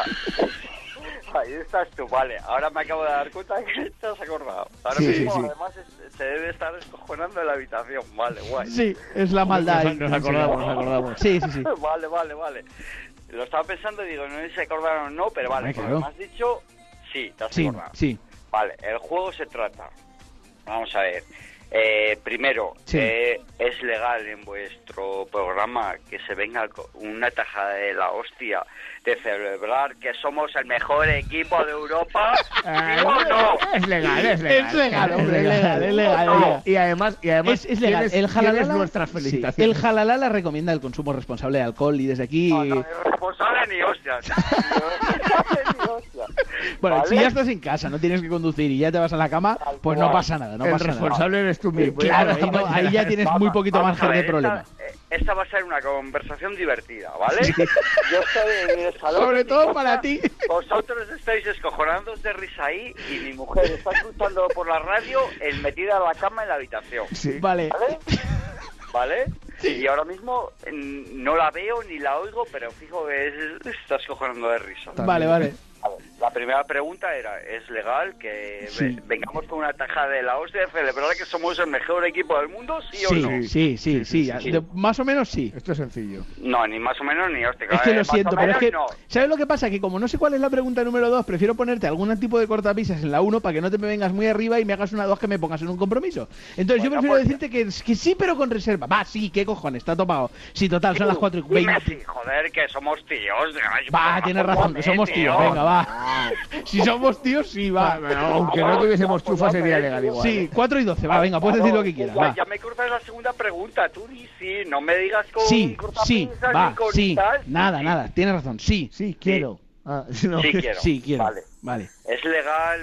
Ahí estás tú, vale. Ahora me acabo de dar cuenta que te has acordado. Ahora Sí, mismo, sí, sí. además, es- se debe estar descojonando en la habitación. Vale, guay. Sí, es la maldad. Nos- ahí. nos acordamos, nos acordamos. Sí, sí, sí. Vale, vale, vale. Lo estaba pensando y digo, no sé si se acordaron o no, pero vale, Hombre, como claro. me has dicho, sí, te has Sí, acordado. sí. Vale, el juego se trata. Vamos a ver. Eh, primero, Sí. eh, ¿es legal en vuestro programa que se venga con una tajada de la hostia de celebrar que somos el mejor equipo de Europa? ¿Sí o no? Es legal, es legal. Es legal, hombre, es legal, es legal. es legal. Y además, y además Es, es legal. tienes- El tienes jalalala, nuestras sí, felicitaciones. el jalalala recomienda el consumo responsable de alcohol y desde aquí... No, no, ni responsable ni hostias. Ni responsable ni hostias. Bueno, ¿Vale? si ya estás en casa, no tienes que conducir y ya te vas a la cama, pues no cual. pasa nada, no el pasa responsable eres tú mismo. Claro, ahí, no- ahí ya tienes muy poquito Vamos a margen de ver, problema. Esta, eh, esta va a ser una conversación divertida, ¿vale? Yo estoy en el salón. Sobre de mi todo casa, para ti. Vosotros estáis escojonándoos de risa ahí y mi mujer está escuchando por la radio el metida a la cama en la habitación. Sí. Vale. ¿Vale? ¿Vale? Y ahora mismo mm, no la veo ni la oigo, pero fijo que es, está escojonando de risa. Vale, vale. A ver, la primera pregunta era, ¿es legal que Sí. ve- vengamos con una tajada de la hostia de celebrar que somos el mejor equipo del mundo, sí o Sí, no? sí, sí, sí, sí. de- más o menos sí. Esto es sencillo. No, ni más o menos ni hostia. Es que Eh, lo más siento, o pero es menos que... no. ¿Sabes lo que pasa? Que como no sé cuál es la pregunta número dos, prefiero ponerte algún tipo de cortapisas en la uno para que no te me vengas muy arriba y me hagas una dos que me pongas en un compromiso. Entonces yo Bueno, prefiero pues- decirte que, que sí, pero con reserva. Va, sí, ¿qué cojones? Está topado. Sí, total, son las cuatro y Dime veinte. sí, joder, que somos tíos. Va, tienes razón, que somos tíos. Venga, va. Si somos tíos, sí, va. Aunque no tuviésemos chufa sería legal igual. Sí, cuatro y doce. Va, venga, puedes decir lo que quieras. Ya, Va. ya me cruzas la segunda pregunta, tú di sí, no me digas con Sí, cortapisas sí, ni va, con sí. tal. Nada, nada, tienes razón. Sí. Sí, quiero. Ah, no. Sí quiero. Sí, quiero. Vale. Vale. ¿Es legal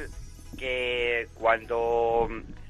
que cuando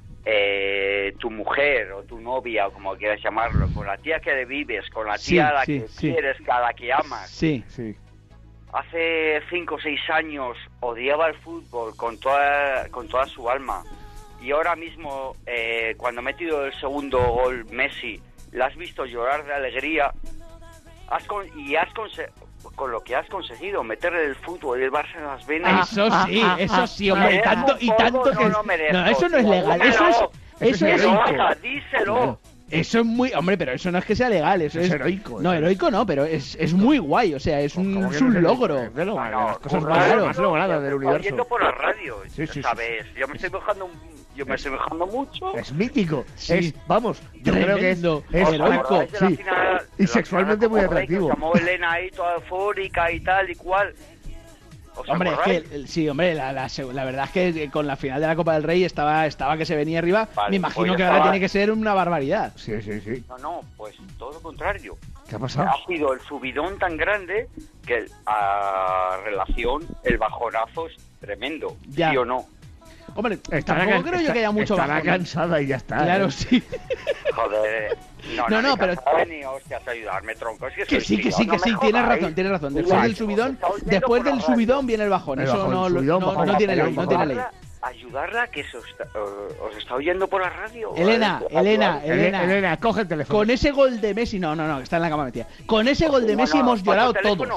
eh, tu mujer o tu novia, o como quieras llamarlo, con la tía que vives, con la Sí, tía a la sí, que sí. quieres, a la que amas, Sí. Sí. hace cinco o seis años odiaba el fútbol con toda, con toda su alma y ahora mismo, eh, cuando ha metido el segundo gol Messi, la has visto llorar de alegría has con, y has conse- con lo que has conseguido, meterle el fútbol y el Barça en las venas. Eso sí, eso sí, hombre. Y ¿Me tanto, y merezco tanto polvo? que... No lo merezco, No, eso no es tío. legal. Eso es... Dímelo. Eso es... Díselo, díselo. Claro. Eso es muy... Hombre, pero eso no es que sea legal, eso Es es... heroico, No, eso. heroico no, pero es, es muy guay, o sea, es un, Como que es no un sé, logro. es de lo- de No, las cosas currar, más, claro. más logradas del Estoy universo. oyendo por la radio, Sí, sí, sí, ¿sabes? Yo me estoy mojando, yo me estoy mojando mucho. Es mítico. Sí. Es, vamos, yo creo que es, Tremendo. es ¿Os heroico, acordáis de la sí. final- de Y la sexualmente final muy de Copa Rey, que atractivo. se llamó Elena ahí toda eufórica y tal y cual. ¿Os Hombre, es acordáis? que, el- sí, hombre, la, la, seg- la verdad es que con la final de la Copa del Rey estaba, estaba que se venía arriba. Vale, Me imagino pues que ahora estaba- tiene que ser una barbaridad. Sí, sí, sí. No, no, pues todo lo contrario. ¿Qué ha pasado? Ha sido el subidón tan grande que a relación el bajonazo es tremendo, Ya. ¿sí o no? Hombre, Estará tampoco can- creo yo está- que haya mucho estará bajón. cansada y ya está. Claro, ¿eh? sí. Joder. No, No, no, no, ni pero- cansado ni hostias ayudarme, tronco. Es que, Que soy sí, que tío, sí, no que me sí, tienes jodáis. razón, tienes razón. Después Igual, del subidón, os está oyendo después por la del radio. subidón viene el bajón. El Eso bajón, no, el lo- subidón, no, bajón, no tiene bajón, ley, no bajón. tiene ley. Ayudarla, ayudarla que se os está, os está oyendo por la radio. Elena, Ayudarla. Elena, Ele- Elena. Elena, coge el teléfono. Con ese gol de Messi, no, no, no, que está en la cama metida. Con ese gol de No, Messi no, hemos pasa llorado el teléfono. todos.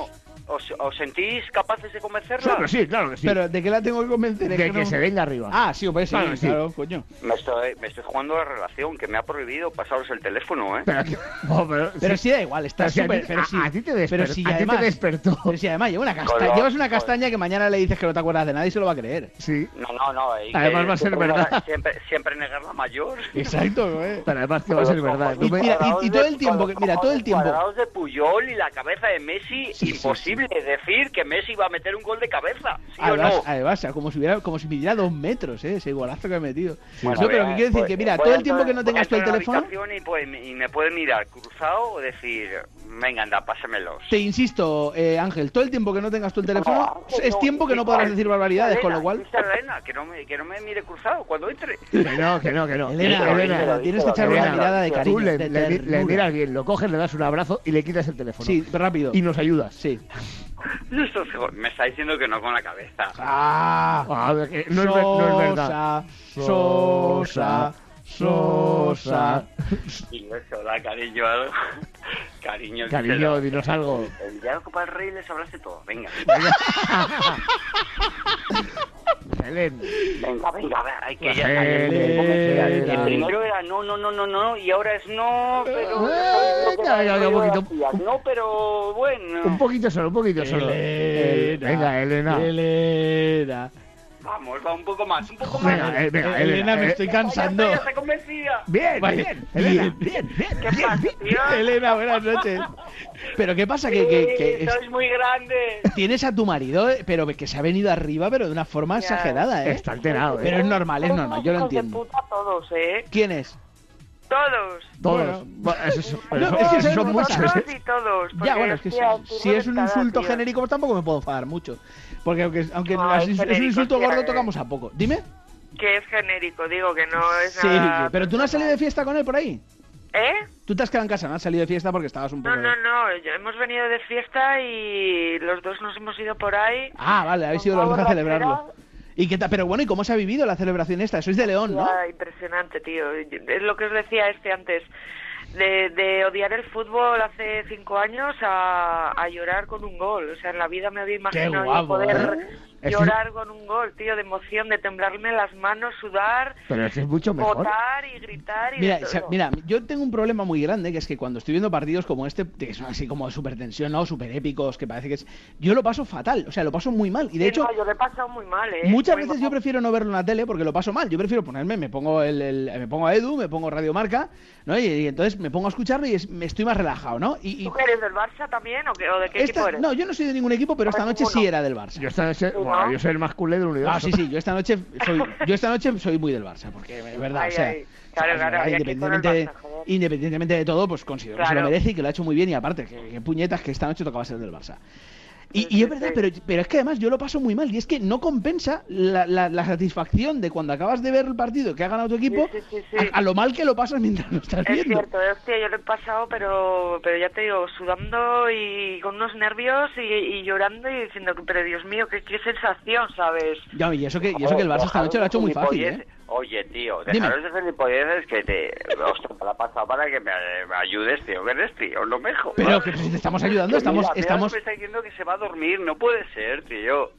¿Os, os sentís capaces de convencerla? Claro que sí, claro que sí. Pero ¿de qué la tengo que convencer? De que, que no... se venga arriba. Ah, sí, pues sí, claro, sí. claro, coño. Me estoy, me estoy jugando la relación, que me ha prohibido pasaros el teléfono, ¿eh? Pero, no, pero, pero sí. sí da igual, está súper... Pero, si, a, a ti te despertó. Pero si además, te despertó. Pero si además lleva una castaña, llevas una castaña que mañana le dices que no te acuerdas de nada y se lo va a creer. Sí. No, no, no. Y además va a ser verdad. Negar, siempre, siempre negar la mayor. Exacto, güey. Pero además que va a ser verdad. Y, mira, y, y todo el tiempo, que, mira, todo el tiempo... Cuadrados de Puyol y la cabeza de Messi, sí, imposible sí, sí. decir que Messi va a meter un gol de cabeza, ¿sí además, o no? Además, como si hubiera, como si midiera dos metros, ¿eh? Ese golazo que ha metido. Sí, bueno, no, pero que quiero decir pues, que, mira, todo el tiempo que no tengas tú el teléfono... Y, pues, y me puede mirar cruzado o decir, venga, anda, pásamelos. Te insisto, eh, Ángel, todo el tiempo que no tengas tú el teléfono no, es no, tiempo que no podrás decir barbaridades, Elena, con lo cual... Elena, que no, me, que no me mire cruzado cuando entre. Que no, que no, que no. Elena, Elena, Elena tienes que echarle una mirada de cariño. Tú le, de le, le miras bien, lo coges, le das un abrazo y le quitas el teléfono. Sí, rápido. Y nos ayudas. Sí. Me está diciendo que no con la cabeza. Ah, ah que no, es, no es verdad. Sosa, Sosa. Y no es hola, cariño, algo. Cariño, cariño, dinos algo. El día de Copa del Rey les hablaste todo, venga. Helen. Venga, venga, hay que ya Helen, el primero era no, no, no, no, no, y ahora es no, pero... Eh, ya, ya, ya, un poquito. No, pero bueno. Un poquito solo, un poquito solo. Elena, venga, Elena. Elena. Vamos, va un poco más, un poco más. Venga, eh, venga, Elena, Elena, me eh, estoy cansando. Ya estoy convencida. Bien, vale. bien, Elena, bien, bien, ¿Qué bien, pasa, bien, tío? Elena, buenas noches. Pero ¿qué pasa? Que, que, que es... Sois muy grande. Tienes a tu marido, pero que se ha venido arriba, pero de una forma ya, exagerada, ¿eh? Está alterado, ¿eh? Pero es normal, es normal, yo lo entiendo. De puta todos, ¿eh? ¿Quién es? Todos. Todos. Bueno, eso, eso, no, eso, es que son, son muchos. Todos y todos. Ya, bueno, es que si, si es un insulto tío. genérico, pues tampoco me puedo enfadar mucho. Porque aunque, aunque no, es, es, es un insulto gordo, tocamos a poco. Dime. Que es genérico, digo, que no es sí, nada... Sí, pero tú no has salido de fiesta con él por ahí. ¿Eh? Tú te has quedado en casa, no has salido de fiesta porque estabas un poco... No, no, no, hemos venido de fiesta y los dos nos hemos ido por ahí. Ah, vale, habéis ido los dos a celebrarlo. ¿Y qué tal? Pero bueno, ¿y cómo se ha vivido la celebración esta? Sois de León, ¿no? Ah, impresionante, tío. Es lo que os decía este antes. De, de odiar el fútbol hace cinco años a, a llorar con un gol. O sea, en la vida me había imaginado guapo, yo poder ¿eh? llorar con un gol, tío, de emoción, de temblarme las manos, sudar, pero eso es mucho mejor. Votar y gritar y mira, de o sea, todo. Mira, yo tengo un problema muy grande, que es que cuando estoy viendo partidos como este, que son así como súper tensión, ¿no? Súper épicos, que parece que es... Yo lo paso fatal, o sea, lo paso muy mal. Y de sí, hecho, no, yo lo he pasado muy mal, ¿eh? Muchas muy veces mal. yo prefiero no verlo en la tele porque lo paso mal. Yo prefiero ponerme, me pongo el, el me pongo a Edu, me pongo Radio Marca, ¿no? Y, y entonces me pongo a escucharlo y es, me estoy más relajado, ¿no? Y, y... ¿Tú eres del Barça también o, qué, o de qué esta... equipo eres? No, yo no soy de ningún equipo, pero esta noche ninguno. sí era del Barça. Yo esta noche, ¿no? Bueno, yo soy el más culé del universo. Ah, sí, sí, yo esta noche soy, yo esta noche soy muy del Barça, porque es verdad, ay, o sea, ay. Claro, o sea, claro, independientemente, Barça, independientemente de todo, pues considero claro. que se lo merece y que lo ha hecho muy bien y aparte, que, que puñetas que esta noche tocaba ser del Barça. Y, y es verdad, pero, pero es que además yo lo paso muy mal y es que no compensa la, la, la satisfacción de cuando acabas de ver el partido que ha ganado tu equipo sí, sí, sí, sí. A, a lo mal que lo pasas mientras lo estás es viendo. Es cierto, hostia, yo lo he pasado, pero pero ya te digo, sudando y con unos nervios y, y llorando y diciendo, pero Dios mío, qué, qué sensación, ¿sabes? Ya, y eso que, y eso que el Barça esta noche lo ha hecho muy fácil, ¿eh? Oye, tío, Dime. dejaros de gilipolleces que te... Ostras, me la ha pasado para que me, me ayudes, tío, que eres tío, lo mejor. Pero que pues, te estamos ayudando, estamos... Mira, estamos... me está diciendo que se va a dormir, no puede ser, tío.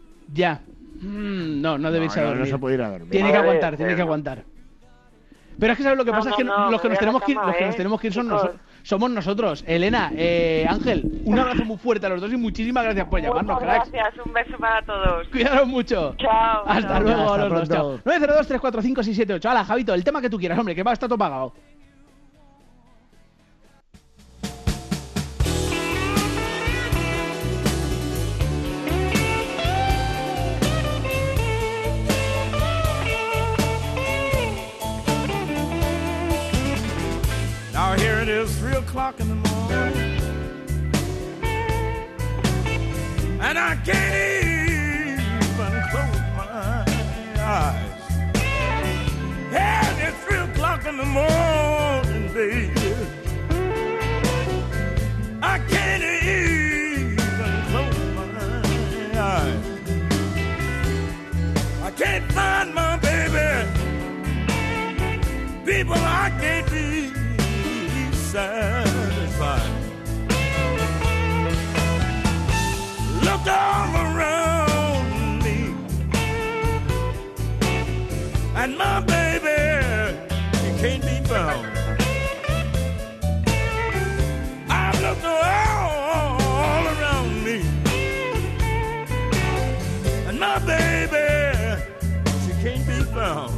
Ya. Mm, no, no debéis no, a no, dormir. no se puede ir a dormir. Tiene que Vale, aguantar, tiene que aguantar. Pero es que sabes lo que No, pasa no, es que no, los que me nos voy a tenemos la que ir, cama, los que ¿eh? nos tenemos que ir son Chicos. noso- somos nosotros. Elena, eh, Ángel, un abrazo muy fuerte a los dos y muchísimas gracias por llamarnos, Muchas cracks. gracias, un beso para todos. Cuidaros mucho. Chao. Hasta chao. luego, Hasta los dos. pronto. Chao. nueve cero dos, tres cuatro cinco, seis siete ocho. Hala, Javito, el tema que tú quieras, hombre, que va, está todo pagado. Now here it is, three o'clock in the morning, and I can't even close my eyes. Yeah, it's three o'clock in the morning, baby. I can't even close my eyes. I can't find my baby. People, I can't be satisfied. my baby, she can't be found.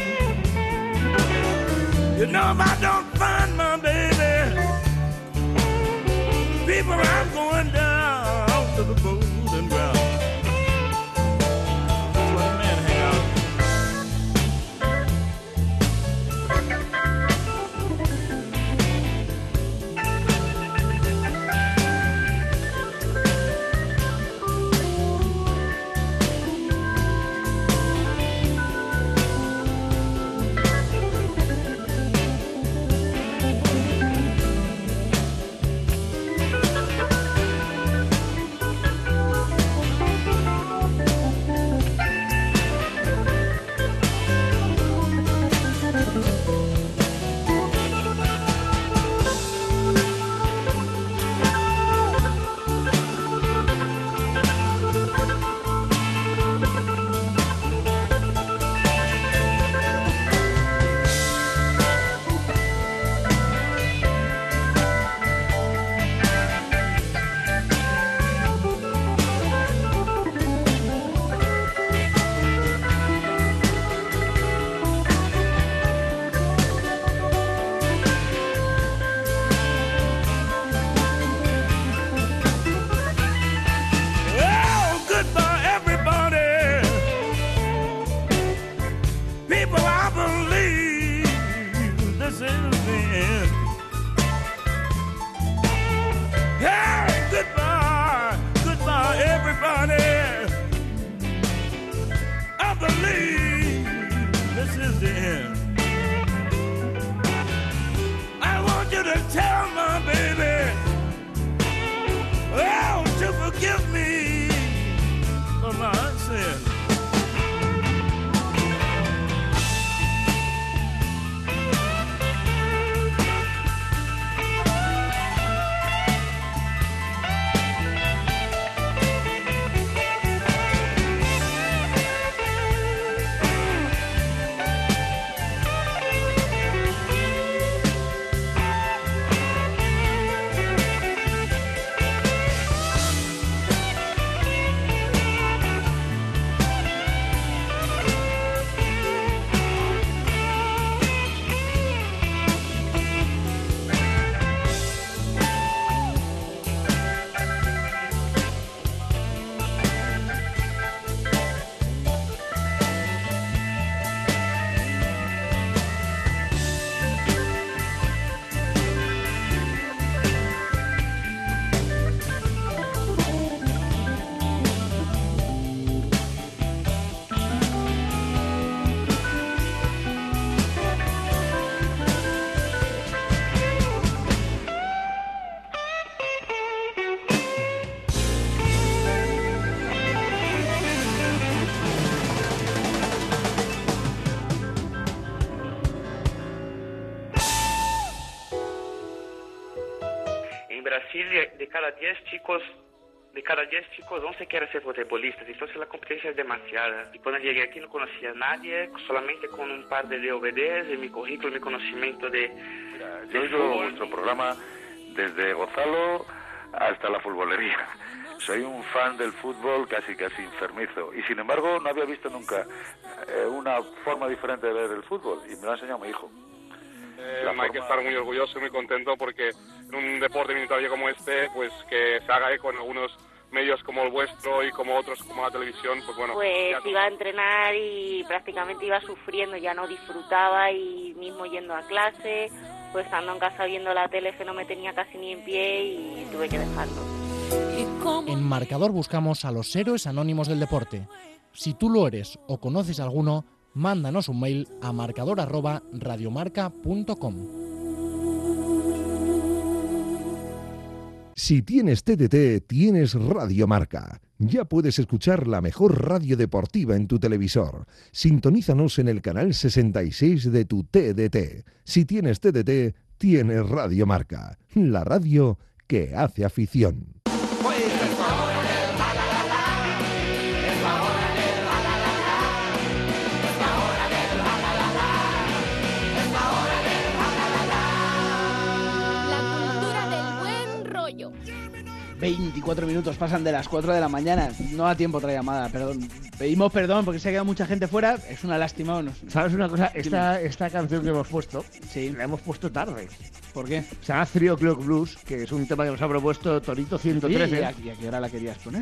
You know if I don't find my baby, people, I'm going down to the golden ground. That's where the men hang out. De cada diez chicos, de cada diez chicos, once quieren ser futbolistas, entonces la competencia es demasiada. Y cuando llegué aquí no conocía a nadie, solamente con un par de D V Ds, en mi currículum, mi conocimiento de, Mira, de yo oigo fútbol. vuestro programa desde Gonzalo hasta la futbolería. Soy un fan del fútbol casi casi enfermizo y sin embargo no había visto nunca eh, una forma diferente de ver el fútbol y me lo ha enseñado mi hijo. Eh, La hay forma- que estar muy orgulloso y muy contento porque en un deporte minoritario como este, pues que se haga eco en algunos medios como el vuestro y como otros como la televisión, pues bueno. Pues ya- iba a entrenar y prácticamente iba sufriendo, ya no disfrutaba y mismo yendo a clase, pues estando en casa viendo la tele que no me tenía casi ni en pie y tuve que dejarlo. En Marcador buscamos a los héroes anónimos del deporte. Si tú lo eres o conoces alguno, mándanos un mail a marcador arroba radiomarca punto com. Si tienes T D T, tienes Radio Marca. Ya puedes escuchar la mejor radio deportiva en tu televisor. Sintonízanos en el canal sesenta y seis de tu T D T. Si tienes T D T, tienes Radio Marca. La radio que hace afición. veinticuatro minutos pasan de las cuatro de la mañana. No da tiempo otra llamada, perdón. Pedimos perdón porque se ha quedado mucha gente fuera. Es una lástima. Nos... ¿Sabes una cosa? Esta, esta canción que hemos puesto, sí, la hemos puesto tarde. ¿Por qué? Se llama Three O'Clock Blues, que es un tema que nos ha propuesto Torito ciento trece. ¿Y a, y a qué hora la querías poner?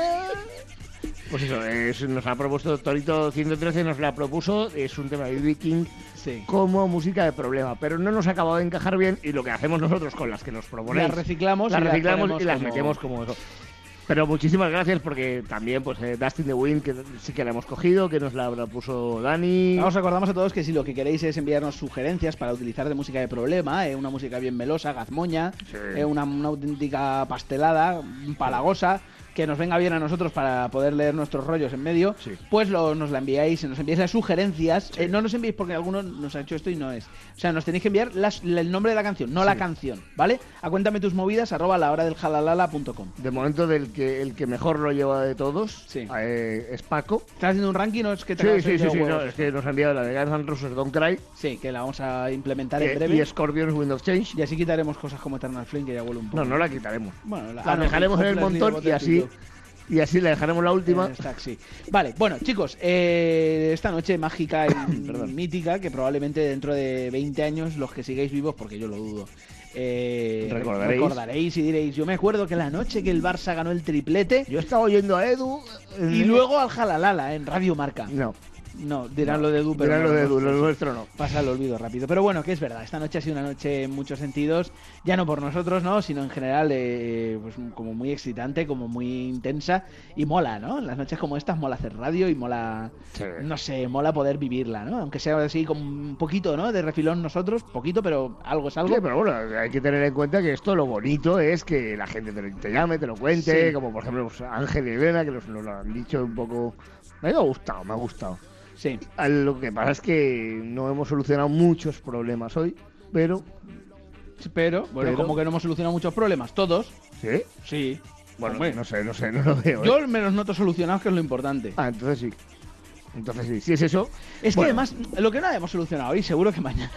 Pues eso, es, nos ha propuesto Torito ciento trece, nos la propuso, es un tema de B B King sí, como música de problema, pero no nos ha acabado de encajar bien y lo que hacemos nosotros con las que nos proponéis, las reciclamos, las y reciclamos las y las como... metemos como eso. Pero muchísimas gracias porque también pues eh, Dust in the Wind, que sí que la hemos cogido, que nos la propuso Dani. Os recordamos a todos que si lo que queréis es enviarnos sugerencias para utilizar de música de problema, eh, una música bien melosa, gazmoña, sí, eh, una, una auténtica pastelada, palagosa, que nos venga bien a nosotros para poder leer nuestros rollos en medio, sí, pues lo, nos la enviáis, nos enviáis las sugerencias, sí, eh, no nos enviéis porque alguno nos ha hecho esto y no es, o sea, nos tenéis que enviar las, el nombre de la canción, no sí, la canción, ¿vale? A cuéntame tus movidas, arroba la hora del jalalala punto com. De momento del que el que mejor lo lleva de todos, sí, eh, es Paco. ¿Estás haciendo un ranking o es que te Sí, sí, sí, sí, no, es que nos ha enviado la de Guns N' Roses Don't Cry. Sí, que la vamos a implementar eh, en breve. Y Scorpions Wind of Change. Y así quitaremos cosas como Eternal Flame, que ya huele un poco. No, no la quitaremos. Bueno, la, la ah, no, dejaremos en el montón y así... Y así le dejaremos la última. Eh, está, sí. Vale, bueno, chicos, eh, esta noche mágica y mítica, que probablemente dentro de veinte años, los que sigáis vivos, porque yo lo dudo, eh, recordaréis. recordaréis y diréis, yo me acuerdo que la noche que el Barça ganó el triplete... Yo estaba oyendo a Edu... Y luego al Jalalala, en Radio Marca. No. No, dirán no, lo de Edu, pero dirán no, lo de Edu, lo nuestro no. Pasa el olvido rápido. Pero bueno, que es verdad, esta noche ha sido una noche en muchos sentidos, ya no por nosotros, ¿no? Sino en general, eh, pues como muy excitante, como muy intensa y mola, ¿no? En las noches como estas mola hacer radio y mola, sí, no sé, mola poder vivirla, ¿no? Aunque sea así como un poquito, ¿no? De refilón nosotros, poquito, pero algo es algo. Sí, pero bueno, hay que tener en cuenta que esto lo bonito es que la gente te, te llame, te lo cuente, sí, como por ejemplo pues, Ángel y Elena, que nos lo han dicho un poco... Me ha gustado, me ha gustado. Sí. Lo que pasa es que no hemos solucionado muchos problemas hoy, pero... Pero, bueno, pero... como que no hemos solucionado muchos problemas, ¿todos? ¿Sí? Sí. Bueno, hombre, no sé, no sé, no lo veo. Yo ¿eh? me los noto solucionados, que es lo importante. Ah, entonces sí. Entonces sí, si es eso... Es bueno. que además, lo que no hemos solucionado hoy, seguro que mañana...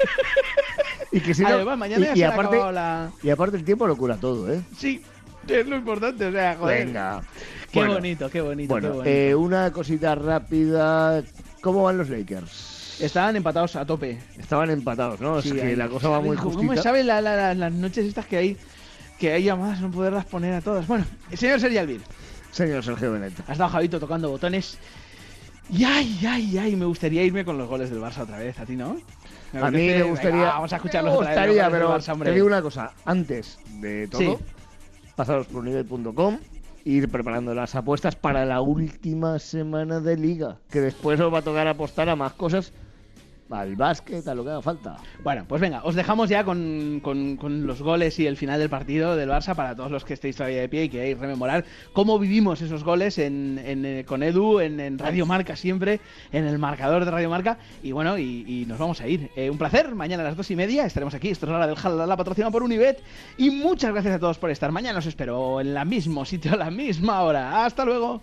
y que si no... Además, mañana y, ya y se aparte, ha acabado la... Y aparte el tiempo lo cura todo, ¿eh? Sí, es lo importante, o sea, joder. Venga. Qué bueno, bonito, qué bonito, bueno, qué bonito. Eh, una cosita rápida. ¿Cómo van los Lakers? Estaban empatados a tope. Estaban empatados, ¿no? Sí, es que ahí. la cosa va muy justita. ¿Cómo me sabe la, la, la, las noches estas que hay, que hay llamadas, no poderlas poner a todas? Bueno, señor Sergi Albir. Señor Sergio Benet. Ha estado Javito tocando botones. Y ay, ay, ay, me gustaría irme con los goles del Barça otra vez, ¿a ti no? Me a mí me gustaría... Venga, vamos a escucharlos me otra gustaría, vez. Pero Barça, te digo una cosa, antes de todo, sí, pasaros por univet punto com, ir preparando las apuestas para la última semana de Liga, que después os va a tocar apostar a más cosas, al básquet, a lo que haga falta. Bueno, pues venga, os dejamos ya con, con, con los goles y el final del partido del Barça para todos los que estéis todavía de pie y queréis rememorar cómo vivimos esos goles en, en, eh, con Edu, en, en Radio Marca siempre, en el marcador de Radio Marca. Y bueno, y, y nos vamos a ir. Eh, un placer, mañana a las dos y media estaremos aquí. Esto es la hora del Jalala, patrocinado por Univet. Y muchas gracias a todos por estar. Mañana os espero en el mismo sitio, a la misma hora. ¡Hasta luego!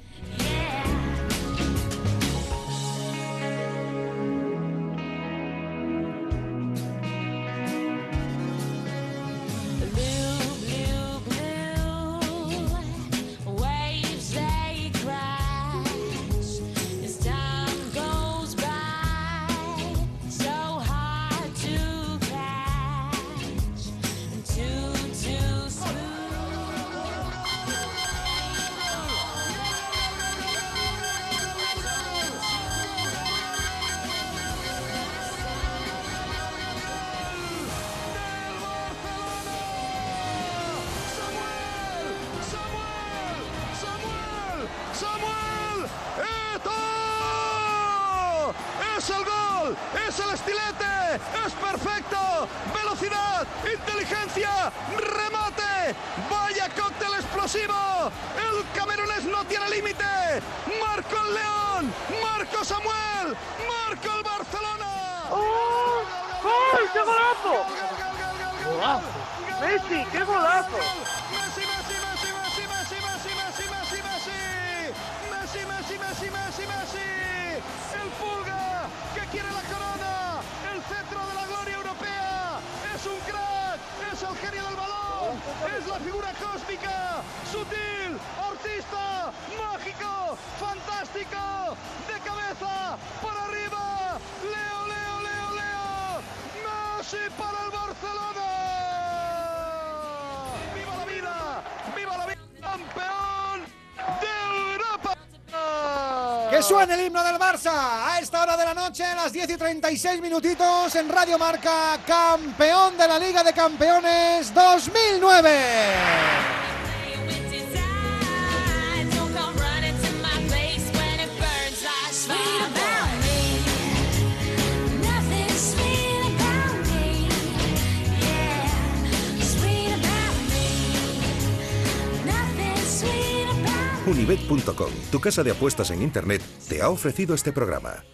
¡Es el gol! ¡Es el estilete! ¡Es perfecto! ¡Velocidad! ¡Inteligencia! ¡Remate! ¡Vaya cóctel explosivo! ¡El camerunés no tiene límite! ¡Marco el León! ¡Marco Samuel! ¡Marco el Barcelona! ¡Oh! ¡Gol! ¡Qué golazo! ¡Golazo! ¡Messi! ¡Qué golazo! ¡Messi, Messi, Messi, Messi, Messi, Messi, Messi, Messi, Messi! ¡Messi, Messi, Messi, Messi, Messi! ¡El Pulga! ¡Que quiere la corona! ¡El cetro de la gloria europea! ¡Es un crack! ¡Es el genio del balón, es la figura cósmica, sutil, artista, mágico, fantástico, de cabeza, para arriba, Leo, Leo, Leo, Leo, Messi para el Barcelona. ¡Viva la vida! ¡Viva la vida! ¡Campeón de Europa! Que suene el himno del Barça a esta hora de la noche, a las diez y treinta y seis minutitos en Radio Marca, campeón de la Liga de Campeones dos mil nueve. Unibet punto com, tu casa de apuestas en Internet, te ha ofrecido este programa.